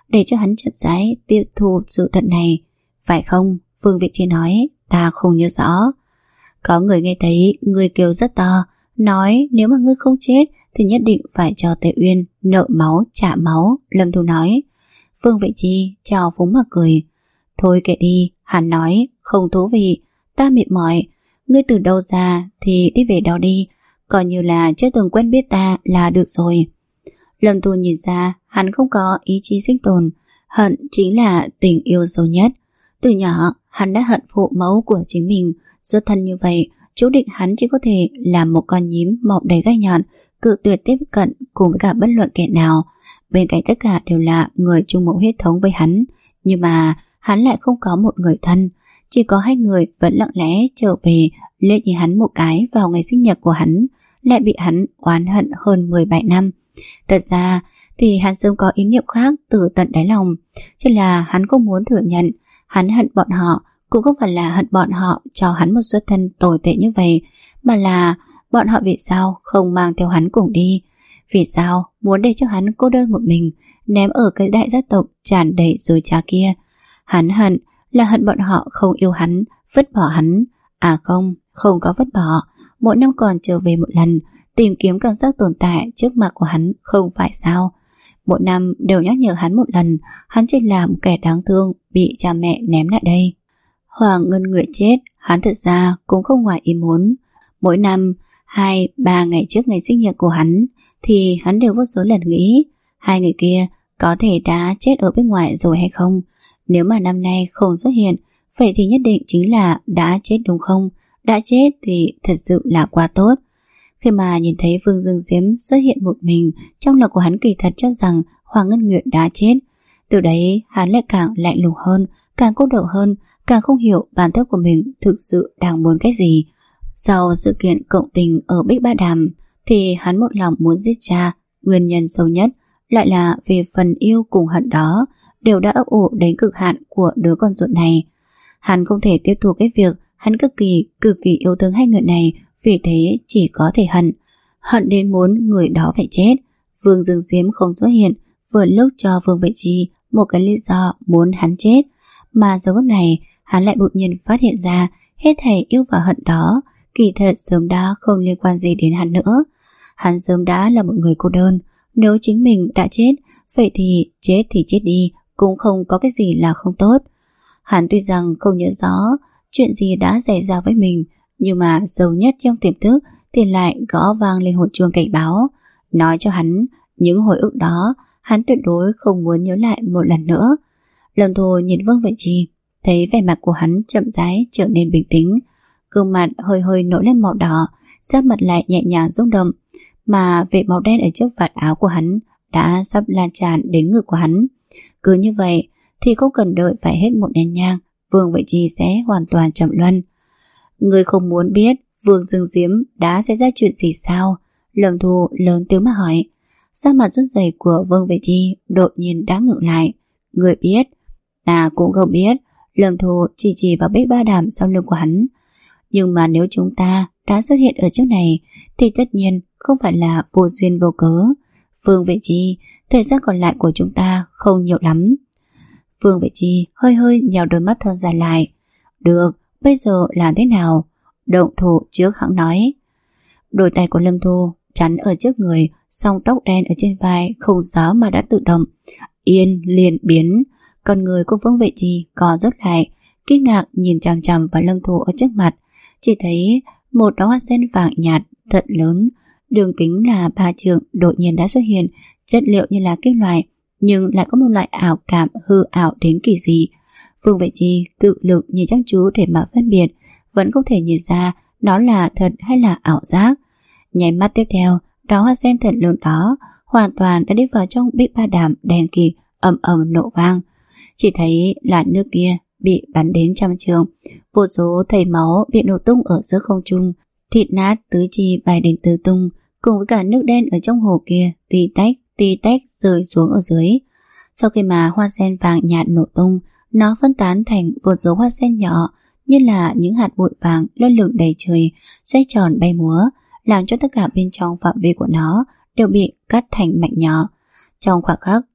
để cho hắn chậm rãi tiếp thu sự thật này. Phải không? Vương Vị Chi nói. Ta không nhớ rõ. Có người nghe thấy người kêu rất to, nói nếu mà ngươi không chết thì nhất định phải cho Tề Uyên nợ máu trả máu. Lâm Thu nói. Vương Vị Chi chào phúng mà cười. Thôi kệ đi, hắn nói. Không thú vị, ta mệt mỏi. Ngươi từ đâu ra thì đi về đó đi, coi như là chưa từng quen biết ta là được rồi. Lâm Thu nhìn ra hắn không có ý chí sinh tồn. Hận chính là tình yêu sâu nhất. Từ nhỏ hắn đã hận phụ mẫu của chính mình. Xuất thân như vậy, chú định hắn chỉ có thể làm một con nhím mọc đầy gai nhọn, cự tuyệt tiếp cận cùng với cả bất luận kẻ nào. Bên cạnh tất cả đều là người chung một huyết thống với hắn, nhưng mà hắn lại không có một người thân. Chỉ có hai người vẫn lặng lẽ trở về liếc nhìn hắn một cái vào ngày sinh nhật của hắn, lại bị hắn oán hận hơn mười bảy năm. Thật ra thì hắn sớm có ý niệm khác từ tận đáy lòng, chỉ là hắn không muốn thừa nhận. Hắn hận bọn họ cũng không phải là hận bọn họ cho hắn một xuất thân tồi tệ như vậy, mà là bọn họ vì sao không mang theo hắn cùng đi, vì sao muốn để cho hắn cô đơn một mình ném ở cái đại gia tộc tràn đầy dối trá kia. Hắn hận là hận bọn họ không yêu hắn, vứt bỏ hắn. À không, không có vứt bỏ, mỗi năm còn trở về một lần, tìm kiếm cảm giác tồn tại trước mặt của hắn, không phải sao? Mỗi năm đều nhắc nhở hắn một lần, hắn chỉ là một kẻ đáng thương bị cha mẹ ném lại đây. Hoàng Ngân Nguyệt chết, hắn thật ra cũng không ngoài ý muốn. Mỗi năm, hai, ba ngày trước ngày sinh nhật của hắn, thì hắn đều vô số lần nghĩ hai người kia có thể đã chết ở bên ngoài rồi hay không. Nếu mà năm nay không xuất hiện, vậy thì nhất định chính là đã chết đúng không? Đã chết thì thật sự là quá tốt. Khi mà nhìn thấy Vương Dương Diễm xuất hiện một mình, trong lòng của hắn kỳ thật cho rằng Hoàng Ngân Nguyệt đã chết. Từ đấy hắn lại càng lạnh lùng hơn, càng cô độc hơn, càng không hiểu bản thân của mình thực sự đang muốn cái gì. Sau sự kiện cộng tình ở Bích Ba Đàm thì hắn một lòng muốn giết cha. Nguyên nhân sâu nhất lại là vì phần yêu cùng hận đó đều đã ấp ủ đến cực hạn của đứa con ruột này. Hắn không thể tiếp thu cái việc hắn cực kỳ, cực kỳ yêu thương hai người này, vì thế chỉ có thể hận. Hận đến muốn người đó phải chết. Vương Dương Diễm không xuất hiện, vừa lúc cho Vương Vệ Chi một cái lý do muốn hắn chết. Mà giờ phút này, hắn lại đột nhiên phát hiện ra hết thảy yêu và hận đó kỳ thật sớm đã không liên quan gì đến hắn nữa. Hắn sớm đã là một người cô đơn. Nếu chính mình đã chết, vậy thì chết thì chết đi, cũng không có cái gì là không tốt. Hắn tuy rằng không nhớ rõ chuyện gì đã xảy ra với mình, nhưng mà sâu nhất trong tiềm thức thì lại gõ vang lên hồi chuông cảnh báo, nói cho hắn những hồi ức đó hắn tuyệt đối không muốn nhớ lại một lần nữa. Lâm Thu nhìn Vương Vệ Chi, thấy vẻ mặt của hắn chậm rãi trở nên bình tĩnh, gương mặt hơi hơi nổi lên màu đỏ, da mặt lại nhẹ nhàng rung động, mà vệt màu đen ở trước vạt áo của hắn đã sắp lan tràn đến ngực của hắn. Cứ như vậy thì không cần đợi phải hết một nén nhang, Vương Vệ Chi sẽ hoàn toàn trầm luân. Người không muốn biết Vương Dương Diễm đã xảy ra chuyện gì sao? Lâm Thu lớn tiếng mà hỏi. Da mặt run rẩy của Vương Vệ Chi đột nhiên đã ngừng lại. Người biết? Ta cũng không biết. Lâm Thu chỉ chỉ vào Bích Ba Đàm sau lưng của hắn. Nhưng mà nếu chúng ta đã xuất hiện ở chỗ này thì tất nhiên không phải là vô duyên vô cớ. Vương Vệ Chi, thời gian còn lại của chúng ta không nhiều lắm. Vương Vệ Chi hơi hơi nhào đôi mắt thon dài lại. Được, bây giờ làm thế nào? Động thủ trước hãng nói. Đôi tay của Lâm Thu chắn ở trước người, song tóc đen ở trên vai không gió mà đã tự động yên liền biến. Con người của Vương Vệ Chi co rút lại, kinh ngạc nhìn chằm chằm vào Lâm Thu ở trước mặt. Chỉ thấy một đóa hoa sen vàng nhạt thật lớn, đường kính là ba trượng đột nhiên đã xuất hiện, chất liệu như là kim loại, nhưng lại có một loại ảo cảm hư ảo đến kỳ dị. Vương Vệ Chi tự lực nhìn chăm chú để mà phân biệt, vẫn không thể nhìn ra nó là thật hay là ảo giác. Nháy mắt tiếp theo, đóa hoa sen thật lớn đó hoàn toàn đã đi vào trong Bích Ba Đàm đèn kịt, ầm ầm nổ vang. Chỉ thấy là nước kia bị bắn đến trăm trường, vô số thầy máu bị nổ tung ở giữa không trung, thịt nát tứ chi bay đến tứ tung, cùng với cả nước đen ở trong hồ kia tì tách tì tách rơi xuống ở dưới. Sau khi mà hoa sen vàng nhạt nổ tung, nó phân tán thành một số hoa sen nhỏ như là những hạt bụi vàng lơ lửng đầy trời, xoay tròn bay múa, làm cho tất cả bên trong phạm vi của nó đều bị cắt thành mảnh nhỏ. Trong khoảnh khắc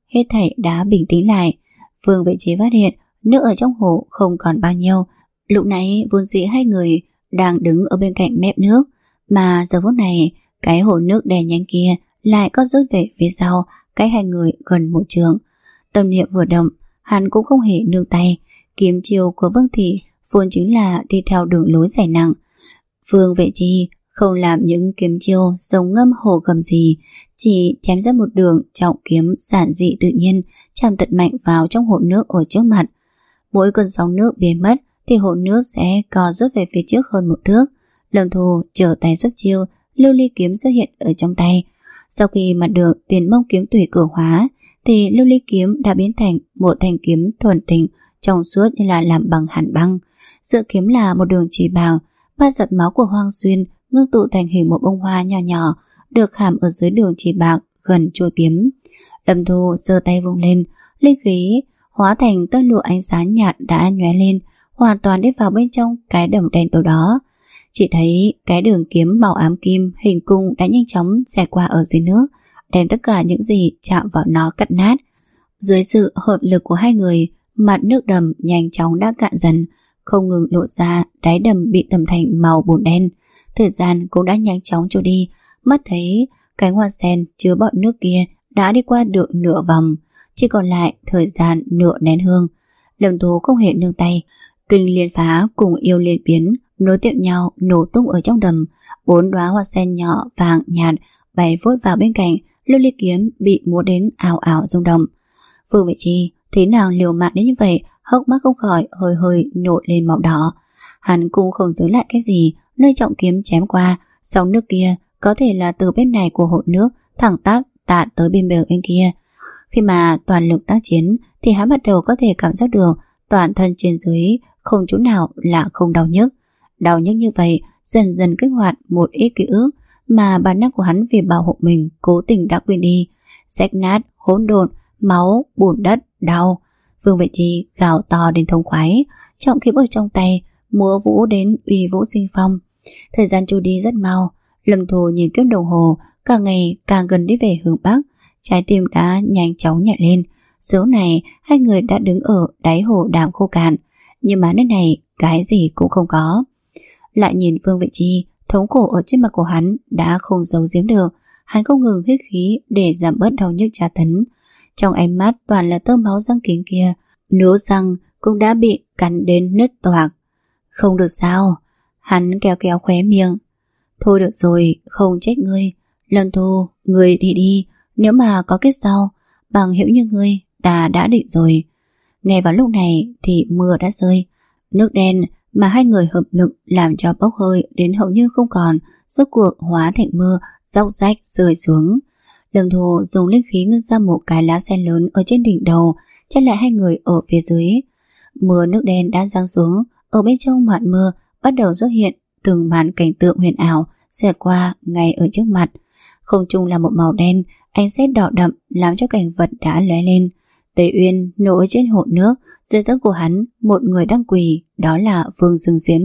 hết thảy đã bình tĩnh lại. Vương Vệ Trí phát hiện nước ở trong hồ không còn bao nhiêu. Lúc nãy vốn dĩ hai người đang đứng ở bên cạnh mép nước, mà giờ phút này cái hồ nước đen nhánh kia lại có rút về phía sau, cách hai người gần một trượng. Tâm niệm vừa động, hắn cũng không hề nương tay. Kiếm chiêu của Vương Thị vốn chính là đi theo đường lối giải nặng. Vương Vệ Chi không làm những kiếm chiêu giống ngâm hồ gầm gì, chỉ chém ra một đường trọng kiếm giản dị tự nhiên, chạm tận mạnh vào trong hồ nước ở trước mặt. Mỗi cơn sóng nước biến mất thì hồ nước sẽ co rút về phía trước hơn một thước. Lâm Thu trở tay xuất chiêu, lưu ly kiếm xuất hiện ở trong tay. Sau khi mà được tiền mông kiếm tùy cường hóa thì lưu ly kiếm đã biến thành một thanh kiếm thuần tịnh, trong suốt như là làm bằng hàn băng. Giữa kiếm là một đường chỉ bạc, ba giọt máu của Hoang Xuyên ngưng tụ thành hình một bông hoa nhỏ nhỏ, được khảm ở dưới đường chỉ bạc gần chuôi kiếm. Lâm Thu giơ tay vung lên, linh khí hóa thành tơ lụa ánh sáng nhạt đã nhóe lên, hoàn toàn đi vào bên trong cái đầm đen tối đó. Chỉ thấy cái đường kiếm màu ám kim hình cung đã nhanh chóng xẹt qua ở dưới nước, đem tất cả những gì chạm vào nó cắt nát. Dưới sự hợp lực của hai người, mặt nước đầm nhanh chóng đã cạn dần, không ngừng lộ ra đáy đầm bị tẩm thành màu bùn đen. Thời gian cũng đã nhanh chóng trôi đi, mắt thấy cánh hoa sen chứa bọt nước kia đã đi qua được nửa vòng, chỉ còn lại thời gian nửa nén hương. Lâm Tú không hề nương tay, kinh liên phá cùng yêu liên biến nối tiếp nhau nổ tung ở trong đầm. Bốn đóa hoa sen nhỏ vàng nhạt bay vút vào bên cạnh, lưu ly kiếm bị múa đến ào ào rung động. Vương Vệ Chi thấy nàng liều mạng đến như vậy, hốc mắt không khỏi hơi hơi nổi lên màu đỏ. Hắn cũng không giữ lại cái gì, nơi trọng kiếm chém qua, sóng nước kia có thể là từ bên này của hồ nước thẳng tắp tạt tới bên bờ bên kia. Khi mà toàn lực tác chiến thì hắn bắt đầu có thể cảm giác được toàn thân trên dưới không chỗ nào là không đau nhức. Đau nhức như vậy dần dần kích hoạt một ít ký ức mà bản năng của hắn vì bảo hộ mình cố tình đã quên đi. Rách nát, hỗn độn, máu, bùn đất, đau. Vương Vệ Chi gào to đến thống khoái, trọng kiếm ở trong tay múa vũ đến uy vũ sinh phong. Thời gian trôi đi rất mau. Lâm Thu nhìn kiếm đồng hồ, càng ngày càng gần đi về hướng bắc, trái tim đã nhanh chóng nhảy lên. Giờ này hai người đã đứng ở đáy hồ đàm khô cạn, nhưng mà nơi này cái gì cũng không có. Lại nhìn Vương Vệ Chi, thống khổ ở trên mặt của hắn đã không giấu giếm được. Hắn không ngừng hít khí để giảm bớt đau nhức tra tấn. Trong ánh mắt toàn là tơ máu răng kín kia, nướu răng cũng đã bị cắn đến nứt toạc. Không được sao? Hắn kéo kéo khóe miệng. Thôi được rồi, không trách ngươi. Lâm Thu, ngươi đi đi, nếu mà có kết sau, bằng hữu như ngươi, ta đã định rồi. Ngay vào lúc này thì mưa đã rơi. Nước đen mà hai người hợp lực làm cho bốc hơi đến hầu như không còn, rốt cuộc hóa thành mưa, róc rách rơi xuống. Lâm Thu dùng linh khí ngưng ra một cái lá sen lớn ở trên đỉnh đầu, chặn lại hai người ở phía dưới. Mưa nước đen đã giáng xuống, ở bên trong màn mưa bắt đầu xuất hiện từng màn cảnh tượng huyền ảo xẹt qua ngay ở trước mặt. Không trung là một màu đen, ánh sét đỏ đậm làm cho cảnh vật đã lóe lên. Tề Uyên nổi trên hồ nước, dưới tấc của hắn một người đang quỳ, đó là Vương Dương Diễm.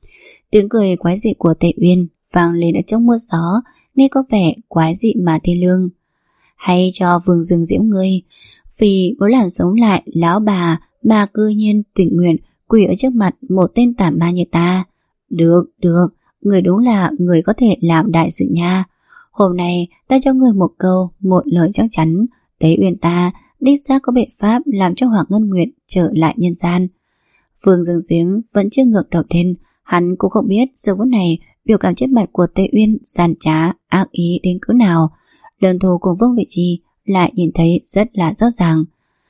Tiếng cười quái dị của Tề Uyên vang lên ở trong mưa gió, nghe có vẻ quái dị mà thê lương. Hay cho Vương Dương Diễm ngươi, vì muốn làm sống lại lão bà mà cư nhiên tình nguyện quỳ ở trước mặt một tên tà ma như ta. Được, được, người đúng là người có thể làm đại sự nha. Hôm nay ta cho người một câu, một lời chắc chắn, Tế Uyên ta đích xác có biện pháp làm cho Hoàng Ngân Nguyệt trở lại nhân gian. Vương Dương Diễm vẫn chưa ngược đầu lên, hắn cũng không biết giờ phút này biểu cảm trên mặt của Tế Uyên gian trá, ác ý đến cỡ nào. Lâm Thu cùng Vương Vệ Chi lại nhìn thấy rất là rõ ràng.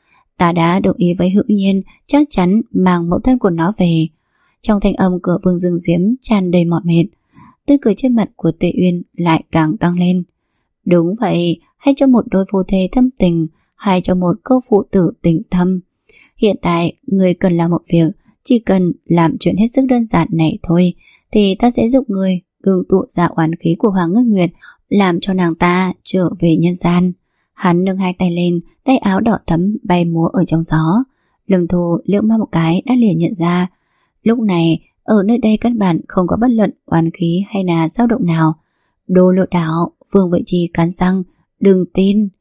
Ta đã đồng ý với Hữu Nhiên, chắc chắn mang mẫu thân của nó về. Trong thanh âm của Vương Dương Diễm tràn đầy mỏi mệt, tươi cười trên mặt của Tề Uyên lại càng tăng lên. Đúng vậy, hay cho một đôi phu thê thâm tình, hay cho một câu phụ tử tình thâm. Hiện tại người cần làm một việc, chỉ cần làm chuyện hết sức đơn giản này thôi, thì ta sẽ giúp người ngưng tụ ra oán khí của Hoàng Ngân Nguyệt, làm cho nàng ta trở về nhân gian. Hắn nâng hai tay lên, tay áo đỏ thẫm bay múa ở trong gió. Lâm Thu lưỡng ma một cái đã liền nhận ra, lúc này ở nơi đây căn bản không có bất luận oán khí hay là dao động nào. Đồ lừa đảo. Vương Vệ Chi cắn răng, đừng tin.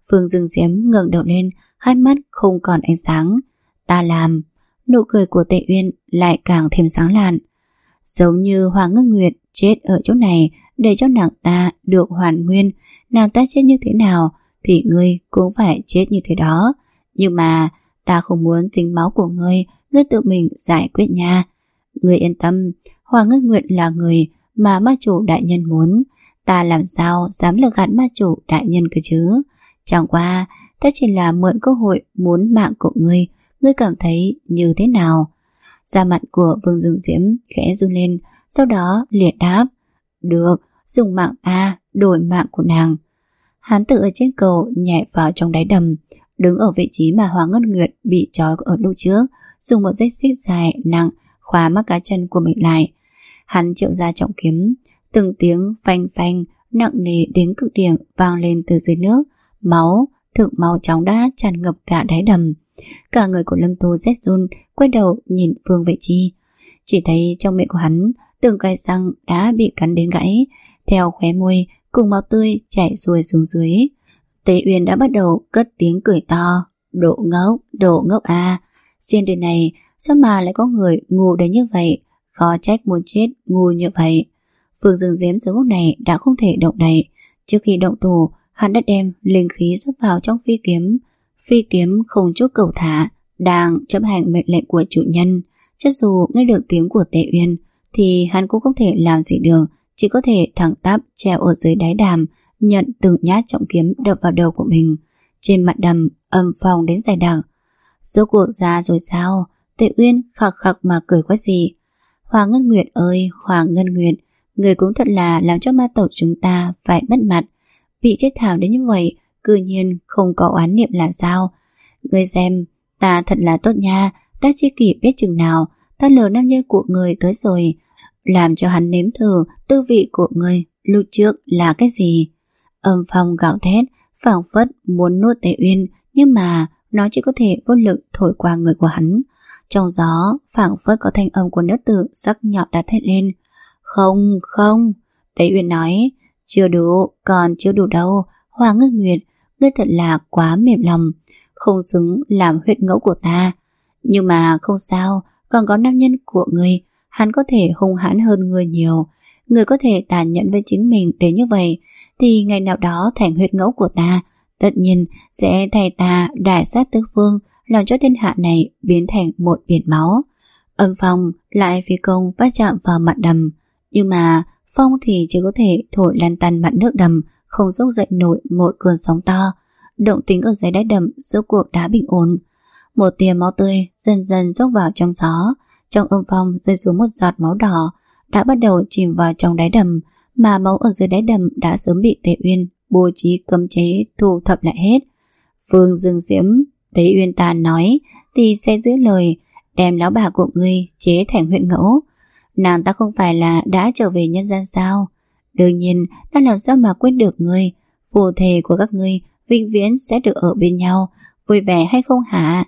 Phương Dương Diễm ngẩng đầu lên, hai mắt không còn ánh sáng. Ta làm. Nụ cười của Tệ Uyên lại càng thêm sáng lạn. Giống như Hoàng Ngân Nguyệt chết ở chỗ này để cho nàng ta được hoàn nguyên, nàng ta chết như thế nào thì ngươi cũng phải chết như thế đó. Nhưng mà ta không muốn dính máu của ngươi, ngươi tự mình giải quyết nha. Ngươi yên tâm, Hoàng Ngân Nguyệt là người mà ma chủ đại nhân muốn, ta làm sao dám lừa gạt ma chủ đại nhân cơ chứ. Chẳng qua ta chỉ là mượn cơ hội muốn mạng của ngươi, ngươi cảm thấy như thế nào? Da mặt của Vương Dương Diễm khẽ run lên, sau đó liền đáp: được, dùng mạng ta đổi mạng của nàng. Hắn tự ở trên cầu nhảy vào trong đáy đầm, đứng ở vị trí mà Hoàng Ngân Nguyệt bị trói ở lúc trước, dùng một dây xích dài nặng khóa mắt cá chân của mình lại. Hắn triệu ra trọng kiếm, từng tiếng phanh phanh nặng nề đến cực điểm vang lên từ dưới nước. Máu, thực máu chóng đã tràn ngập cả đáy đầm. Cả người của Lâm Tu rét run, quay đầu nhìn Phương Vệ Chi. Chỉ thấy trong miệng của hắn từng cái răng đã bị cắn đến gãy, theo khóe môi cùng máu tươi chảy xuôi xuống dưới. Tế Uyên đã bắt đầu cất tiếng cười to: độ ngốc, độ ngốc à, trên đời này sao mà lại có người ngu đến như vậy, khó trách muốn chết ngu như vậy. Phương Dương Diễm giờ phút này đã không thể động đậy. Trước khi động thủ, hắn đã đem linh khí rót vào trong phi kiếm. Phi kiếm không chút cầu thả, đang chấp hành mệnh lệnh của chủ nhân. Cho dù nghe được tiếng của Tệ Uyên thì hắn cũng không thể làm gì được, chỉ có thể thẳng tắp treo ở dưới đáy đàm, nhận từng nhát trọng kiếm đập vào đầu của mình. Trên mặt đầm âm phong đến dày đặc. Rốt cuộc ra rồi sao? Tệ Uyên khặc khặc mà cười quái gì. Hoàng Ngân Nguyệt ơi, Hoàng Ngân Nguyệt, người cũng thật là làm cho ma tộc chúng ta phải mất mặt. Bị chết thảm đến như vậy, cư nhiên không có oán niệm là sao? Ngươi xem, ta thật là tốt nha, ta chi kỷ biết chừng nào, ta lừa nam nhân của người tới rồi, làm cho hắn nếm thử tư vị của người lúc trước là cái gì. Âm phong gào thét, phảng phất muốn nuốt Tề Uyên, nhưng mà nó chỉ có thể vô lực thổi qua người của hắn. Trong gió phảng phất có thanh âm của nữ tử sắc nhọn đã thét lên. Không, không, Tề Uyên nói, chưa đủ, còn chưa đủ đâu. Hoàng Ngân Nguyệt, ngươi thật là quá mềm lòng, không xứng làm huyết ngẫu của ta. Nhưng mà không sao, còn có nam nhân của ngươi, hắn có thể hung hãn hơn ngươi nhiều. Ngươi có thể tàn nhẫn với chính mình đến như vậy, thì ngày nào đó thành huyết ngẫu của ta, tất nhiên sẽ thay ta đại sát tứ phương, làm cho thiên hạ này biến thành một biển máu. Âm phong lại phi công va chạm vào mặt đầm, nhưng mà phong thì chỉ có thể thổi lan tăn mặt nước đầm, không dốc dậy nổi một cơn sóng to. Động tĩnh ở dưới đáy đầm rốt cuộc đã bình ổn. Một tia máu tươi dần dần dốc vào trong gió, trong âm phong rơi xuống một giọt máu đỏ đã bắt đầu chìm vào trong đáy đầm, mà máu ở dưới đáy đầm đã sớm bị Tề Uyên bố trí cấm chế thu thập lại hết. Phương Dương Diễm, Tề Uyên tàn nói thì sẽ giữ lời, đem lão bà của ngươi chế thành huyễn ngẫu. Nàng ta không phải là đã trở về nhân gian sao? Đương nhiên, ta làm sao mà quên được ngươi. Phù thề của các ngươi vĩnh viễn sẽ được ở bên nhau, vui vẻ hay không hả?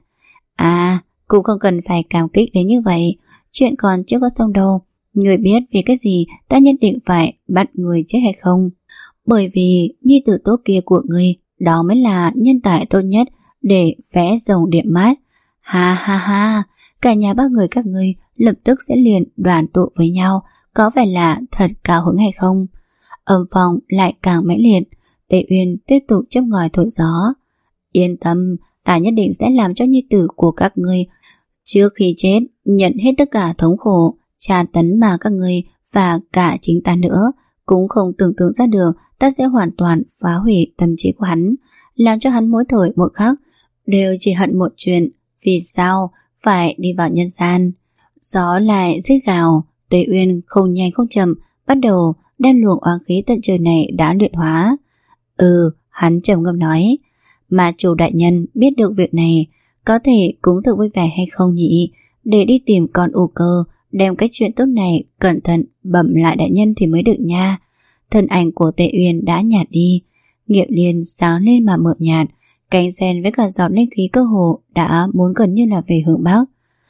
À, cũng không cần phải cảm kích đến như vậy, chuyện còn chưa có xong đâu. Người biết vì cái gì ta nhất định phải bắt người chết hay không? Bởi vì nhi tử tốt kia của ngươi, đó mới là nhân tài tốt nhất để vẽ rồng điện mát. Ha ha ha, cả nhà ba người các ngươi lập tức sẽ liền đoàn tụ với nhau, có phải là thật cao hứng hay không? Âm phong lại càng mãnh liệt. Tề Uyên tiếp tục châm ngòi thổi gió. Yên tâm, ta nhất định sẽ làm cho nhi tử của các ngươi trước khi chết nhận hết tất cả thống khổ, tra tấn mà các ngươi và cả chính ta nữa cũng không tưởng tượng ra được. Ta sẽ hoàn toàn phá hủy tâm trí của hắn, làm cho hắn mỗi thời mỗi khắc đều chỉ hận một chuyện: vì sao phải đi vào nhân gian. Gió lại rít gào. Tề Uyên không nhanh không chậm bắt đầu đem luồng oán khí tận trời này đã luyện hóa. Ừ, hắn trầm ngâm nói, mà chủ đại nhân biết được việc này có thể cũng thực vui vẻ hay không nhỉ? Để đi tìm con ù cơ, đem cái chuyện tốt này cẩn thận bẩm lại đại nhân thì mới được nha. Thân ảnh của Tề Uyên đã nhạt đi, nghiệp liên sáng lên mà mờ nhạt, cánh sen với cả giọt linh khí cơ hồ đã muốn gần như là về hướng bắc.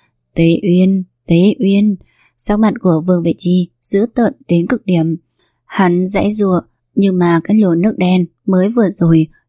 Tề Uyên, Tề Uyên, sắc mặt của Vương Vệ Chi dữ tợn đến cực điểm. Hắn giãy giụa, nhưng mà cái lỗ nước đen mới vừa rồi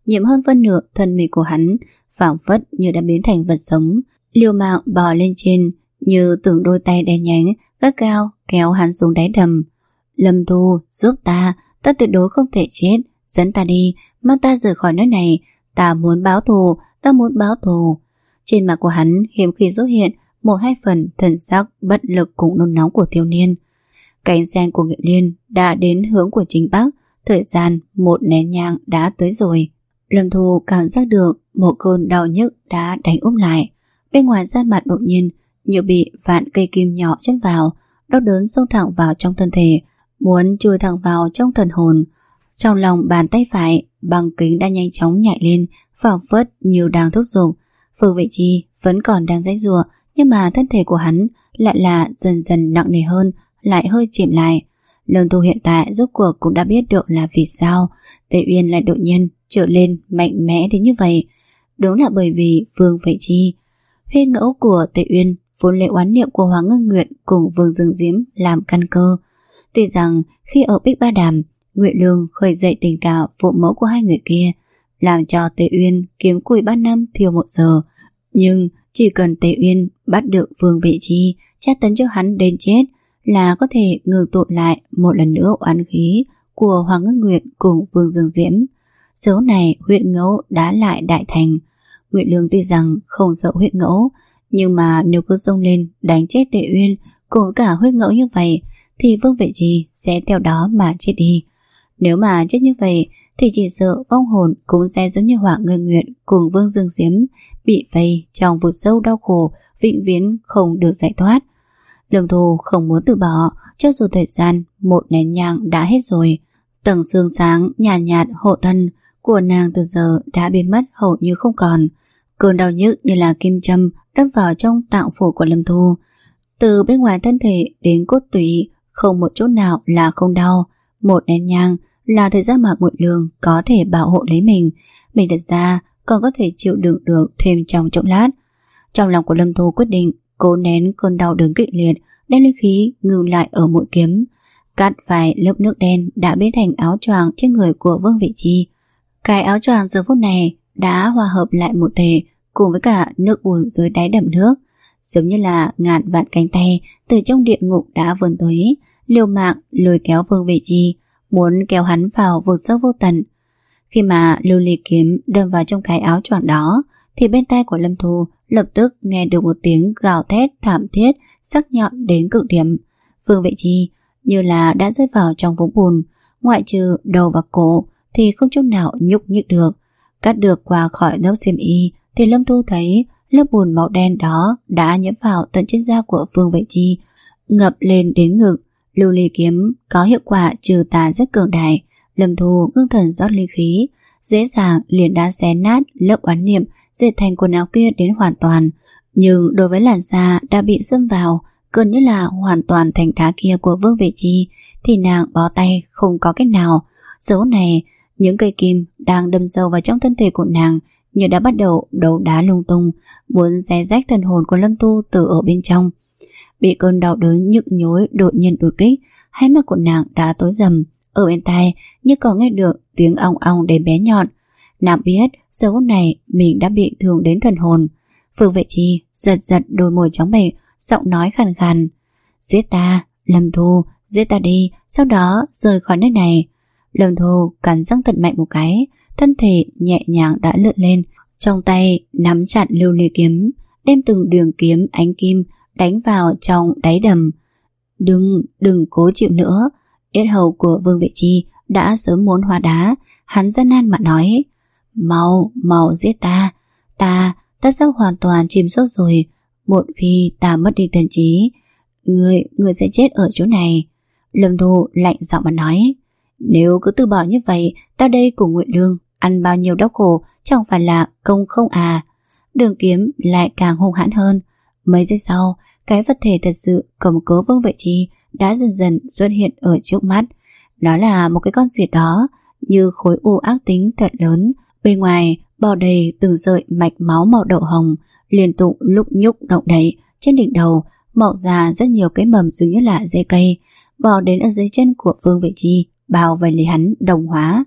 nhiễm hơn phân nửa thân mình của hắn, phảng phất như đã biến thành vật sống, liều mạng bò lên trên, như từng đôi tay đen nhánh gắt gao kéo hắn xuống đáy đầm. Lâm Thu, giúp ta, ta tuyệt đối không thể chết, dẫn ta đi, mang ta rời khỏi nơi này, ta muốn báo thù, ta muốn báo thù. Trên mặt của hắn hiếm khi xuất hiện một hai phần thần sắc bất lực cùng nôn nóng của thiếu niên. Cánh sen của Nguyệt Liên đã đến hướng của chính Bắc, thời gian một nén nhang đã tới rồi. Lâm Thu cảm giác được một cơn đau nhức đã đánh úp lại. Bên ngoài da mặt bỗng nhiên như bị vạn cây kim nhỏ châm vào, đau đớn xông thẳng vào trong thân thể, muốn chui thẳng vào trong thần hồn. Trong lòng bàn tay phải, băng kính đã nhanh chóng nhảy lên, phảng phất như đang thúc giục. Phương Vệ Chi vẫn còn đang giãy giụa, nhưng mà thân thể của hắn lại là dần dần nặng nề hơn, lại hơi chìm lại. Lâm Thu hiện tại rốt cuộc cũng đã biết được là vì sao Tề Uyên lại đột nhiên trở lên mạnh mẽ đến như vậy. Đúng là bởi vì Phương Vệ Chi. Huyết ngẫu của Tề Uyên vốn lấy oán niệm của Hoàng Ngân Nguyệt cùng Vương Dương Diễm làm căn cơ. Tuy rằng khi ở Bích Ba Đàm, Nguyệt Lương khởi dậy tình cảm phụ mẫu của hai người kia, làm cho Tề Uyên kiếm củi ba năm thiêu một giờ, nhưng chỉ cần Tề Uyên bắt được Vương Vệ Chi, tra tấn cho hắn đến chết là có thể ngừng tụ lại một lần nữa oán khí của Hoàng Ngân Nguyệt cùng Vương Dương Diễm. Dấu này huyết ngẫu đã lại đại thành. Nguyệt Lương tuy rằng không sợ huyết ngẫu, nhưng mà nếu cứ xông lên đánh chết Tề Uyên cùng cả huyết ngẫu như vậy thì Vương Vệ Chi sẽ theo đó mà chết đi. Nếu mà chết như vậy thì chỉ sợ vong hồn cũng sẽ giống như Hoàng Ngân Nguyệt cùng Vương Dương Diễm bị vây trong vực sâu đau khổ, vĩnh viễn không được giải thoát. Lâm Thu không muốn từ bỏ, cho dù thời gian một nén nhang đã hết rồi. Tầng sương sáng nhàn nhạt, nhạt hộ thân của nàng từ giờ đã biến mất hầu như không còn. Cơn đau nhức như là kim châm đâm vào trong tạng phủ của Lâm Thu. Từ bên ngoài thân thể đến cốt tủy, không một chỗ nào là không đau. Một nén nhang là thời gian mà Nguyệt Lương có thể bảo hộ lấy mình. Mình thật ra còn có thể chịu đựng được thêm trong chốc lát. Trong lòng của Lâm Thu quyết định cố nén cơn đau đớn kịch liệt, đem linh khí ngừng lại ở mũi kiếm. Cắt vài lớp nước đen đã biến thành áo choàng trên người của Vương Vệ Chi. Cái áo choàng giờ phút này đã hòa hợp lại một thể cùng với cả nước bùn dưới đáy đầm nước, giống như là ngàn vạn cánh tay từ trong địa ngục đã vươn tới, liều mạng lôi kéo Vương Vệ Chi, muốn kéo hắn vào vực sâu vô tận. Khi mà lưu ly kiếm đâm vào trong cái áo choàng đó, thì bên tai của Lâm Thu lập tức nghe được một tiếng gào thét thảm thiết, sắc nhọn đến cực điểm. Vương Vệ Chi như là đã rơi vào trong vũng bùn, ngoại trừ đầu và cổ thì không chút nào nhúc nhích được. Cắt được qua khỏi lớp xiêm y thì Lâm Thu thấy lớp bùn màu đen đó đã nhiễm vào tận trên da của Vương Vệ Chi, ngập lên đến ngực. Lưu ly kiếm có hiệu quả trừ tà rất cường đại. Lâm Thu ngưng thần rót linh khí, dễ dàng liền đã xé nát lớp oán niệm dệt thành quần áo kia đến hoàn toàn. Nhưng đối với làn da đã bị xâm vào gần như là hoàn toàn thành đá kia của Vương Vệ Chi thì nàng bó tay không có cách nào. Dấu này, những cây kim đang đâm sâu vào trong thân thể của nàng như đã bắt đầu đấu đá lung tung, muốn xé rách thần hồn của Lâm Thu từ ở bên trong. Bị cơn đau đớn nhức nhối đột nhiên đột kích, hai mắt của nàng đã tối rầm, ở bên tai như còn nghe được tiếng ong ong đến bé nhọn. Nàng biết giờ phút này mình đã bị thương đến thần hồn. Phương Vệ Chi giật giật đôi môi trắng bệch, giọng nói khàn khàn: "Giết ta, Lâm Thu, giết ta đi, sau đó rời khỏi nơi này." Lâm Thu cắn răng thật mạnh một cái, thân thể nhẹ nhàng đã lượn lên, trong tay nắm chặt lưu ly kiếm, đem từng đường kiếm ánh kim đánh vào trong đáy đầm. Đừng, đừng cố chịu nữa. Yết hầu của Vương Vệ Chi đã sớm muốn hóa đá, hắn gian nan mà nói: "Mau, mau giết ta, ta, ta sắp hoàn toàn chìm sốt rồi. Một khi ta mất đi thần trí, Ngươi, ngươi sẽ chết ở chỗ này." Lâm Thu lạnh giọng mà nói: "Nếu cứ từ bỏ như vậy, ta đây cùng Nguyệt Lương ăn bao nhiêu đau khổ chẳng phải là công không à?" Đường kiếm lại càng hung hãn hơn. Mấy giây sau, cái vật thể thật sự cầm cố Vương Vệ Chi đã dần dần xuất hiện ở trước mắt. Nó là một cái con gì đó như khối u ác tính thật lớn, bên ngoài bò đầy từng sợi mạch máu màu đậu hồng, liên tục lúc nhúc động đậy. Trên đỉnh đầu mọc ra rất nhiều cái mầm dường như là dây cây, bò đến ở dưới chân của Vương Vệ Chi, bao vây lấy hắn đồng hóa.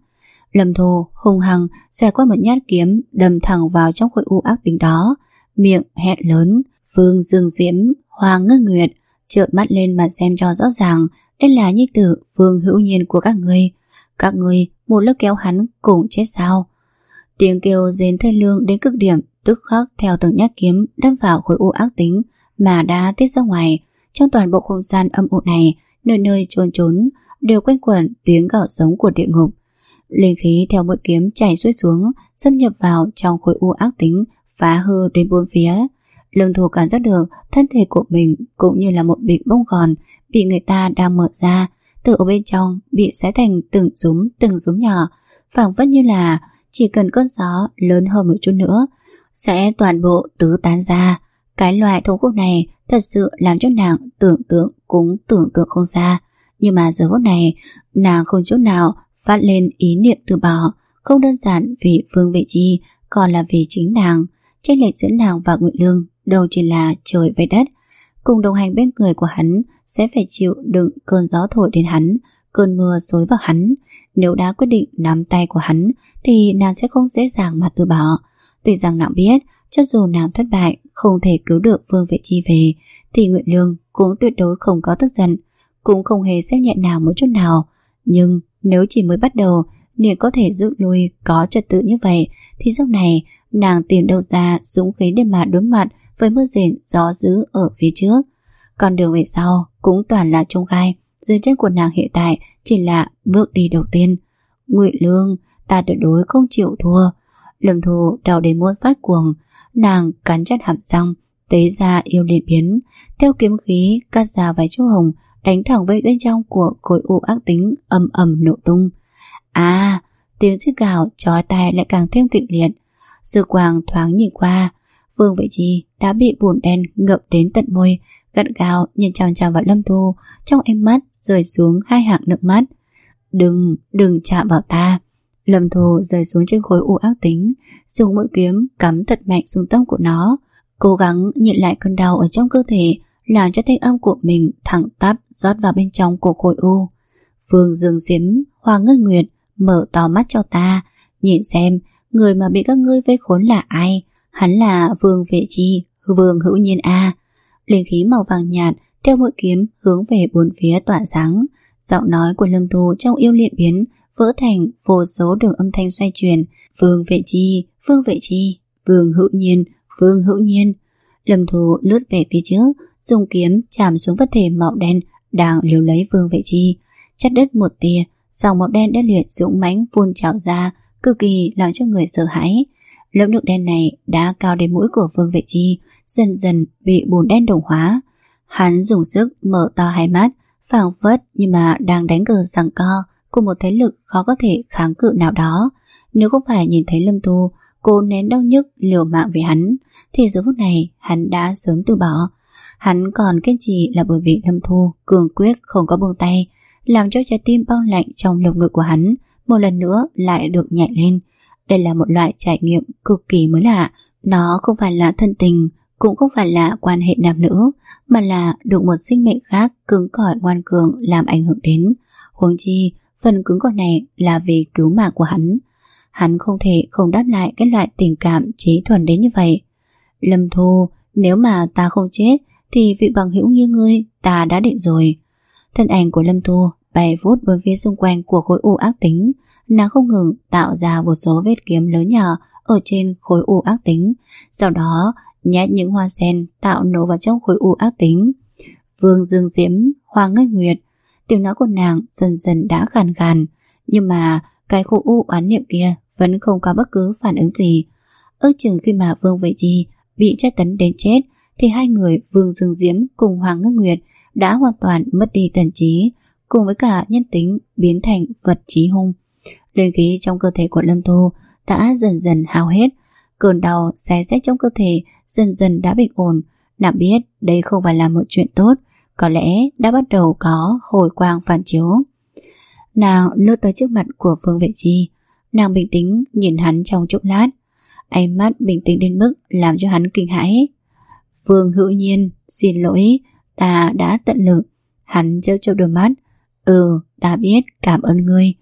Lâm Thu hung hăng xòe qua một nhát kiếm đâm thẳng vào trong khối u ác tính đó, miệng hét lớn: Vương Dương Diễm, Hoàng Ngân Nguyệt, trợn mắt lên mà xem cho rõ ràng, đây là nhi tử Vương Hữu Nhiên của các ngươi. Các ngươi một lớp kéo hắn cùng chết sao? Tiếng kêu rên thê lương đến cực điểm tức khắc theo từng nhát kiếm đâm vào khối u ác tính mà đã tiết ra ngoài. Trong toàn bộ không gian âm u này, nơi nơi chôn trốn đều quanh quẩn tiếng gào giống của địa ngục. Linh khí theo mũi kiếm chảy xuôi xuống, xâm nhập vào trong khối u ác tính, phá hư đến bốn phía. Lâm Thu cảm giác được thân thể của mình cũng như là một bịch bông gòn bị người ta đang mở ra, từ ở bên trong bị xé thành từng rúm từng rúm nhỏ, phảng phất như là chỉ cần cơn gió lớn hơn một chút nữa sẽ toàn bộ tứ tán ra. Cái loại thống khổ này thật sự làm cho nàng tưởng tượng cũng tưởng tượng không ra. Nhưng mà giờ phút này nàng không chút nào phát lên ý niệm từ bỏ, không đơn giản vì Vương Vệ Chi, còn là vì chính nàng. Chênh lệch giữa nàng và Ngụy Lương đâu chỉ là trời với đất. Cùng đồng hành bên người của hắn sẽ phải chịu đựng cơn gió thổi đến hắn, cơn mưa xối vào hắn. Nếu đã quyết định nắm tay của hắn thì nàng sẽ không dễ dàng mà từ bỏ. Tuy rằng nàng biết cho dù nàng thất bại không thể cứu được Vương Vệ Chi về thì Ngụy Lương cũng tuyệt đối không có tức giận, cũng không hề xem nhẹ nàng một chút nào. Nhưng nếu chỉ mới bắt đầu liền có thể rút lui có trật tự như vậy thì sau này nàng tìm đâu ra dũng khí để mà đối mặt với mưa rền gió dữ ở phía trước. Còn đường về sau cũng toàn là chông gai, dưới chân của nàng hiện tại chỉ là bước đi đầu tiên. Ngụy Lương, ta tuyệt đối không chịu thua. Lâm Thu đau đến muốn phát cuồng, nàng cắn chặt hàm răng, tế ra yêu liên biến, theo kiếm khí cắt ra vài chỗ hồng, đánh thẳng về bên trong của khối u ác tính, ầm ầm nổ tung. À, tiếng rít gào chói tai lại càng thêm kịch liệt. Dư quang thoáng nhìn qua, Vương Vệ Chi đã bị bùn đen ngập đến tận môi, gắt gao nhìn chằm chằm vào Lâm Thu, trong ánh mắt rơi xuống hai hàng nước mắt. Đừng, đừng chạm vào ta. Lâm Thu rơi xuống trên khối u ác tính, dùng mũi kiếm cắm thật mạnh xuống tâm của nó, cố gắng nhịn lại cơn đau ở trong cơ thể, làm cho thanh âm của mình thẳng tắp rót vào bên trong của khối u. Vương Dương Diễm, Hoàng Ngân Nguyệt, mở to mắt cho ta, nhìn xem người mà bị các ngươi vây khốn là ai. Hắn là Vương Vệ Chi, Vương Hữu Nhiên a. Linh khí màu vàng nhạt theo mũi kiếm hướng về bốn phía tỏa sáng. Giọng nói của Lâm Thu trong yêu liên biến vỡ thành vô số đường âm thanh xoay chuyển. Vương Vệ Chi, Vương Vệ Chi, Vương Hữu Nhiên, Vương Hữu Nhiên. Lâm Thu lướt về phía trước, dùng kiếm chạm xuống vật thể màu đen đang liều lấy Vương Vệ Chi, chặt đứt một tia, dòng màu đen đen liệt dũng mãnh phun trào ra, cực kỳ làm cho người sợ hãi. Lớp nước đen này đã cao đến mũi của Vương Vệ Chi, dần dần bị bùn đen đồng hóa. Hắn dùng sức mở to hai mắt, phảng phất như mà đang đánh cờ giằng co của một thế lực khó có thể kháng cự nào đó. Nếu không phải nhìn thấy Lâm Thu cố nén đau nhức liều mạng với hắn thì giờ phút này hắn đã sớm từ bỏ. Hắn còn kiên trì là bởi vì Lâm Thu cường quyết không có buông tay, làm cho trái tim băng lạnh trong lồng ngực của hắn một lần nữa lại được nhảy lên. Đây là một loại trải nghiệm cực kỳ mới lạ. Nó không phải là thân tình, cũng không phải là quan hệ nam nữ, mà là được một sinh mệnh khác cứng cỏi ngoan cường làm ảnh hưởng đến. Huống chi phần cứng cỏi này là vì cứu mạng của hắn. Hắn không thể không đáp lại cái loại tình cảm trí thuần đến như vậy. Lâm Thu, nếu mà ta không chết thì vị bằng hữu như ngươi ta đã định rồi. Thân ảnh của Lâm Thu bay vút bốn phía xung quanh của khối u ác tính. Nàng không ngừng tạo ra một số vết kiếm lớn nhỏ ở trên khối u ác tính, sau đó nhét những hoa sen tạo nổ vào trong khối u ác tính. Vương Dương Diễm, Hoàng Ngân Nguyệt. Tiếng nói của nàng dần dần đã khàn khàn, nhưng mà cái khối u oán niệm kia vẫn không có bất cứ phản ứng gì. Ước chừng khi mà Vương Vệ Chi bị tra tấn đến chết thì hai người Vương Dương Diễm cùng Hoàng Ngân Nguyệt đã hoàn toàn mất đi thần trí, cùng với cả nhân tính biến thành vật trí hung. Linh khí trong cơ thể của Lâm Thu đã dần dần hao hết, cơn đau xé rách trong cơ thể dần dần đã bình ổn. Nàng biết đây không phải là một chuyện tốt, có lẽ đã bắt đầu có hồi quang phản chiếu. Nàng lướt tới trước mặt của Vương Vệ Chi, nàng bình tĩnh nhìn hắn trong chốc lát, ánh mắt bình tĩnh đến mức làm cho hắn kinh hãi. Vương Hữu Nhiên, xin lỗi, ta đã tận lực. Hắn trêu trêu đôi mắt. Ừ, ta biết, cảm ơn ngươi.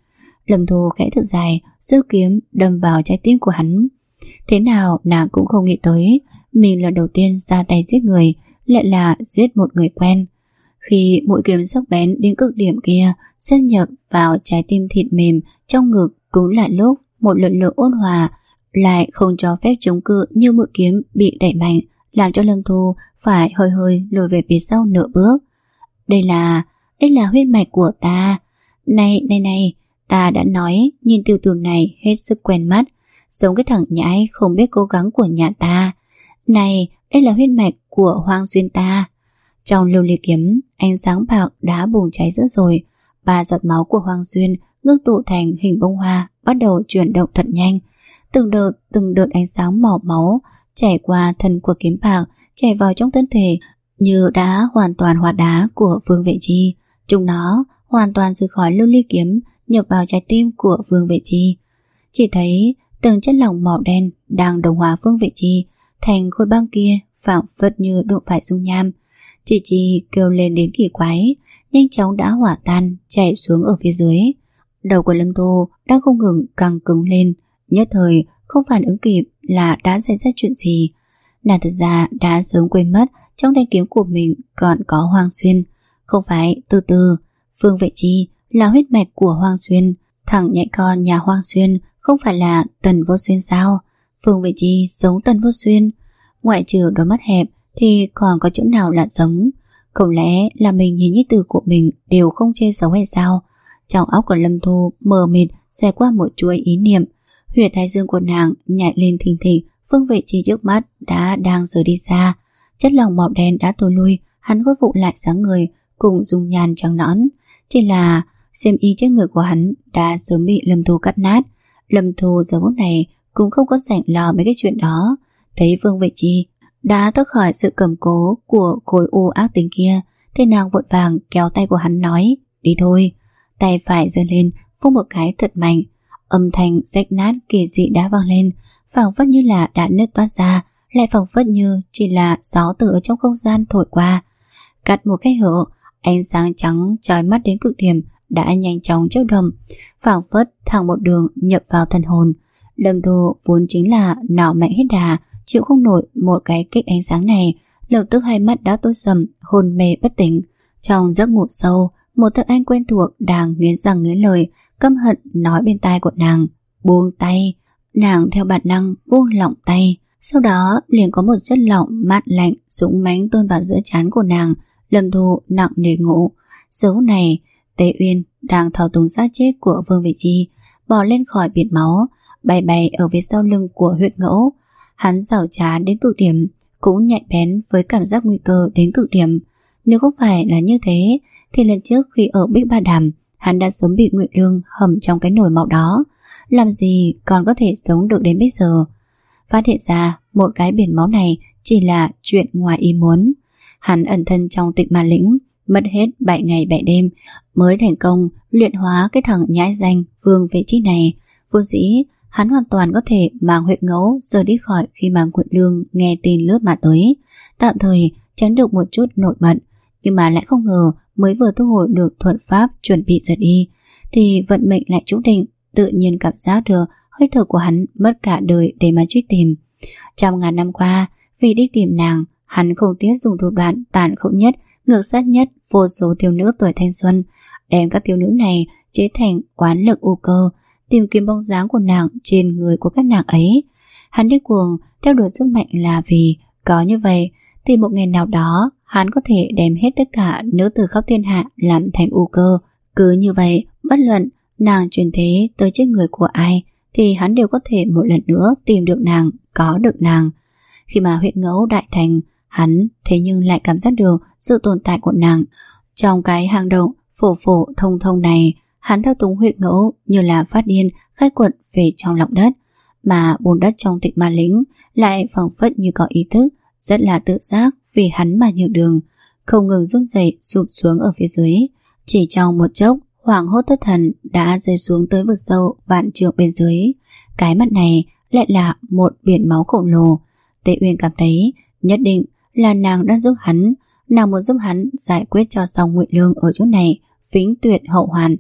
Lâm Thu khẽ thở dài, giơ kiếm đâm vào trái tim của hắn. Thế nào nàng cũng không nghĩ tới, mình lần đầu tiên ra tay giết người lại là giết một người quen. Khi mũi kiếm sắc bén đến cực điểm kia xâm nhập vào trái tim thịt mềm trong ngực, cũng là lúc một lực lượng ôn hòa lại không cho phép chống cự, như mũi kiếm bị đẩy mạnh, làm cho Lâm Thu phải hơi hơi lùi về phía sau nửa bước. Đây là, đây là huyết mạch của ta. Này, này, này, ta đã nói nhìn tiểu tử này hết sức quen mắt, giống cái thằng nhãi không biết cố gắng của nhà ta. Này, đây là huyết mạch của Hoang Xuyên ta. Trong lưu ly kiếm, ánh sáng bạc đã bùng cháy dữ rồi. Ba giọt máu của Hoang Xuyên ngưng tụ thành hình bông hoa, bắt đầu chuyển động thật nhanh. Từng đợt, từng đợt ánh sáng màu máu chảy qua thân của kiếm bạc, chảy vào trong thân thể như đã hoàn toàn hóa đá của Vương Vệ Chi. Chúng nó hoàn toàn rời khỏi lưu ly kiếm, nhập vào trái tim của Vương Vệ Chi. Chỉ thấy từng chất lỏng màu đen đang đồng hóa Vương Vệ Chi thành khối băng kia, phảng phất như đụng phải dung nham. Chị Chi kêu lên đến kỳ quái, nhanh chóng đã hỏa tan, chảy xuống ở phía dưới. Đầu của Lâm Thu đang không ngừng căng cứng lên, nhất thời không phản ứng kịp là đã xảy ra chuyện gì. Nàng thật ra đã sớm quên mất trong thanh kiếm của mình còn có Hoang Xuyên. Không phải, từ từ, Vương Vệ Chi là huyết mạch của Hoang Xuyên. Thằng nhãi con nhà Hoang Xuyên không phải là Tần Vô Xuyên sao? Vương Vệ Chi giống Tần Vô Xuyên, ngoại trừ đôi mắt hẹp thì còn có chỗ nào là giống? Không lẽ là mình nhìn nhi tử của mình đều không chê xấu hay sao? Trong óc của Lâm Thu mờ mịt xẹt qua một chuỗi ý niệm. Huyệt thái dương của nàng nhảy lên thình thịch. Vương Vệ Chi trước mắt đã đang rời đi xa. Chất lỏng màu đen đã tối lui, hắn khôi phục lại dáng người cùng dung nhan trắng nõn. Chỉ là xiêm y trên người của hắn đã sớm bị Lâm Thu cắt nát. Lâm Thu giờ phút này cũng không có rảnh lo mấy cái chuyện đó. Thấy Vương Vệ Chi đã thoát khỏi sự cầm cố của khối u ác tính kia, thì nàng vội vàng kéo tay của hắn nói: đi thôi. Tay phải giơ lên, phun một cái thật mạnh. Âm thanh rách nát kỳ dị đã vang lên, phảng phất như là đã nứt toát ra, lại phảng phất như chỉ là gió từ ở trong không gian thổi qua. Cắt một cái hở, ánh sáng trắng chói mắt đến cực điểm đã nhanh chóng chớp động, phảng phất thẳng một đường nhập vào thần hồn. Lâm Thu vốn chính là nỏ mạnh hết đà, chịu không nổi một cái kích ánh sáng này, lập tức hai mắt đã tối sầm, hôn mê bất tỉnh. Trong giấc ngủ sâu, một thân anh quen thuộc đang nghiến răng nghiến lợi, căm hận nói bên tai của nàng: buông tay. Nàng theo bản năng buông lỏng tay, sau đó liền có một chất lỏng mát lạnh dũng mãnh tuôn vào giữa trán của nàng. Lâm Thu nặng nề ngủ. Giờ này Tế Uyên đang thao túng xác chết của Vương Vệ Chi bò lên khỏi biển máu, bay bay ở phía sau lưng của Huyệt Ngẫu. Hắn giảo trá đến cực điểm, cũng nhạy bén với cảm giác nguy cơ đến cực điểm. Nếu không phải là như thế thì lần trước khi ở Bích Ba Đàm, hắn đã sớm bị Ngụy Lương hầm trong cái nồi máu đó, làm gì còn có thể sống được đến bây giờ. Phát hiện ra một cái biển máu này chỉ là chuyện ngoài ý muốn. Hắn ẩn thân trong Tịnh Ma Lĩnh, mất hết bảy ngày bảy đêm mới thành công luyện hóa cái thằng nhãi danh Vương Vệ Chi này. Vô dĩ hắn hoàn toàn có thể mang Huyệt Ngẫu rời đi khỏi khi mà Ngụy Lương nghe tin lướt mà tới, tạm thời tránh được một chút nội bận. Nhưng mà lại không ngờ mới vừa thu hồi được thuận pháp chuẩn bị rời đi thì vận mệnh lại chú định. Tự nhiên cảm giác được hơi thở của hắn mất cả đời để mà truy tìm. Trăm ngàn năm qua, vì đi tìm nàng, hắn không tiếc dùng thủ đoạn tàn khốc nhất, ngược sát nhất vô số thiếu nữ tuổi thanh xuân, đem các thiếu nữ này chế thành oán lực u cơ, tìm kiếm bóng dáng của nàng trên người của các nàng ấy. Hắn điên cuồng theo đuổi sức mạnh là vì có như vậy thì một ngày nào đó hắn có thể đem hết tất cả nữ tử khắp thiên hạ làm thành u cơ. Cứ như vậy, bất luận nàng truyền thế tới trên người của ai thì hắn đều có thể một lần nữa tìm được nàng, có được nàng. Khi mà Huyệt Ngẫu đại thành, hắn thế nhưng lại cảm giác được sự tồn tại của nàng. Trong cái hang động phổ phổ thông thông này, hắn thao túng Huyệt Ngẫu như là phát điên khai quật về trong lòng đất, mà bùn đất trong Tịnh Ma Lĩnh lại phảng phất như có ý thức, rất là tự giác vì hắn mà nhường đường, không ngừng run rẩy sụp xuống ở phía dưới. Chỉ trong một chốc, hoảng hốt thất thần đã rơi xuống tới vực sâu vạn trượng bên dưới. Cái mặt này lại là một biển máu khổng lồ. Tế Uyên cảm thấy nhất định là nàng đang giúp hắn, nàng muốn giúp hắn giải quyết cho xong Ngụy Lương ở chỗ này vĩnh tuyệt hậu hoàn.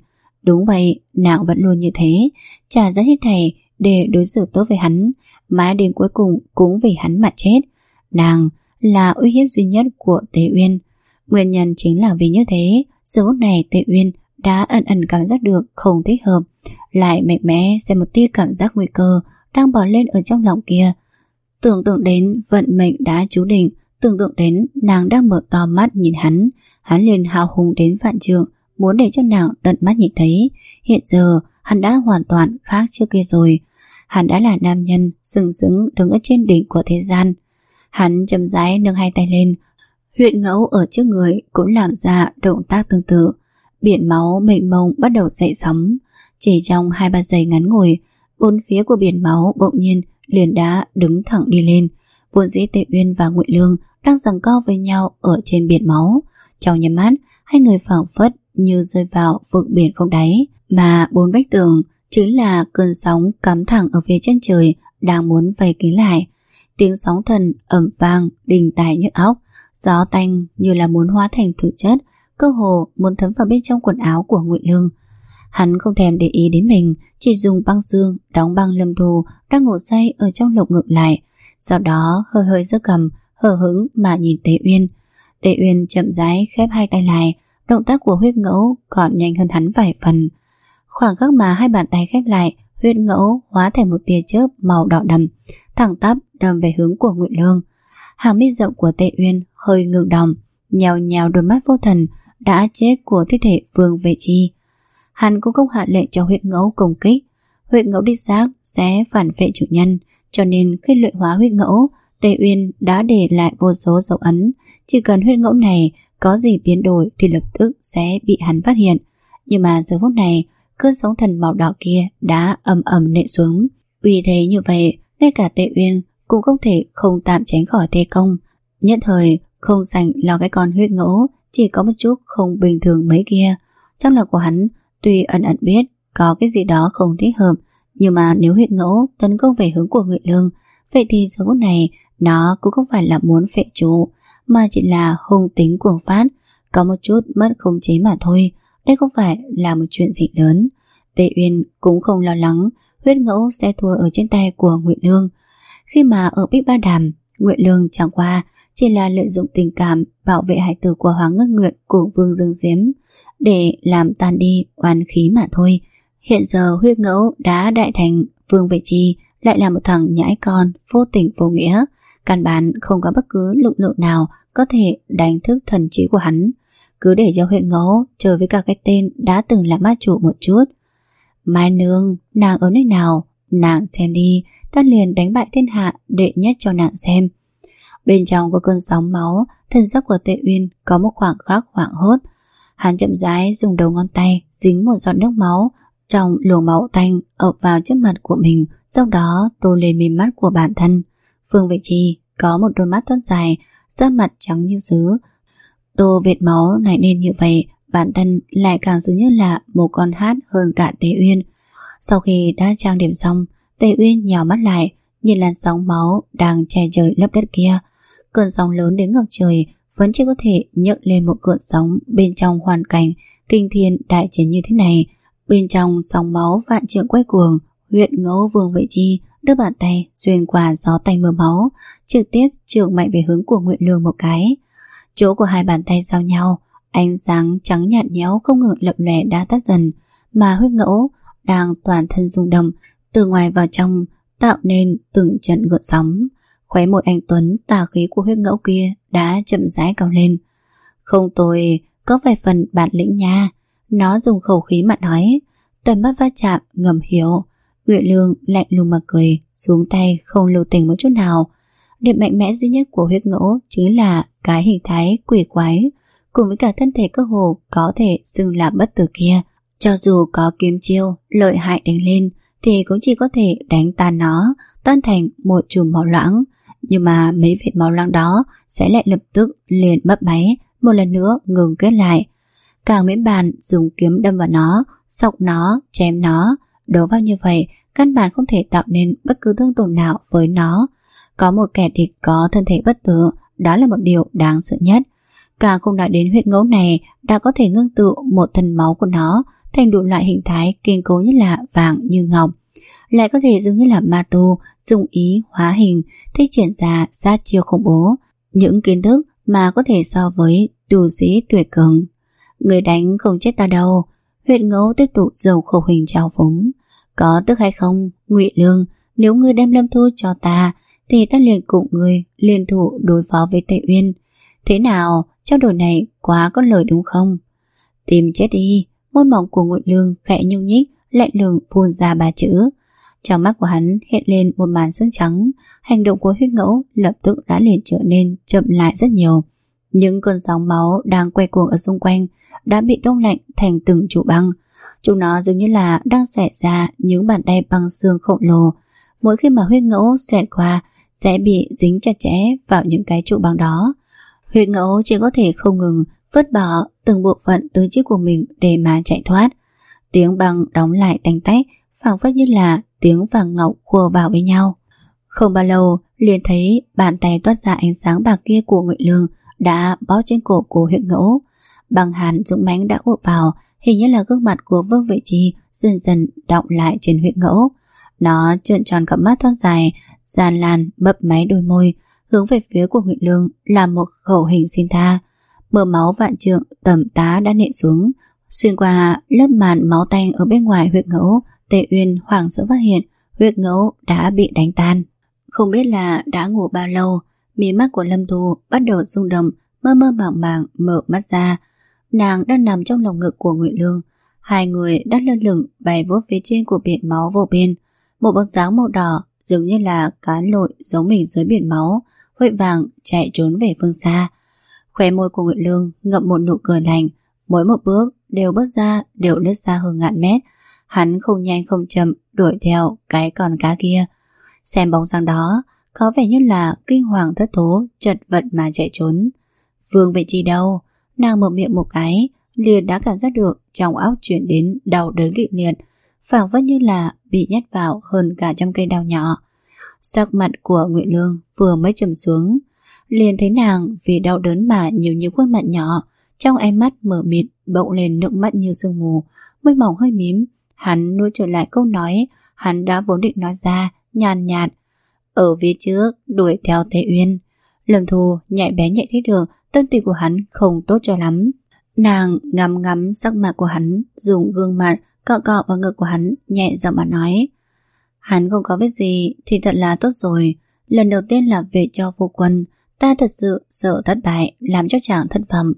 Đúng vậy, nàng vẫn luôn như thế, trả giá hết thảy để đối xử tốt với hắn, mãi đến cuối cùng cũng vì hắn mà chết. Nàng là uy hiếp duy nhất của Tế Uyên. Nguyên nhân chính là vì như thế, giờ phút này Tế Uyên đã ẩn ẩn cảm giác được không thích hợp, lại mạnh mẽ xem một tia cảm giác nguy cơ đang bò lên ở trong lòng kia. Tưởng tượng đến vận mệnh đã chú định, tưởng tượng đến nàng đang mở to mắt nhìn hắn, hắn liền hào hùng đến vạn trượng, muốn để cho nàng tận mắt nhìn thấy. Hiện giờ hắn đã hoàn toàn khác trước kia rồi. Hắn đã là nam nhân sừng sững đứng ở trên đỉnh của thế gian. Hắn chậm rãi nâng hai tay lên, huyệt ngẫu ở trước người cũng làm ra động tác tương tự. Biển máu mênh mông bắt đầu dậy sóng. Chỉ trong hai ba giây ngắn ngủi, bốn phía của biển máu bỗng nhiên liền đã đứng thẳng đi lên. Vốn dĩ Tề Uyên và Ngụy Lương đang giằng co với nhau ở trên biển máu. Trong nháy mắt, hai người phảng phất như rơi vào vực biển không đáy, mà bốn vách tường chính là cơn sóng cắm thẳng ở phía chân trời đang muốn vây kín lại. Tiếng sóng thần ầm vang đình tài nhức óc, gió tanh như là muốn hóa thành thực chất, cơ hồ muốn thấm vào bên trong quần áo của Ngụy Lương. Hắn không thèm để ý đến mình, chỉ dùng băng xương đóng băng Lâm Thù đang ngủ say ở trong lồng ngực lại, sau đó hơi hơi giơ cằm, hờ hững mà nhìn Tế Uyên. Tế Uyên chậm rãi khép hai tay lại, động tác của huyết ngẫu còn nhanh hơn hắn vài phần. Khoảng khắc mà hai bàn tay khép lại, huyết ngẫu hóa thành một tia chớp màu đỏ đậm, thẳng tắp đâm về hướng của Ngụy Lương. Hàng mi rộng của Tế Uyên hơi ngượng đọng, nhào nhào đôi mắt vô thần đã chết của thi thể Vương Vệ Chi. Hắn cũng không hạ lệnh cho huyết ngẫu công kích. Huyết ngẫu đích xác sẽ phản vệ chủ nhân, cho nên khi luyện hóa huyết ngẫu, Tế Uyên đã để lại vô số dấu ấn. Chỉ cần huyết ngẫu này có gì biến đổi thì lập tức sẽ bị hắn phát hiện. Nhưng mà giờ phút này, cơn sóng thần màu đỏ kia đã ầm ầm nện xuống. Vì thế như vậy, ngay cả Tế Uyên cũng không thể không tạm tránh khỏi thế công. Nhất thời không dành lo cái con huyết ngẫu chỉ có một chút không bình thường mấy kia. Trong lòng của hắn tuy ẩn ẩn biết có cái gì đó không thích hợp, nhưng mà nếu huyết ngẫu tấn công về hướng của Ngụy Lương, vậy thì giờ phút này nó cũng không phải là muốn phệ chủ, mà chỉ là hung tính cuồng phát, có một chút mất khống chế mà thôi. Đây không phải là một chuyện gì lớn. Tề Uyên cũng không lo lắng huyết ngẫu sẽ thua ở trên tay của Ngụy Lương. Khi mà ở Bích Ba Đàm, Ngụy Lương chẳng qua chỉ là lợi dụng tình cảm bảo vệ hải tử của Hoàng Ngân Nguyệt của Vương Dương Diếm để làm tan đi oán khí mà thôi. Hiện giờ huyết ngẫu đã đại thành, Vương Vệ Chi lại là một thằng nhãi con vô tình vô nghĩa, căn bản không có bất cứ lực lượng nào có thể đánh thức thần trí của hắn. Cứ để cho huyết ngẫu chơi với cả cái tên đã từng là ma chủ một chút. Mai nương, nàng ở nơi nào? Nàng xem đi, ta liền đánh bại thiên hạ đệ nhất cho nàng xem. Bên trong của cơn sóng máu, thân sắc của Tề Uyên có một khoảng khắc hoảng hốt. Hắn chậm rãi dùng đầu ngón tay dính một giọt nước máu trong luồng máu tanh ập vào trước mặt của mình, sau đó tô lên mi mắt của bản thân. Vương Vệ Chi có một đôi mắt thon dài, da mặt trắng như sứ. Tô vệt máu này nên như vậy, bản thân lại càng giống như là một con hát hơn cả Tế Uyên. Sau khi đã trang điểm xong, Tế Uyên nhào mắt lại, nhìn làn sóng máu đang che trời lấp đất kia. Cơn sóng lớn đến ngập trời vẫn chỉ có thể nhấc lên một cơn sóng bên trong hoàn cảnh kinh thiên đại chiến như thế này. Bên trong sóng máu vạn trượng quay cuồng, huyết ngẫu Vương Vệ Chi đưa bàn tay xuyên qua gió tanh mưa máu, trực tiếp chưởng mạnh về hướng của Ngụy Lương một cái. Chỗ của hai bàn tay giao nhau, ánh sáng trắng nhạt nhẽo không ngừng lập lòe đã tắt dần, mà huyết ngẫu đang toàn thân rung động từ ngoài vào trong, tạo nên từng trận gợn sóng. Khóe môi anh tuấn tà khí của huyết ngẫu kia đã chậm rãi cao lên. Không tồi, có vài phần bản lĩnh nha. Nó dùng khẩu khí mà nói, tầm mắt va chạm ngầm hiểu. Ngụy Lương lạnh lùng mà cười, xuống tay không lưu tình một chút nào. Điểm mạnh mẽ duy nhất của huyết ngẫu chính là cái hình thái quỷ quái, cùng với cả thân thể cơ hồ có thể xưng là bất tử kia. Cho dù có kiếm chiêu lợi hại đánh lên thì cũng chỉ có thể đánh tan nó, tan thành một chùm máu loãng. Nhưng mà mấy vệt máu loãng đó sẽ lại lập tức liền mất máy, một lần nữa ngừng kết lại. Càng miễn bàn dùng kiếm đâm vào nó, xọc nó, chém nó, đấu vào như vậy căn bản không thể tạo nên bất cứ thương tổn nào với nó. Có một kẻ địch có thân thể bất tử, đó là một điều đáng sợ nhất. Càng không nói đến huyết ngẫu này đã có thể ngưng tụ một thân máu của nó thành đủ loại hình thái kiên cố như là vàng như ngọc, lại có thể giống như là ma tu dùng ý hóa hình, thích triển ra sát chiêu khủng bố, những kiến thức mà có thể so với tu sĩ tuyệt cường. Người đánh không chết ta đâu. Huyệt Ngẫu tiếp tục dầu khẩu hình trào phúng. Có tức hay không, Ngụy Lương, nếu ngươi đem Lâm Thu cho ta thì ta liền cùng ngươi liên thủ đối phó với Tề Uyên. Thế nào, trao đổi này quá có lời đúng không? Tìm chết đi. Môi mỏng của Ngụy Lương khẽ nhung nhích, lạnh lùng phun ra ba chữ. Trong mắt của hắn hiện lên một màn sương trắng. Hành động của Huyết Ngẫu lập tức đã liền trở nên chậm lại rất nhiều. Những cơn sóng máu đang quay cuồng ở xung quanh đã bị đông lạnh thành từng trụ băng. Chúng nó dường như là đang xẻ ra những bàn tay băng xương khổng lồ. Mỗi khi mà Huyết Ngẫu xẹt qua sẽ bị dính chặt chẽ vào những cái trụ băng đó. Huyết Ngẫu chỉ có thể không ngừng vứt bỏ từng bộ phận tứ chi của mình để mà chạy thoát. Tiếng băng đóng lại tanh tách, phảng phất như là tiếng vàng ngọc khua vào với nhau. Không bao lâu liền thấy bàn tay toát ra ánh sáng bạc kia của Ngụy Lương đã bó trên cổ của Huyết Ngẫu. Băng hàn dũng mãnh đã ùa vào, hình như là gương mặt của Vương Vệ Chi dần dần đọng lại trên Huyết Ngẫu. Nó trợn tròn cặp mắt thon dài, gian lan mấp máy đôi môi, hướng về phía của Ngụy Lương là một khẩu hình xin tha. Mưa máu vạn trượng tầm tá đã nện xuống, xuyên qua lớp màn máu tanh ở bên ngoài Huyết Ngẫu. Tề Uyên hoảng sợ phát hiện Huyết Ngẫu đã bị đánh tan. Không biết là đã ngủ bao lâu, mí mắt của Lâm Thu bắt đầu rung động, mơ mơ màng màng mở mắt ra. Nàng đang nằm trong lồng ngực của Ngụy Lương. Hai người đã lơ lửng bay vút phía trên của biển máu vô biên. Một bóng dáng màu đỏ giống như là cá lội giấu mình dưới biển máu, vội vàng chạy trốn về phương xa. Khóe môi của Ngụy Lương ngậm một nụ cười lạnh, mỗi một bước đều bước ra đều lướt xa hơn ngàn mét. Hắn không nhanh không chậm đuổi theo cái con cá kia. Xem bóng dáng đó có vẻ như là kinh hoàng thất thố, chật vật mà chạy trốn. Vương Vệ Chi đâu? Nàng mở miệng một cái liền đã cảm giác được trong óc chuyển đến đau đớn kịch liệt, phảng phất như là bị nhét vào hơn cả trăm cây đao nhỏ. Sắc mặt của Ngụy Lương vừa mới trầm xuống, liền thấy nàng vì đau đớn mà nhiều nhiều khuôn mặt nhỏ, trong ánh mắt mở mịt bỗng lên nước mắt như sương mù, môi mỏng hơi mím. Hắn nuôi trở lại câu nói hắn đã vốn định nói ra, nhàn nhạt: ở phía trước đuổi theo Tề Uyên. Lâm Thu nhạy bén nhận thấy được tâm tình của hắn không tốt cho lắm. Nàng ngắm ngắm sắc mặt của hắn, dùng gương mặt cọ cọ vào ngực của hắn, nhẹ giọng mà nói: hắn không có việc gì thì thật là tốt rồi. Lần đầu tiên làm việc cho phu quân, ta thật sự sợ thất bại, làm cho chàng thất vọng.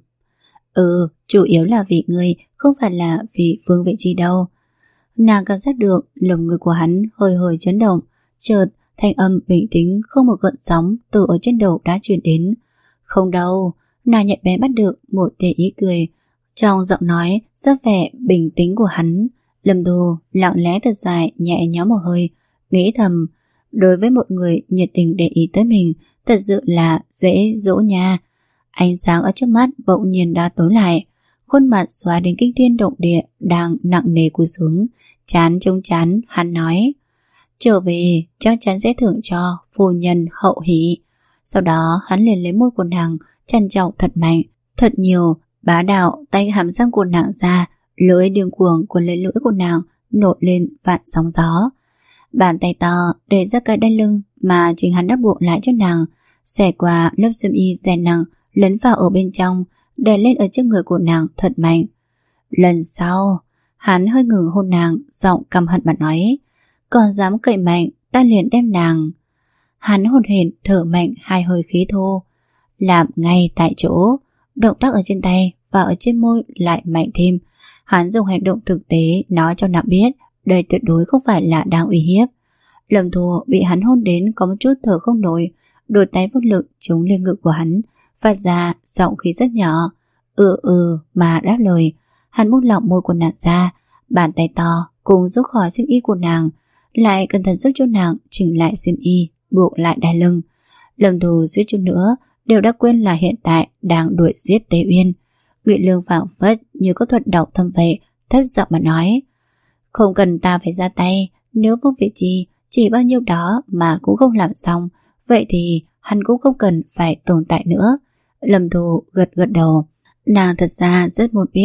Ừ, chủ yếu là vì ngươi, không phải là vì Vương Vệ Chi đâu. Nàng cảm giác được lồng ngực của hắn hơi hơi chấn động, chợt thanh âm bình tĩnh không một gợn sóng từ ở trên đầu đã truyền đến. Không đâu. Nàng nhạy bén bắt được một tia ý cười trong giọng nói rất vẻ bình tĩnh của hắn. Lâm Thu lặng lẽ thật dài nhẹ nhõm một hơi, nghĩ thầm: đối với một người nhiệt tình để ý tới mình, thật sự là dễ dỗ nha. Ánh sáng ở trước mắt bỗng nhiên đã tối lại, khuôn mặt xóa đến kinh thiên động địa đang nặng nề cúi xuống, chán trông chán. Hắn nói: trở về chắc chắn sẽ thưởng cho phu nhân hậu hỷ. Sau đó hắn liền lấy môi của nàng chăn chọc thật mạnh, thật nhiều, bá đạo tay hàm răng của nàng ra, lưỡi điên cuồng của lấy lưỡi của nàng nổi lên vạn sóng gió. Bàn tay to để ra cái đai lưng mà chính hắn đã buộc lại cho nàng, xẻ qua lớp xiêm y dè nặng, lấn vào ở bên trong, đè lên ở trước người của nàng thật mạnh. Lần sau, hắn hơi ngừng hôn nàng, giọng căm hận mà nói: còn dám cậy mạnh, ta liền đem nàng. Hắn hồn hển thở mạnh hai hơi khí thô, làm ngay tại chỗ. Động tác ở trên tay và ở trên môi lại mạnh thêm. Hắn dùng hành động thực tế nói cho nàng biết đây tuyệt đối không phải là đang uy hiếp. Lâm Thu bị hắn hôn đến có một chút thở không nổi, đôi tay vô lực chống lên ngực của hắn, phát ra giọng khí rất nhỏ: ừ ừ mà đáp lời. Hắn buông lỏng môi của nàng ra, bàn tay to cùng rút khỏi xiêm y của nàng, lại cẩn thận giúp cho nàng chỉnh lại xiêm y, buộc lại đai lưng. Lâm Thu suýt chút nữa đều đã quên là hiện tại đang đuổi giết Tề Uyên. Ngụy Lương phảng phất như có thuật đọc thâm vậy, thấp giọng mà nói: không cần ta phải ra tay, nếu Vương Vệ Chi chỉ bao nhiêu đó mà cũng không làm xong, vậy thì hắn cũng không cần phải tồn tại nữa. Lâm Thu gật gật đầu. Nàng thật ra rất muốn biết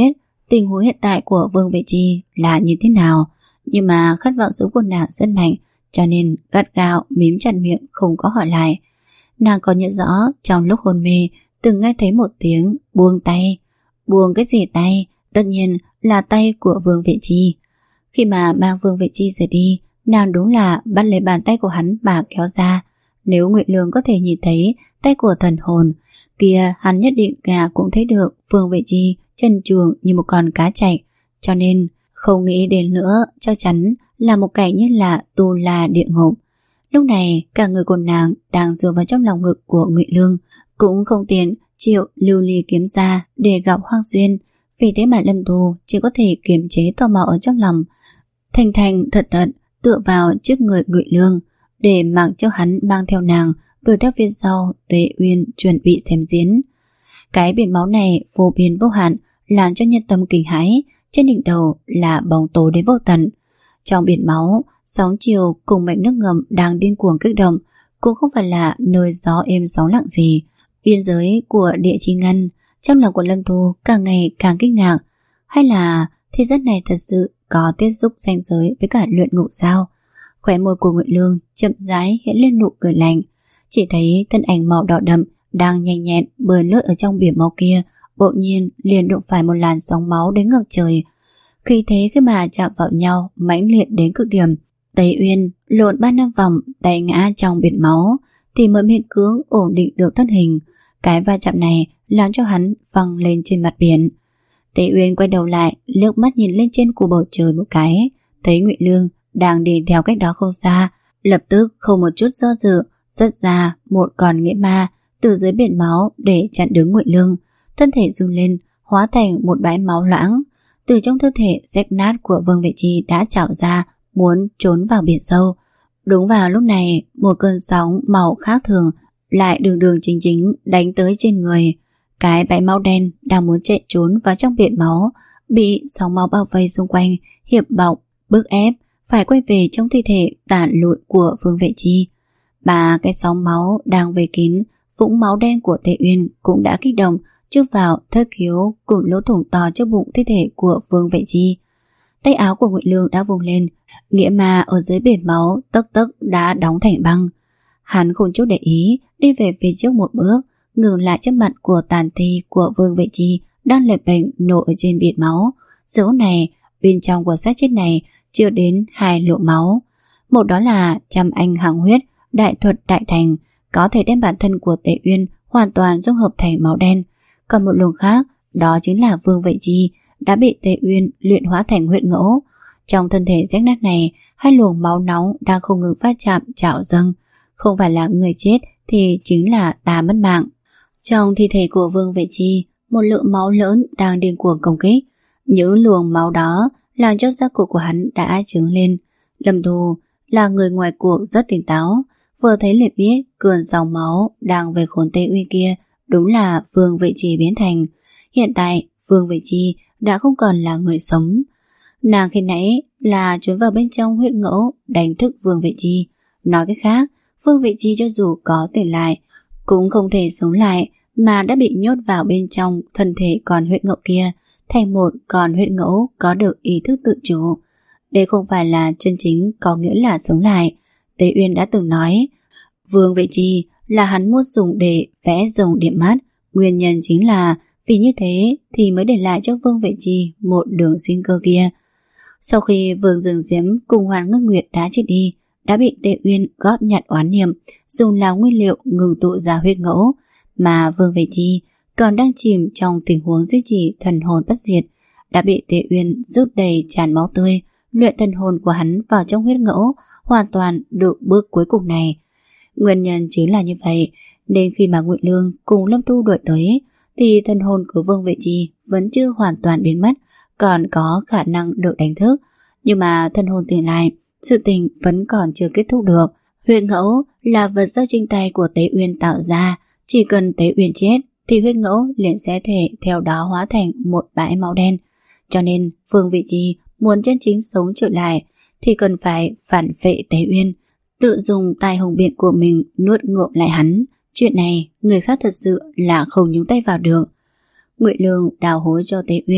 tình huống hiện tại của Vương Vệ Chi là như thế nào, nhưng mà khát vọng sống của nàng rất mạnh, cho nên gắt gao mím chặt miệng không có hỏi lại. Nàng có nhớ rõ trong lúc hôn mê từng nghe thấy một tiếng buông tay. Buông cái gì tay? Tất nhiên là tay của Vương Vệ Chi. Khi mà mang Vương Vệ Chi rời đi, nàng đúng là bắt lấy bàn tay của hắn mà kéo ra. Nếu Ngụy Lương có thể nhìn thấy tay của thần hồn kia, hắn nhất định gà cũng thấy được Vương Vệ Chi chân chuồng như một con cá chạy, cho nên không nghĩ đến nữa, chắc chắn là một cảnh như là tu la địa ngục. Lúc này cả người của nàng đang dựa vào trong lòng ngực của Ngụy Lương, cũng không tiện chịu lưu ly kiếm ra để gặp Hoang Duyên. Vì thế mà Lâm Tu chỉ có thể kiềm chế tò mò ở trong lòng, thành thành thật thật tựa vào trước người Ngụy Lương để mặc cho hắn mang theo nàng đuổi theo phía sau Tế Uyên chuẩn bị xem diễn. Cái biển máu này vô biên vô hạn, làm cho nhân tâm kinh hãi. Trên đỉnh đầu là bóng tối đến vô tận. Trong biển máu, sóng chiều cùng mạch nước ngầm đang điên cuồng kích động, cũng không phải là nơi gió êm sóng lặng gì. Biên giới của địa chi ngân. Trong lòng của Lâm Thu càng ngày càng kinh ngạc. Hay là thế giới này thật sự có tiếp xúc ranh giới với cả luyện ngục sao? Khóe môi của Ngụy Lương chậm rãi hiện lên nụ cười lạnh. Chỉ thấy thân ảnh màu đỏ đậm đang nhanh nhẹn bơi lướt ở trong biển máu kia, bỗng nhiên liền đụng phải một làn sóng máu đến ngập trời. Khi thế khi mà chạm vào nhau mãnh liệt đến cực điểm, Tây Uyên lộn ba năm vòng, tay ngã trong biển máu thì mới miễn cưỡng ổn định được thân hình. Cái va chạm này làm cho hắn văng lên trên mặt biển. Tây Uyên quay đầu lại, liếc mắt nhìn lên trên của bầu trời một cái, thấy Ngụy Lương đang đi theo cách đó không xa, lập tức không một chút do dự rớt ra một con nghĩa ma từ dưới biển máu để chặn đứng Ngụy Lương. Thân thể run lên, hóa thành một bãi máu loãng. Từ trong cơ thể rách nát của Vương Vệ Chi đã trào ra, muốn trốn vào biển sâu. Đúng vào lúc này, một cơn sóng màu khác thường lại đường đường chính chính đánh tới trên người. Cái bãi máu đen đang muốn chạy trốn vào trong biển máu, bị sóng máu bao vây xung quanh, hiệp bọc, bức ép, phải quay về trong thi thể tản lụi của Vương Vệ Chi. Ba cái sóng máu đang vây kín vũng máu đen của Tề Uyên cũng đã kích động chui vào thất khiếu cùng lỗ thủng to trước bụng thi thể của Vương Vệ Chi. Tay áo của Ngụy Lương đã vùng lên, nghĩa ma ở dưới biển máu tấc tấc đã đóng thành băng. Hắn không chút để ý, đi về phía trước một bước, ngừng lại trước mặt của tàn thi của Vương Vệ Chi đang lệch bệnh nổ ở trên biển máu. Giờ này, bên trong của xác chết này chưa đến hai lỗ máu. Một đó là trăm anh hàng huyết, đại thuật đại thành, có thể đem bản thân của Tề Uyên hoàn toàn dung hợp thành máu đen. Còn một luồng khác, đó chính là Vương Vệ Chi đã bị Tề Uyên luyện hóa thành huyết ngẫu. Trong thân thể rách nát này, hai luồng máu nóng đang không ngừng va chạm trào dâng. Không phải là người chết thì chính là ta mất mạng. Trong thi thể của Vương Vệ Chi, một lượng máu lớn đang điên cuồng công kích. Những luồng máu đó làm cho da cục của hắn đã trướng lên. Lâm Thu là người ngoài cuộc rất tỉnh táo, vừa thấy liền biết cơn dòng máu đang về khốn Tề Uyên kia đúng là Vương Vệ Chi biến thành. Hiện tại Vương Vệ Chi đã không còn là người sống. Nàng khi nãy là trốn vào bên trong huyết ngẫu đánh thức Vương Vệ Chi. Nói cách khác, Vương Vệ Chi cho dù có tỉnh lại cũng không thể sống lại, mà đã bị nhốt vào bên trong thân thể con huyết ngẫu kia, thành một con huyết ngẫu có được ý thức tự chủ. Đây không phải là chân chính có nghĩa là sống lại. Tế Uyên đã từng nói Vương Vệ Chi là hắn muốn dùng để vẽ rồng điểm mắt. Nguyên nhân chính là vì như thế thì mới để lại cho Vương Vệ Chi một đường sinh cơ kia. Sau khi Vương Dương Diễm cùng Hoàn Ngưng Nguyệt đã chết đi, đã bị Tế Uyên góp nhặt oán niệm, dùng làm nguyên liệu ngừng tụ ra huyết ngẫu, mà Vương Vệ Chi còn đang chìm trong tình huống duy trì thần hồn bất diệt, đã bị Tế Uyên rút đầy tràn máu tươi, luyện thần hồn của hắn vào trong huyết ngẫu, hoàn toàn được bước cuối cùng này. Nguyên nhân chính là như vậy, nên khi mà Ngụy Lương cùng Lâm Tu đuổi tới, thì thần hồn của Vương Vệ Chi vẫn chưa hoàn toàn biến mất, còn có khả năng được đánh thức. Nhưng mà thần hồn tỉnh lại, sự tình vẫn còn chưa kết thúc được. Huyết ngẫu là vật do chính tay của Tế Uyên tạo ra, chỉ cần Tế Uyên chết thì huyết ngẫu liền sẽ thể theo đó hóa thành một bãi máu đen. Cho nên Vương Vệ Chi muốn chân chính sống trở lại thì cần phải phản phệ Tế Uyên, tự dùng tài hùng biện của mình nuốt ngộm lại hắn. Chuyện này người khác thật sự là không nhúng tay vào được. Ngụy Lương đào hối cho Tế Uyên,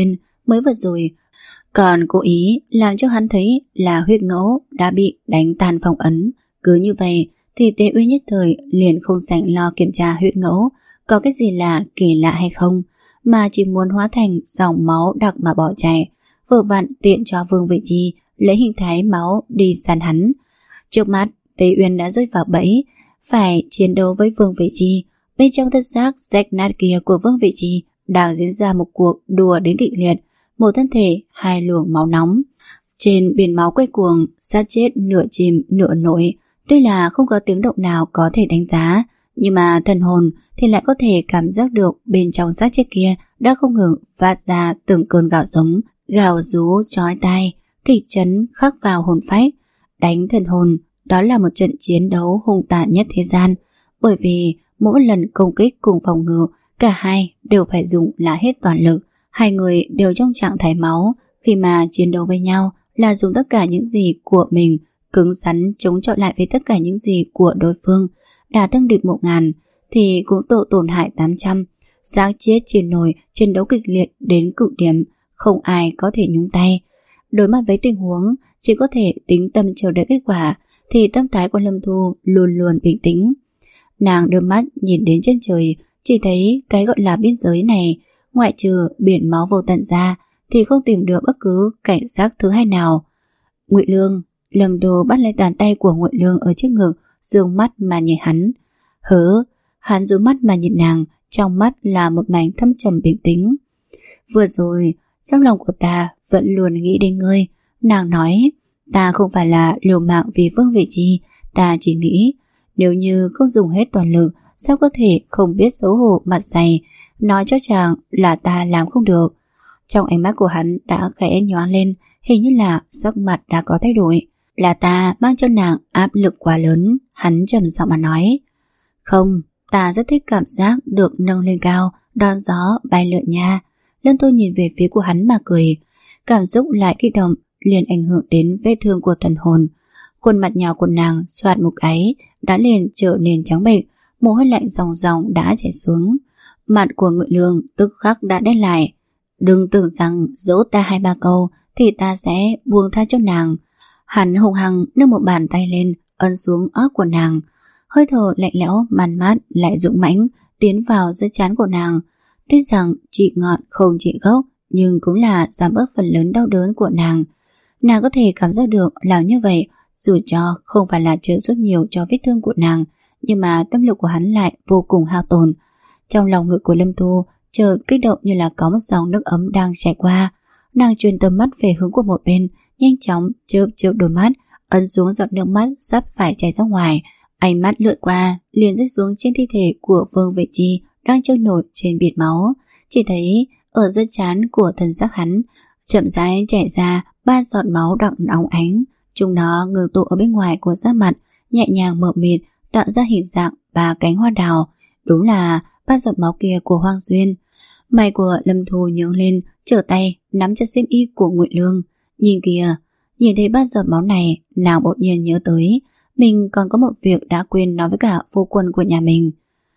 Mới vừa rồi còn cố ý làm cho hắn thấy là huyết ngẫu đã bị đánh tan phong ấn. Cứ như vậy thì Tế Uyên nhất thời liền không dành lo kiểm tra huyết ngẫu có cái gì là kỳ lạ hay không, mà chỉ muốn hóa thành dòng máu đặc mà bỏ chạy, vừa vặn tiện cho Vương Vị Chi lấy hình thái máu đi săn hắn. Trước mắt Tế Uyên đã rơi vào bẫy, phải chiến đấu với Vương Vị Chi. Bên trong thân xác rách nát kia của Vương Vị Chi đang diễn ra một cuộc đùa đến kịch liệt, một thân thể hai luồng máu nóng. Trên biển máu quay cuồng, xác chết nửa chìm nửa nổi. Tuy là không có tiếng động nào có thể đánh giá, nhưng mà thần hồn thì lại có thể cảm giác được bên trong xác chết kia đã không ngừng phát ra từng cơn gào giống, gào rú chói tai, kịch chấn khắc vào hồn phách. Đánh thần hồn, đó là một trận chiến đấu hung tàn nhất thế gian, bởi vì mỗi lần công kích cùng phòng ngự, cả hai đều phải dùng là hết toàn lực. Hai người đều trong trạng thái máu, khi mà chiến đấu với nhau là dùng tất cả những gì của mình, cứng rắn chống chọi lại với tất cả những gì của đối phương. Đả thương địch một ngàn thì cũng tự tổn hại tám trăm. Xác chết trên nồi, chiến đấu kịch liệt đến cực điểm, không ai có thể nhúng tay. Đối mặt với tình huống chỉ có thể tính tâm chờ đợi kết quả, thì tâm thái của Lâm Thu luôn luôn bình tĩnh. Nàng đưa mắt nhìn đến chân trời, chỉ thấy cái gọi là biên giới này, ngoại trừ biển máu vô tận ra thì không tìm được bất cứ cảnh giác thứ hai nào. Ngụy Lương. Lâm Thu bắt lấy bàn tay của Ngụy Lương ở trước ngực, dương mắt mà nhìn hắn. Hứ. Hắn dương mắt mà nhìn nàng, trong mắt là một mảnh thâm trầm bình tĩnh. Vừa rồi trong lòng của ta vẫn luôn nghĩ đến ngươi. Nàng nói, ta không phải là liều mạng vì Vương Vị Chi, ta chỉ nghĩ nếu như không dùng hết toàn lực, sao có thể không biết xấu hổ mặt dày nói cho chàng là ta làm không được. Trong ánh mắt của hắn đã khẽ nhoáng lên, hình như là sắc mặt đã có thay đổi. Là ta mang cho nàng áp lực quá lớn. Hắn trầm giọng mà nói, không, ta rất thích cảm giác được nâng lên cao, đón gió bay lượn nha. Lâm Tô nhìn về phía của hắn mà cười, cảm xúc lại kích động, liền ảnh hưởng đến vết thương của thần hồn. Khuôn mặt nhỏ của nàng xoạt một cái đã liền trở nên trắng bệch, mồ hôi lạnh ròng ròng đã chảy xuống. Mặt của Ngụy Lương tức khắc đã đen lại. Đừng tưởng rằng dỗ ta hai ba câu thì ta sẽ buông tha cho nàng. Hắn hùng hăng nâng một bàn tay lên, ấn xuống óc của nàng. Hơi thở lạnh lẽo man mát lại dũng mãnh tiến vào giữa trán của nàng. Tuy rằng trị ngọn không trị gốc, nhưng cũng là giảm bớt phần lớn đau đớn của nàng. Nàng có thể cảm giác được làm như vậy, dù cho không phải là trợ giúp nhiều cho vết thương của nàng, nhưng mà tâm lực của hắn lại vô cùng hao tổn. Trong lòng ngực của Lâm Thu chợt kích động như là có một dòng nước ấm đang chảy qua. Nàng truyền tầm mắt về hướng của một bên, nhanh chóng chớp chớp đôi mắt, ấn xuống giọt nước mắt sắp phải chảy ra ngoài. Ánh mắt lướt qua liền rơi xuống trên thi thể của Vương Vị Chi đang trôi nổi trên biển máu. Chỉ thấy ở giữa trán của thân xác hắn chậm rãi chảy ra ba giọt máu đậm óng ánh. Chúng nó ngừng tụ ở bên ngoài của da mặt, nhẹ nhàng mờ mịt tạo ra hình dạng ba cánh hoa đào. Đúng là ba giọt máu kia của Hoang Duyên. Mày của Lâm Thu nhướng lên, trở tay nắm chặt xiêm y của Ngụy Lương. Nhìn kìa, nhìn thấy ba giọt máu này, nàng bỗng nhiên nhớ tới mình còn có một việc đã quên nói với cả phu quân của nhà mình.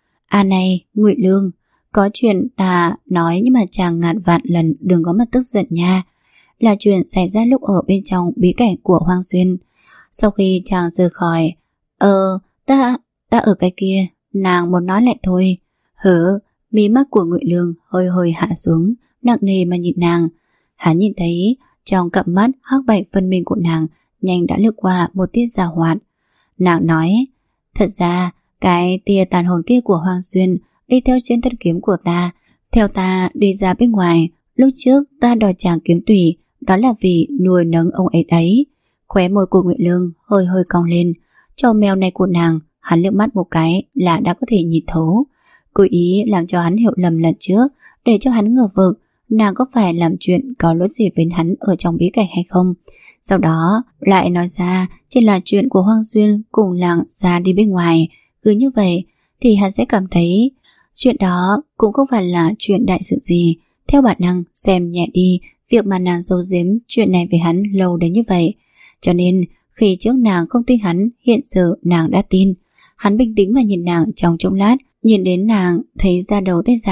À này, Ngụy Lương, có chuyện ta nói nhưng mà chàng ngàn vạn lần đừng có mà tức giận nha. Là chuyện xảy ra lúc ở bên trong bí cảnh của Hoang Duyên. Sau khi chàng rời khỏi, Ờ, ta, ta ở cái kia, nàng muốn nói lại thôi. Hử, mí mắt của Ngụy Lương hơi hơi hạ xuống, nặng nề mà nhìn nàng. Hắn nhìn thấy trong cặp mắt hắc bạch phân minh của nàng nhanh đã lướt qua một tia già hoạt. Nàng nói, thật ra cái tia tàn hồn kia của Hoang Duyên đi theo trên thân kiếm của ta, theo ta đi ra bên ngoài. Lúc trước ta đòi chàng kiếm tùy, đó là vì nuôi nấng ông ấy đấy. Khóe môi của Ngụy Lương hơi hơi cong lên. Trò mèo này của nàng, hắn liếc mắt một cái là đã có thể nhìn thấu. Cố ý làm cho hắn hiểu lầm lần trước, để cho hắn ngờ vực nàng có phải làm chuyện có lỗi gì với hắn ở trong bí cảnh hay không. Sau đó lại nói ra chỉ là chuyện của Hoang Duyên cùng làng ra đi bên ngoài. Cứ như vậy thì hắn sẽ cảm thấy chuyện đó cũng không phải là chuyện đại sự gì. Theo bản năng xem nhẹ đi việc mà nàng giấu giếm chuyện này với hắn lâu đến như vậy. Cho nên khi trước nàng không tin hắn, hiện giờ nàng đã tin. Hắn bình tĩnh mà nhìn nàng trong chốc lát, nhìn đến nàng thấy da đầu tay dài,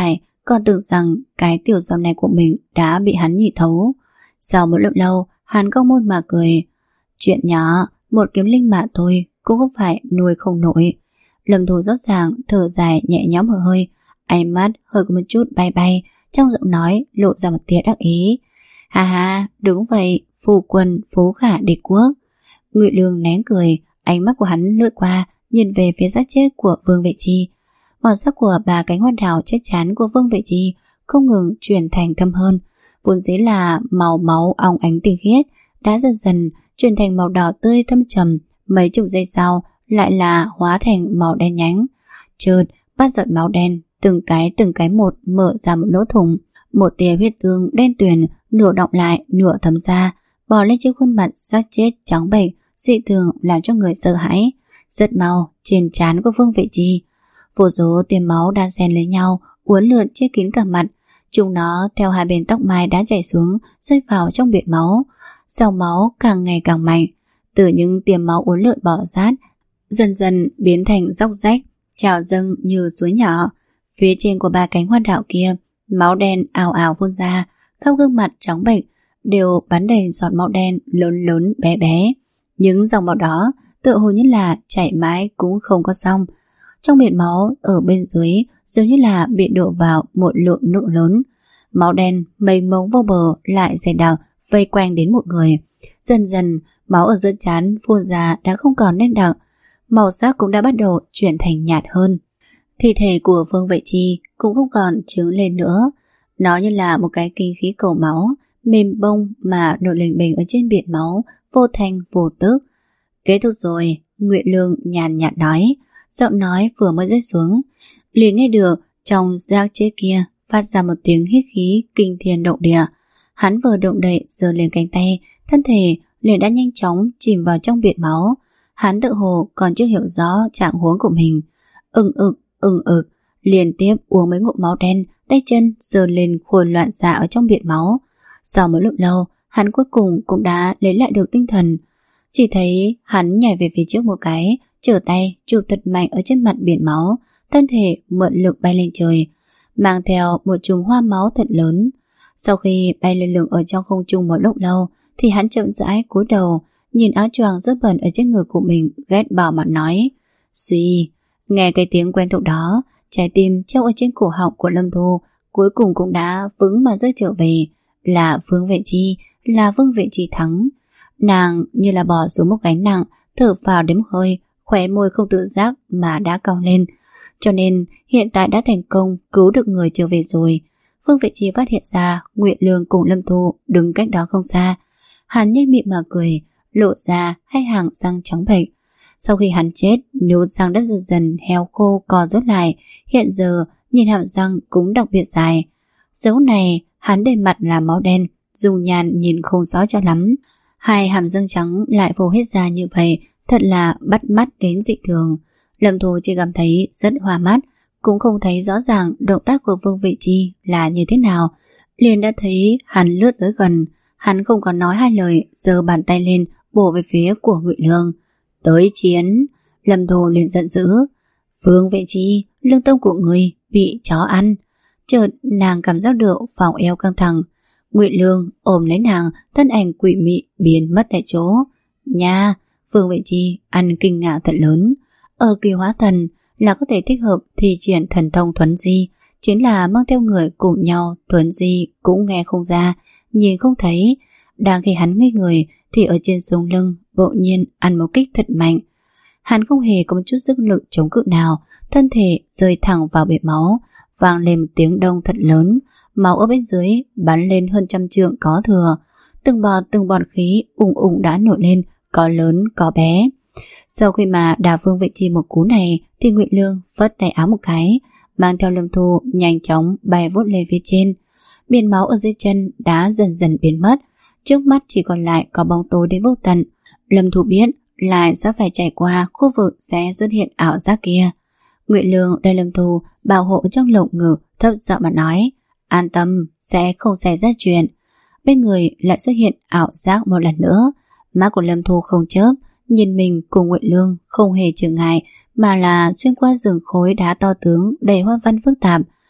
còn tưởng rằng cái tiểu dâm này của mình đã bị hắn nhìn thấu. Sau một lúc lâu, hắn cong môi mà cười. Chuyện nhỏ, một kiếm linh mà thôi, cũng không phải nuôi không nổi. Lâm Thu rõ ràng thở dài nhẹ nhõm một hơi, ánh mắt hơi có một chút bay bay, trong giọng nói lộ ra một tia đắc ý. Ha ha, đúng vậy, phu quân phú khả địch quốc. Ngụy Lương nén cười, ánh mắt của hắn lướt qua, nhìn về phía xác chết của Vương Vệ Chi. Màu sắc của bà cánh hoa đào chết chán của Vương Vệ Chi không ngừng chuyển thành thâm hơn, vốn dĩ là màu máu óng ánh tinh khiết, đã dần dần chuyển thành màu đỏ tươi thâm trầm. Mấy chục giây sau lại là hóa thành màu đen nhánh. Chợt bát giọt máu đen từng cái từng cái một mở ra một lỗ thủng, một tia huyết tương đen tuyền nửa đọng lại nửa thấm ra, bò lên trên khuôn mặt xác chết trắng bệch dị thường làm cho người sợ hãi. Rất mau trên trán của Vương Vệ Chi, vô số tia máu đan xen lấy nhau uốn lượn che kín cả mặt. Chúng nó theo hai bên tóc mai đã chảy xuống, rơi vào trong biển máu. Dòng máu càng ngày càng mạnh, từ những tia máu uốn lượn bò sát dần dần biến thành dốc rách trào dâng như suối nhỏ. Phía trên của ba cánh hoa đào kia, máu đen ào ào phun ra, khắp gương mặt trắng bệch đều bắn đầy giọt máu đen lớn lớn bé bé. Những dòng máu đó tựa hồ như là chảy mãi cũng không có xong. Trong biển máu ở bên dưới giống như là bị đổ vào một lượng nước lớn. Máu đen mênh mông vô bờ lại dày đặc vây quanh đến một người. Dần dần máu ở giữa trán phun ra đã không còn đen đặc, màu sắc cũng đã bắt đầu chuyển thành nhạt hơn. Thi thể của Vương Vệ Chi cũng không còn trướng lên nữa, nó như là một cái kinh khí cầu máu mềm bông mà nổi lềnh bềnh ở trên biển máu, vô thanh vô tức. Kết thúc rồi, Ngụy Lương nhàn nhạt nói. Giọng nói vừa mới rơi xuống, liền nghe được trong xác chết kia phát ra một tiếng hít khí kinh thiên động địa. Hắn vừa động đậy giơ lên cánh tay, thân thể liền đã nhanh chóng chìm vào trong biển máu. Hắn tự hồ còn chưa hiểu rõ trạng huống của mình, ưng ực ưng ực liên tiếp uống mấy ngụm máu đen, tay chân giơ lên khuôn loạn xạ ở trong biển máu. Sau một lúc lâu, hắn cuối cùng cũng đã lấy lại được tinh thần. Chỉ thấy hắn nhảy về phía trước một cái, trở tay chụp thật mạnh ở trên mặt biển máu, thân thể mượn lực bay lên trời, mang theo một chùm hoa máu thật lớn. Sau khi bay lơ lửng ở trong không trung một lúc lâu, thì hắn chậm rãi cúi đầu, nhìn áo choàng rất bẩn ở trên người của mình, ghét bỏ mặt nói. Suy, nghe cái tiếng quen thuộc đó, trái tim treo ở trên cổ họng của Lâm Thu cuối cùng cũng đã vững mà rơi trở về. Là Vương Vệ Chi, là Vương Vệ Chi thắng. Nàng như là bỏ xuống một gánh nặng, thở phào đến một hơi, khóe môi không tự giác mà đã cong lên. Cho nên hiện tại đã thành công cứu được người trở về rồi. Vương Vệ Chi phát hiện ra Ngụy Lương cùng Lâm Thu đứng cách đó không xa. Hắn nhếch miệng mà cười, lộ ra hai hàng răng trắng bệch. Sau khi hắn chết, nếu răng đã dần dần héo khô co rút lại, hiện giờ nhìn hàm răng cũng đặc biệt dài. Dấu này hắn đầy mặt là máu đen, dùng nhàn nhìn không rõ cho lắm. Hai hàm răng trắng lại phô hết ra như vậy, thật là bắt mắt đến dị thường. Lâm Thu chỉ cảm thấy rất hoa mắt, cũng không thấy rõ ràng động tác của Vương Vệ Chi là như thế nào, liền đã thấy hắn lướt tới gần. Hắn không còn nói hai lời, giơ bàn tay lên bổ về phía của Ngụy Lương. Tới chiến! Lâm Thu liền giận dữ. Vương Vệ Chi, lương tâm của người bị chó ăn. Chợt nàng cảm giác được vòng eo căng thẳng. Ngụy Lương ôm lấy nàng, thân ảnh quỷ mị biến mất tại chỗ. Nha! Vương Vệ Chi ăn kinh ngạc thật lớn. Ở kỳ hóa thần là có thể thích hợp thi triển thần thông thuấn di, chính là mang theo người cùng nhau thuấn di cũng nghe không ra, nhìn không thấy. Đang khi hắn ngây người thì ở trên sống lưng bỗng nhiên ăn một kích thật mạnh. Hắn không hề có một chút sức lực chống cự nào, thân thể rơi thẳng vào bể máu, vang lên một tiếng đông thật lớn, máu ở bên dưới bắn lên hơn trăm trượng có thừa. Từng bọt từng bọt khí ùng ùng đã nổi lên, có lớn có bé. Sau khi mà đả Vương Vệ Chi một cú này thì Ngụy Lương phất tay áo một cái, mang theo Lâm Thu nhanh chóng bay vút lên phía trên. Biển máu ở dưới chân đã dần dần biến mất, trước mắt chỉ còn lại có bóng tối đến vô tận. Lâm Thu biết lại sẽ phải trải qua khu vực sẽ xuất hiện ảo giác kia. Ngụy Lương đem Lâm Thu bảo hộ trong lồng ngực, thấp giọng mà nói, an tâm, sẽ không xảy ra chuyện. Bên người lại xuất hiện ảo giác một lần nữa. Mắt của Lâm Thu không chớp, nhìn mình cùng Ngụy Lương không hề chừng ngại, mà là xuyên qua rừng khối đá to tướng đầy hoa văn phức tạp.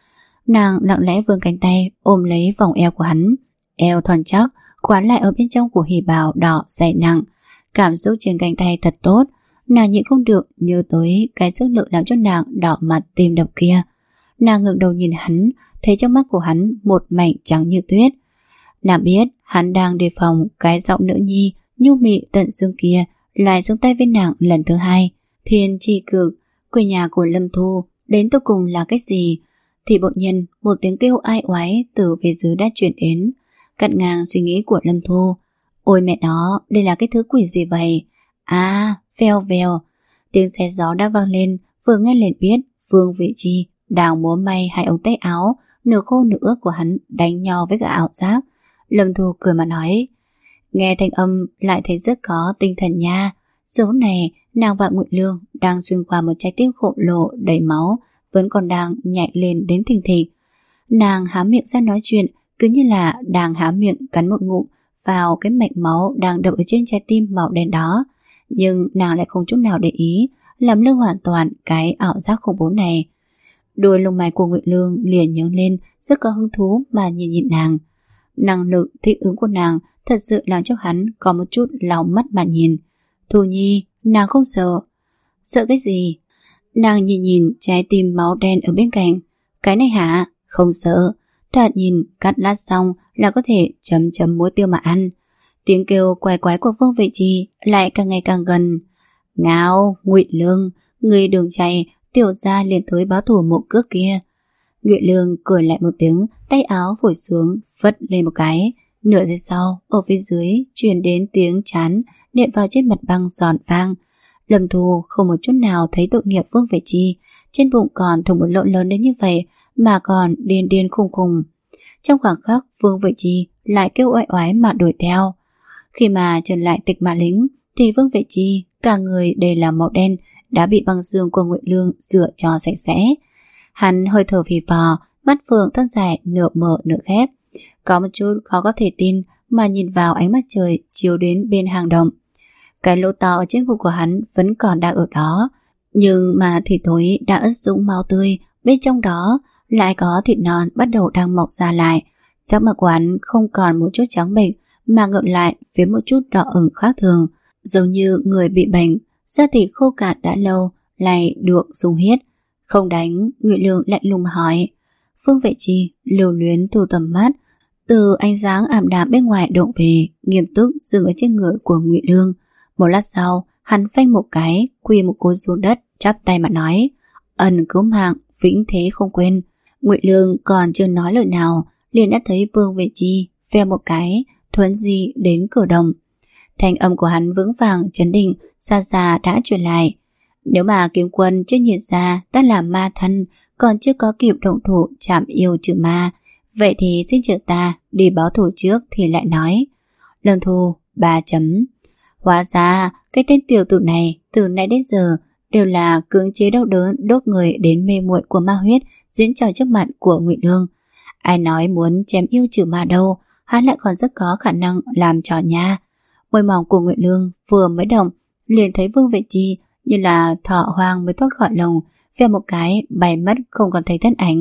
Nàng lặng lẽ vươn cánh tay ôm lấy vòng eo của hắn. Eo thon chắc quán lại ở bên trong của hỉ bào đỏ dày nặng. Cảm xúc trên cánh tay thật tốt. Nàng nhịn không được nhớ tới cái sức lực làm cho nàng đỏ mặt tim đập kia. Nàng ngẩng đầu nhìn hắn, thấy trong mắt của hắn một mảnh trắng như tuyết. Nàng biết hắn đang đề phòng cái giọng nữ nhi nhu mị tận xương kia lại xuống tay với nàng lần thứ hai. Thiên tri cực, quê nhà của Lâm Thu đến cuối cùng là cách gì? Thì bỗng nhiên một tiếng kêu ai oái từ phía dưới đã truyền đến, cắt ngang suy nghĩ của Lâm Thu. Ôi mẹ nó, đây là cái thứ quỷ gì vậy? À, vèo vèo. Tiếng xe gió đã vang lên, vừa nghe liền biết Vương Vị Chi đang múa may hai ống tay áo nửa khô nửa ướt của hắn đánh nhau với cả ảo giác. Lâm Thu cười mà nói, nghe thanh âm lại thấy rất có tinh thần nha. Dấu này nàng và Ngụy Lương đang xuyên qua một trái tim khổng lồ đầy máu vẫn còn đang nhảy lên đến thình thịch. Nàng há miệng ra nói chuyện cứ như là đang há miệng cắn một ngụm vào cái mạch máu đang đập ở trên trái tim màu đen đó, nhưng nàng lại không chút nào để ý, làm lơ hoàn toàn cái ảo giác khủng bố này. Đôi lông mày của Ngụy Lương liền nhướng lên, rất có hứng thú mà nhìn nhìn nàng. Năng lực thích ứng của nàng thật sự làm cho hắn có một chút lòng mắt mà nhìn. Thu Nhi, nàng không sợ. Sợ cái gì? Nàng nhìn nhìn trái tim máu đen ở bên cạnh. Cái này hả? Không sợ. Thoạt nhìn cắt lát xong là có thể chấm chấm muối tiêu mà ăn. Tiếng kêu quái quái của Vương Vị Chi lại càng ngày càng gần. Ngao, Ngụy Lương, người đường chạy, tiểu gia liền tới báo thù một cước kia. Ngụy Lương cười lại một tiếng, tay áo phủi xuống, phất lên một cái. Nửa giây sau, ở phía dưới truyền đến tiếng chán nện vào trên mặt băng giòn vang. Lâm Thu không một chút nào thấy tội nghiệp Vương Vị Chi, trên bụng còn thủng một lỗ lớn đến như vậy mà còn điên điên khùng khùng. Trong khoảng khắc, Vương Vị Chi lại kêu oai oái mà đuổi theo. Khi mà trở lại Tịch Mã Lĩnh thì Vương Vị Chi cả người đều là màu đen, đã bị băng xương của Ngụy Lương rửa cho sạch sẽ. Hắn hơi thở phì phò, mắt phượng thân dài nửa mở nửa khép, có một chút khó có thể tin mà nhìn vào ánh mắt trời chiếu đến bên hang động. Cái lỗ to ở trên bụng của hắn vẫn còn đang ở đó, nhưng mà thịt thối đã ướt sũng máu tươi, bên trong đó lại có thịt non bắt đầu đang mọc ra lại. Sắc mặt của hắn không còn một chút trắng bệch mà ngược lại với một chút đỏ ửng khác thường, giống như người bị bệnh, da thịt khô cạn đã lâu lại được dùng huyết. Không đánh, Ngụy Lương lạnh lùng hỏi. Phương Vệ Chi lưu luyến thu tầm mắt từ ánh sáng ảm đạm bên ngoài động về, nghiêm túc dừng ở trên người của Ngụy Lương. Một lát sau, hắn phanh một cái, quỳ một cúi xuống đất, chắp tay mà nói: ân cứu mạng, vĩnh thế không quên. Ngụy Lương còn chưa nói lời nào, liền đã thấy Vương Vệ Chi phe một cái, thuấn di đến cửa đồng. Thanh âm của hắn vững vàng chấn định, xa xa đã truyền lại: nếu mà kiếm quân chưa nhận ra ta là ma thân, còn chưa có kịp động thủ chạm yêu trừ ma, vậy thì xin chờ ta đi báo thủ trước thì lại nói. Lâm Thu ba chấm. Hóa ra cái tên tiểu tử này từ nãy đến giờ đều là cưỡng chế đau đớn đốt người đến mê muội của ma huyết diễn trò trước mặt của Ngụy Lương. Ai nói muốn chém yêu trừ ma đâu, hắn lại còn rất có khả năng làm trò nha. Môi mỏng của Ngụy Lương vừa mới động, liền thấy Vương Vệ Chi như là thỏ hoang mới thoát khỏi lồng, vèo một cái bay mất không còn thấy thân ảnh.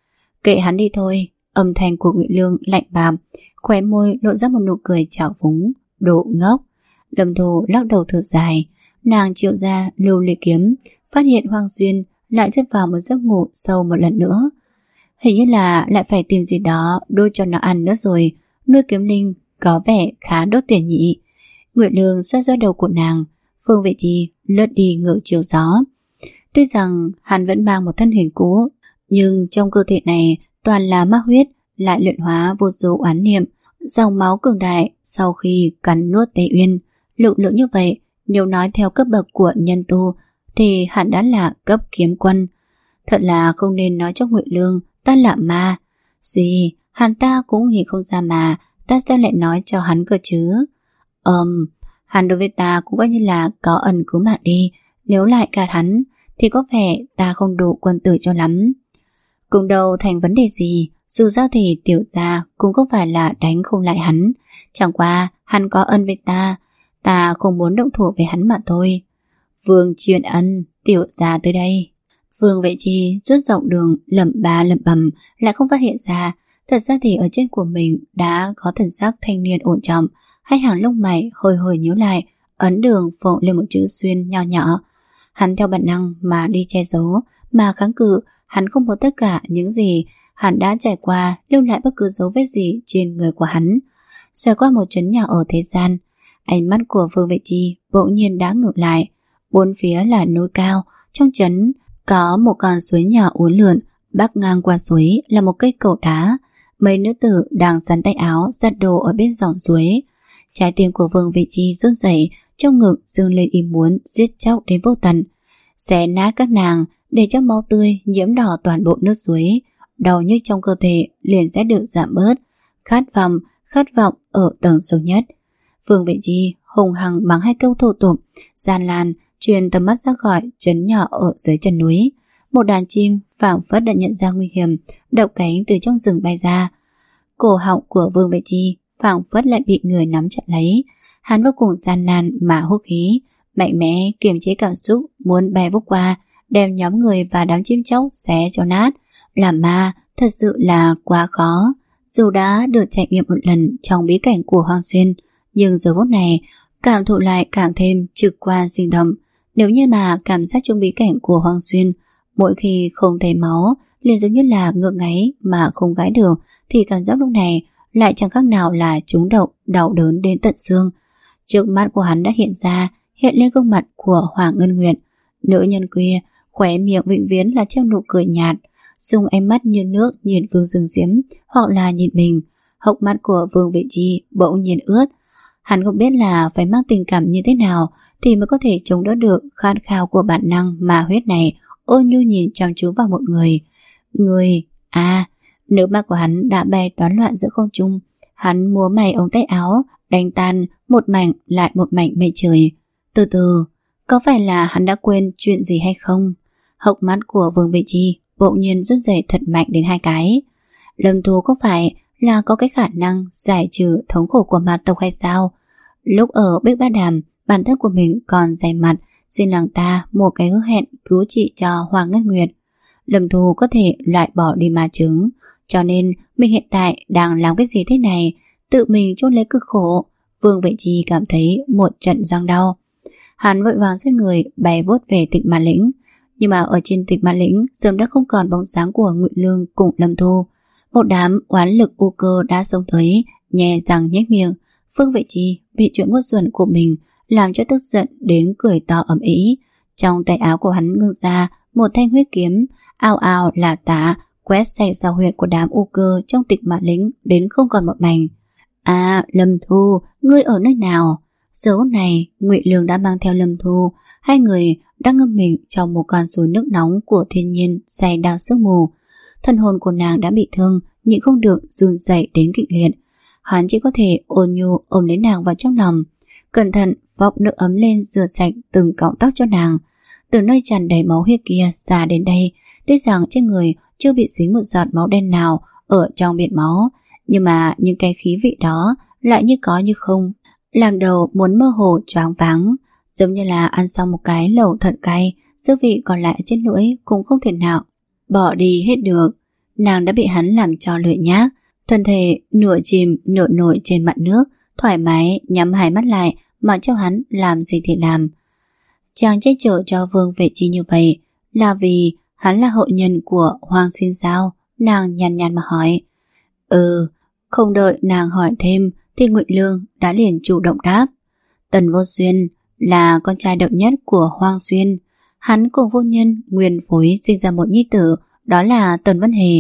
Kệ hắn đi thôi. Âm thanh của Ngụy Lương lạnh bàm, khóe môi lộ ra một nụ cười trào phúng. Đồ ngốc. Lâm Thu lắc đầu thở dài, nàng triệu ra lưu ly kiếm, phát hiện Hoàng Duyên lại rơi vào một giấc ngủ sâu một lần nữa. Hình như là lại phải tìm gì đó đôi cho nó ăn nữa rồi. Nuôi kiếm linh có vẻ khá đốt tiền nhỉ. Ngụy Lương xoa xoa đầu của nàng. Phương Vệ Chi lướt đi ngược chiều gió. Tuy rằng hắn vẫn mang một thân hình cũ, nhưng trong cơ thể này toàn là ma huyết, lại luyện hóa vô số oán niệm, dòng máu cường đại sau khi cắn nuốt Tây Uyên. Lượng lượng như vậy, nếu nói theo cấp bậc của nhân tu thì hắn đã là cấp kiếm quân. Thật là không nên nói cho Ngụy Lương ta là ma. Duy, hắn ta cũng nhìn không ra mà, ta sao lại nói cho hắn cơ chứ? Ờm, um, hắn đối với ta cũng coi như là có ẩn cứu mạng đi, nếu lại gạt hắn thì có vẻ ta không đủ quân tử cho lắm. Cũng đâu thành vấn đề gì, dù sao thì tiểu gia cũng không phải là đánh không lại hắn, chẳng qua hắn có ân với ta, ta không muốn động thủ với hắn mà thôi. Vương truyền ân, tiểu gia tới đây. Vương Vệ Chi rút giọng đường lẩm ba lẩm bẩm, lại không phát hiện ra thật ra thì ở trên của mình đã có thần sắc thanh niên ổn trọng. Hai hàng lông mày hồi hồi nhíu lại, ấn đường phộn lên một chữ xuyên nho nhỏ. Hắn theo bản năng mà đi che giấu, mà kháng cự. Hắn không muốn tất cả những gì hắn đã trải qua lưu lại bất cứ dấu vết gì trên người của hắn. Xoay qua một trấn nhỏ ở thế gian, ánh mắt của Vương Vệ Chi bỗng nhiên đã ngược lại. Bốn phía là núi cao, trong trấn có một con suối nhỏ uốn lượn, bắc ngang qua suối là một cây cầu đá. Mấy nữ tử đang sắn tay áo giặt đồ ở bên dòng suối. Trái tim của Vương Vệ Chi run rẩy, trong ngực dâng lên ý muốn giết chóc đến vô tận, xé nát các nàng để cho máu tươi nhiễm đỏ toàn bộ nước suối. Đau nhức trong cơ thể liền sẽ được giảm bớt. Khát vọng, khát vọng ở tầng sâu nhất. Vương Vệ Chi hùng hăng mắng hai câu thô tục, gian lan truyền tầm mắt ra khỏi trấn nhỏ ở dưới chân núi. Một đàn chim phảng phất đã nhận ra nguy hiểm, đậu cánh từ trong rừng bay ra. Cổ họng của Vương Vệ Chi phảng phất lại bị người nắm chặt lấy. Hắn vô cùng gian nan mà hút khí, mạnh mẽ kiềm chế cảm xúc muốn bay vút qua, đem nhóm người và đám chim chóc xé cho nát. Làm ma thật sự là quá khó. Dù đã được trải nghiệm một lần trong bí cảnh của Hoang Xuyên, nhưng giờ phút này cảm thụ lại càng thêm trực quan sinh động. Nếu như mà cảm giác trong bí cảnh của Hoang Xuyên mỗi khi không thấy máu liền giống như là ngựa ngáy mà không gãi được, thì cảm giác lúc này lại chẳng khác nào là trúng độc, đau đớn đến tận xương. Trước mắt của hắn đã hiện ra, hiện lên gương mặt của Hoàng Ngân Nguyệt. Nữ nhân kia khóe miệng vĩnh viễn là treo nụ cười nhạt, dùng ánh mắt như nước nhìn Vương Dương Diễm hoặc là nhìn mình. Hốc mắt của Vương Vệ Chi bỗng nhiên ướt. Hắn không biết là phải mang tình cảm như thế nào thì mới có thể chống đỡ được khát khao của bản năng mà huyết này, ôn nhu nhìn chăm chú vào một người. Người, à, nước mắt của hắn đã bay toán loạn giữa không trung. Hắn múa may ống tay áo, đánh tan một mảnh lại một mảnh mây trời. Từ từ, có phải là hắn đã quên chuyện gì hay không? Hốc mắt của Vương Vệ Chi bỗng nhiên rút rẩy thật mạnh đến hai cái. Lâm Thu có phải là có cái khả năng giải trừ thống khổ của ma tộc hay sao? Lúc ở Bích Ba Đàm, bản thân của mình còn dày mặt xin làng ta một cái hứa hẹn cứu trị cho Hoàng Ngân Nguyệt. Lâm Thu có thể loại bỏ đi ma chứng, cho nên mình hiện tại đang làm cái gì thế này, tự mình chôn lấy cực khổ. Vương Vệ Chi cảm thấy một trận răng đau. Hắn vội vàng xoay người bay vút về Tịch Ma Lĩnh, nhưng mà ở trên Tịch Ma Lĩnh sớm đã không còn bóng dáng của Ngụy Lương cùng Lâm Thu. Một đám oán lực u cơ đã xông tới, nhè răng nhếch miệng. Vương Vệ Chi bị chuyện ngu xuẩn của mình làm cho tức giận đến cười to ầm ĩ. Trong tay áo của hắn ngưng ra một thanh huyết kiếm, ao ao là tả quét sạch giao huyệt của đám u cơ trong Tịch Ma Lĩnh đến không còn một mảnh. À, Lâm Thu, ngươi ở nơi nào? Giờ phút này, Ngụy Lương đã mang theo Lâm Thu, hai người đang ngâm mình trong một con suối nước nóng của thiên nhiên dày đặc sương mù. Thân hồn của nàng đã bị thương, nhưng không được run rẩy đến kịch liệt. Hắn chỉ có thể ôn nhu ôm lấy nàng vào trong lòng, cẩn thận vọng nước ấm lên rửa sạch từng cọng tóc cho nàng. Từ nơi tràn đầy máu huyết kia ra đến đây, tuy rằng trên người chưa bị dính một giọt máu đen nào ở trong biển máu, nhưng mà những cái khí vị đó lại như có như không, làm đầu muốn mơ hồ choáng váng, giống như là ăn xong một cái lẩu thật cay, dư vị còn lại trên lưỡi cũng không thể nào bỏ đi hết được. Nàng đã bị hắn làm cho lười nhác, thân thể nửa chìm nửa nổi trên mặt nước, thoải mái nhắm hai mắt lại mà cho hắn làm gì thì làm. Chàng che chở cho Vương Vệ Chi như vậy là vì hắn là hậu nhân của Hoàng Xuyên sao? Nàng nhàn nhạt mà hỏi. Ừ. Không đợi nàng hỏi thêm thì Ngụy Lương đã liền chủ động đáp. Tần Vô Xuyên là con trai độc nhất của Hoàng Xuyên. Hắn cùng vô nhân nguyên phối sinh ra một nhi tử, đó là Tần Vân Hề.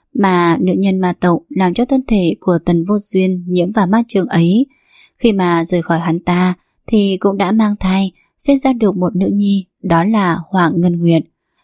Mà nữ nhân ma tộc làm cho thân thể của Tần Vô Xuyên nhiễm vào ma trường ấy, khi mà rời khỏi hắn ta thì cũng đã mang thai, sinh ra được một nữ nhi, đó là Hoàng Ngân Nguyệt.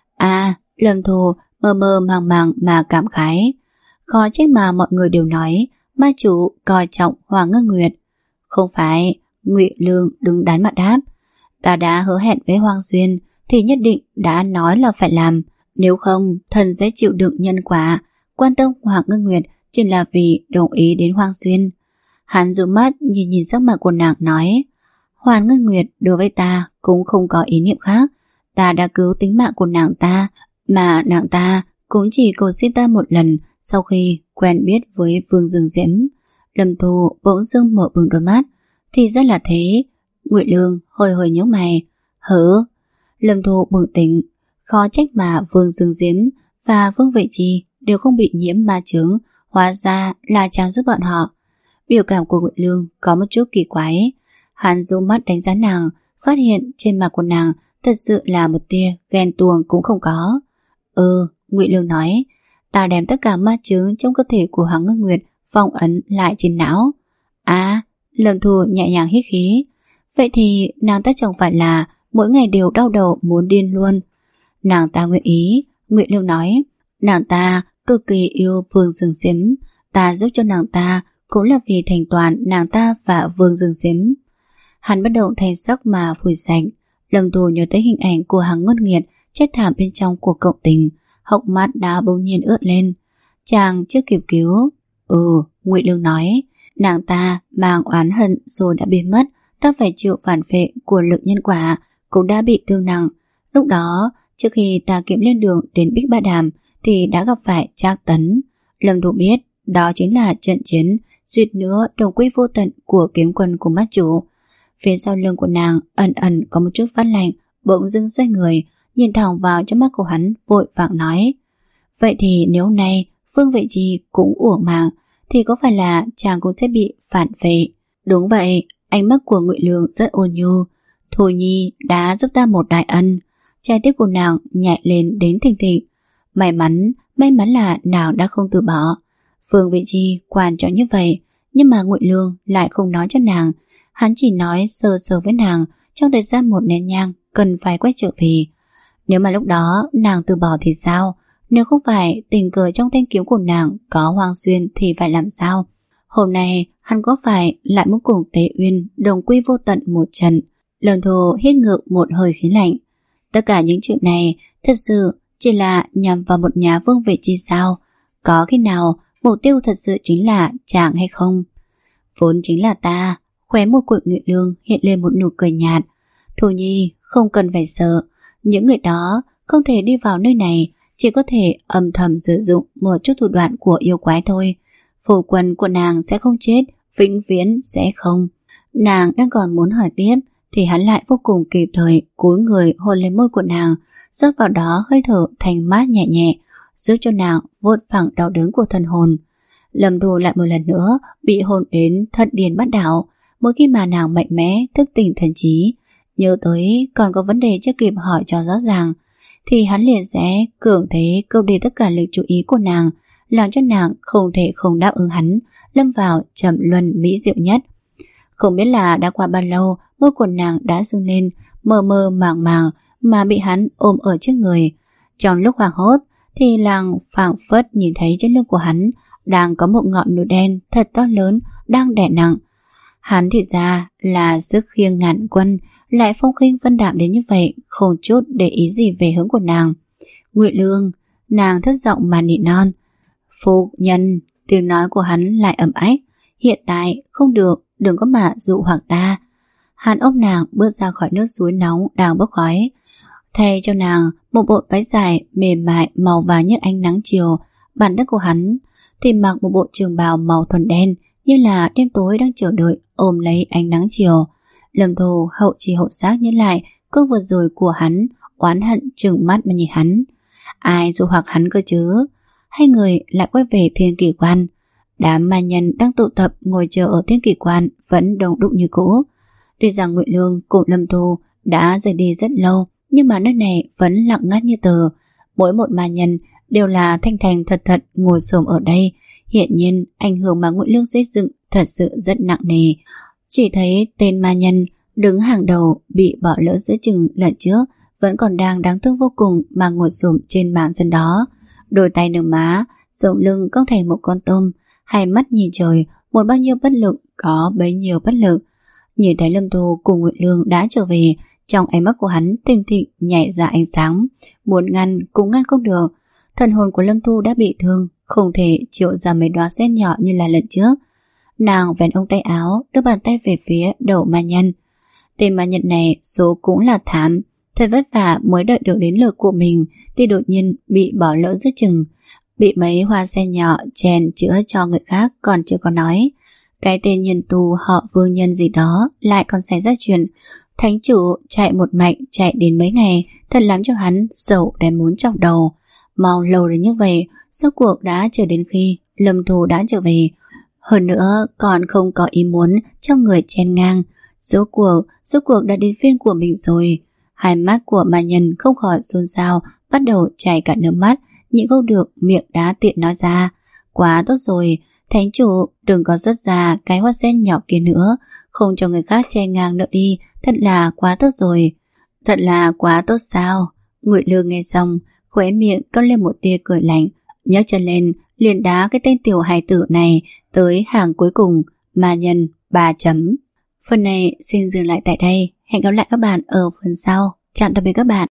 À, Lâm Thu mơ mơ màng màng mà cảm khái. Khó trách mà mọi người đều nói ma chủ coi trọng Hoàng Ngân Nguyệt. Không phải, Ngụy Lương đứng đắn mặt đáp. Ta đã hứa hẹn với Hoàng Xuyên thì nhất định đã nói là phải làm, nếu không thần sẽ chịu đựng nhân quả. Quan tâm Hoàng Ngân Nguyệt chỉ là vì đồng ý đến Hoàng Xuyên. Hắn dụi mắt nhìn nhìn sắc mặt của nàng nói, Hoàng Ngân Nguyệt đối với ta cũng không có ý niệm khác. Ta đã cứu tính mạng của nàng ta, Mà nàng ta cũng chỉ cầu xin ta một lần sau khi quen biết với Vương Dương Diễm. Lâm Thu bỗng dưng mở bừng đôi mắt. Thì ra là thế. Ngụy Lương hơi hơi nhướng mày. Hử? Lâm Thu bừng tỉnh. Khó trách mà Vương Dương Diễm và Vương Vệ Chi đều không bị nhiễm ma chướng, hóa ra là chàng giúp bọn họ. Biểu cảm của Ngụy Lương có một chút kỳ quái. Hắn du mắt đánh giá nàng, phát hiện trên mặt của nàng thật sự là một tia ghen tuông cũng không có. Ừ, Ngụy Lương nói, ta đem tất cả ma chướng trong cơ thể của Hoàng Ngân Nguyệt phong ấn lại trên não. À, Lâm Thu nhẹ nhàng hít khí. Vậy thì nàng ta chẳng phải là mỗi ngày đều đau đầu muốn điên luôn. Nàng ta nguyện ý. Ngụy Lương nói, nàng ta cực kỳ yêu Vương Dương Diễm, ta giúp cho nàng ta cũng là vì thành toàn nàng ta và Vương Dương Diễm. Hắn bắt đầu thay sắc mà phủi sạch. Lâm Thu nhớ tới hình ảnh của Hằng Ngân Nghiệt chết thảm bên trong cuộc cộng tình, hốc mắt đã bỗng nhiên ướt lên. Chàng chưa kịp cứu. Ừ, Ngụy Lương nói, nàng ta mang oán hận rồi đã biến mất, ta phải chịu phản phệ của lực nhân quả, cũng đã bị thương nặng. Lúc đó, trước khi ta kiếm lên đường đến Bích Ba Đàm thì đã gặp phải Trác Tấn. Lâm Thu biết đó chính là trận chiến suýt nữa đồng quy vô tận của kiếm quân của mắt chủ. Phía sau lưng của nàng ẩn ẩn có một chút phát lạnh, bỗng dưng xoay người, nhìn thẳng vào trong mắt của hắn, vội vàng nói, vậy thì nếu nay Vương Vệ Chi cũng uổng mạng thì có phải là chàng cũng sẽ bị phản phệ? Đúng vậy. Ánh mắt của Ngụy Lương rất ôn nhu. Thù Nhi đã giúp ta một đại ân. Trái tim của nàng nhạy lên đến thình thịch. May mắn, may mắn là nàng đã không từ bỏ. Vương Vệ Chi quan trọng như vậy, nhưng mà Ngụy Lương lại không nói cho nàng. Hắn chỉ nói sơ sơ với nàng trong thời gian một nén nhang cần phải quay trở về. Nếu mà lúc đó nàng từ bỏ thì sao? Nếu không phải tình cờ trong thanh kiếm của nàng có Hoàng Xuyên thì phải làm sao? Hôm nay hắn có phải lại muốn cùng Tế Uyên đồng quy vô tận một trận? Lâm Thu hít ngược một hơi khí lạnh. Tất cả những chuyện này thật sự chỉ là nhằm vào một nhà Vương Vệ Chi sao? Có khi nào mục tiêu thật sự chính là chàng hay không? Vốn chính là ta. Khóe môi của Ngụy Lương hiện lên một nụ cười nhạt. Thù Nhi không cần phải sợ. Những người đó không thể đi vào nơi này, chỉ có thể âm thầm sử dụng một chút thủ đoạn của yêu quái thôi. Phu quân của nàng sẽ không chết, vĩnh viễn sẽ không. Nàng đang còn muốn hỏi tiếp thì hắn lại vô cùng kịp thời cúi người hôn lên môi của nàng, rót vào đó hơi thở thanh mát nhẹ nhẹ, giúp cho nàng vuốt phẳng đau đớn của thần hồn. Lâm Thu lại một lần nữa bị hôn đến thận điên bắt đảo. Mỗi khi mà nàng mạnh mẽ thức tỉnh thần trí, nhớ tới còn có vấn đề chưa kịp hỏi cho rõ ràng, thì hắn liền sẽ cường thế câu đi tất cả lực chú ý của nàng, làm cho nàng không thể không đáp ứng hắn, lâm vào trầm luân mỹ diệu nhất. Không biết là đã qua bao lâu, môi của nàng đã dâng lên, mơ mơ màng màng mà bị hắn ôm ở trước người. Trong lúc hoảng hốt thì nàng phảng phất nhìn thấy trên lưng của hắn đang có một ngọn núi đen thật to lớn đang đè nặng. Hắn thì ra là sức khiêng ngàn quân, lại phong khinh vân đạm đến như vậy, không chút để ý gì về hướng của nàng. Ngụy Lương, nàng thất giọng mà nỉ non. Phu nhân, tiếng nói của hắn lại ấm ách. Hiện tại không được, đừng có mà dụ hoặc ta. Hắn ôm nàng bước ra khỏi nước suối nóng đang bốc khói, thay cho nàng một bộ váy dài mềm mại màu vàng như ánh nắng chiều. Bản thân của hắn thì mặc một bộ trường bào màu thuần đen, như là đêm tối đang chờ đợi ôm lấy ánh nắng chiều. Lâm Thu hậu chi hậu giác nhớ lại câu vừa rồi của hắn, oán hận trừng mắt mà nhìn hắn. Ai dụ hoặc hắn cơ chứ? Hai người lại quay về Thiên Kỳ Quan. Đám ma nhân đang tụ tập ngồi chờ ở Thiên Kỳ Quan vẫn đông đúc như cũ. Tuy rằng Ngụy Lương cùng Lâm Thu đã rời đi rất lâu, nhưng mà nơi này vẫn lặng ngắt như tờ. Mỗi một ma nhân đều là thanh thành thật thật ngồi xổm ở đây. Hiện nhiên ảnh hưởng mà Ngụy Lương xây dựng thật sự rất nặng nề. Chỉ thấy tên ma nhân đứng hàng đầu bị bỏ lỡ giữa chừng lần trước vẫn còn đang đáng thương vô cùng mà ngồi xổm trên mảng sân đó. Đôi tay nâng má, rộng lưng cong thành một con tôm, hai mắt nhìn trời, một bao nhiêu bất lực có bấy nhiêu bất lực. Nhìn thấy Lâm Thu cùng Ngụy Lương đã trở về, trong ánh mắt của hắn tinh thịnh nhảy ra ánh sáng, muốn ngăn cũng ngăn không được. Thần hồn của Lâm Thu đã bị thương, không thể triệu ra mấy đóa sen nhỏ như là lần trước. Nàng vén ống tay áo, đưa bàn tay về phía đầu ma nhân. Tên ma nhân này số cũng là thảm, Thật vất vả mới đợi được đến lượt của mình thì đột nhiên bị bỏ lỡ giữa chừng. Bị mấy hoa sen nhỏ chèn chữa cho người khác còn chưa có nói. Cái tên nhân tù họ Vương Nhân gì đó lại còn xảy ra chuyện. Thánh chủ chạy một mạch chạy đến mấy ngày, thật làm cho hắn dầu đến muốn trong đầu. Mau lâu đến như vậy, rốt cuộc đã chờ đến khi Lâm Thù đã trở về. Hơn nữa còn không có ý muốn cho người chen ngang. Rốt cuộc, rốt cuộc đã đến phiên của mình rồi. Hai mắt của ma nhân không khỏi xôn xao, bắt đầu chảy cả nước mắt, nhịn không được miệng đã tiện nói ra. Quá tốt rồi, thánh chủ đừng có rớt ra cái hoa sen nhỏ kia nữa, không cho người khác chen ngang nữa đi, thật là quá tốt rồi. Thật là quá tốt sao? Ngụy Lương nghe xong, khóe miệng cong lên một tia cười lạnh, nhấc chân lên liền đá cái tên tiểu hài tử này tới hàng cuối cùng, ma nhân ba chấm. Phần này xin dừng lại tại đây, hẹn gặp lại các bạn ở phần sau. Chào tạm biệt các bạn.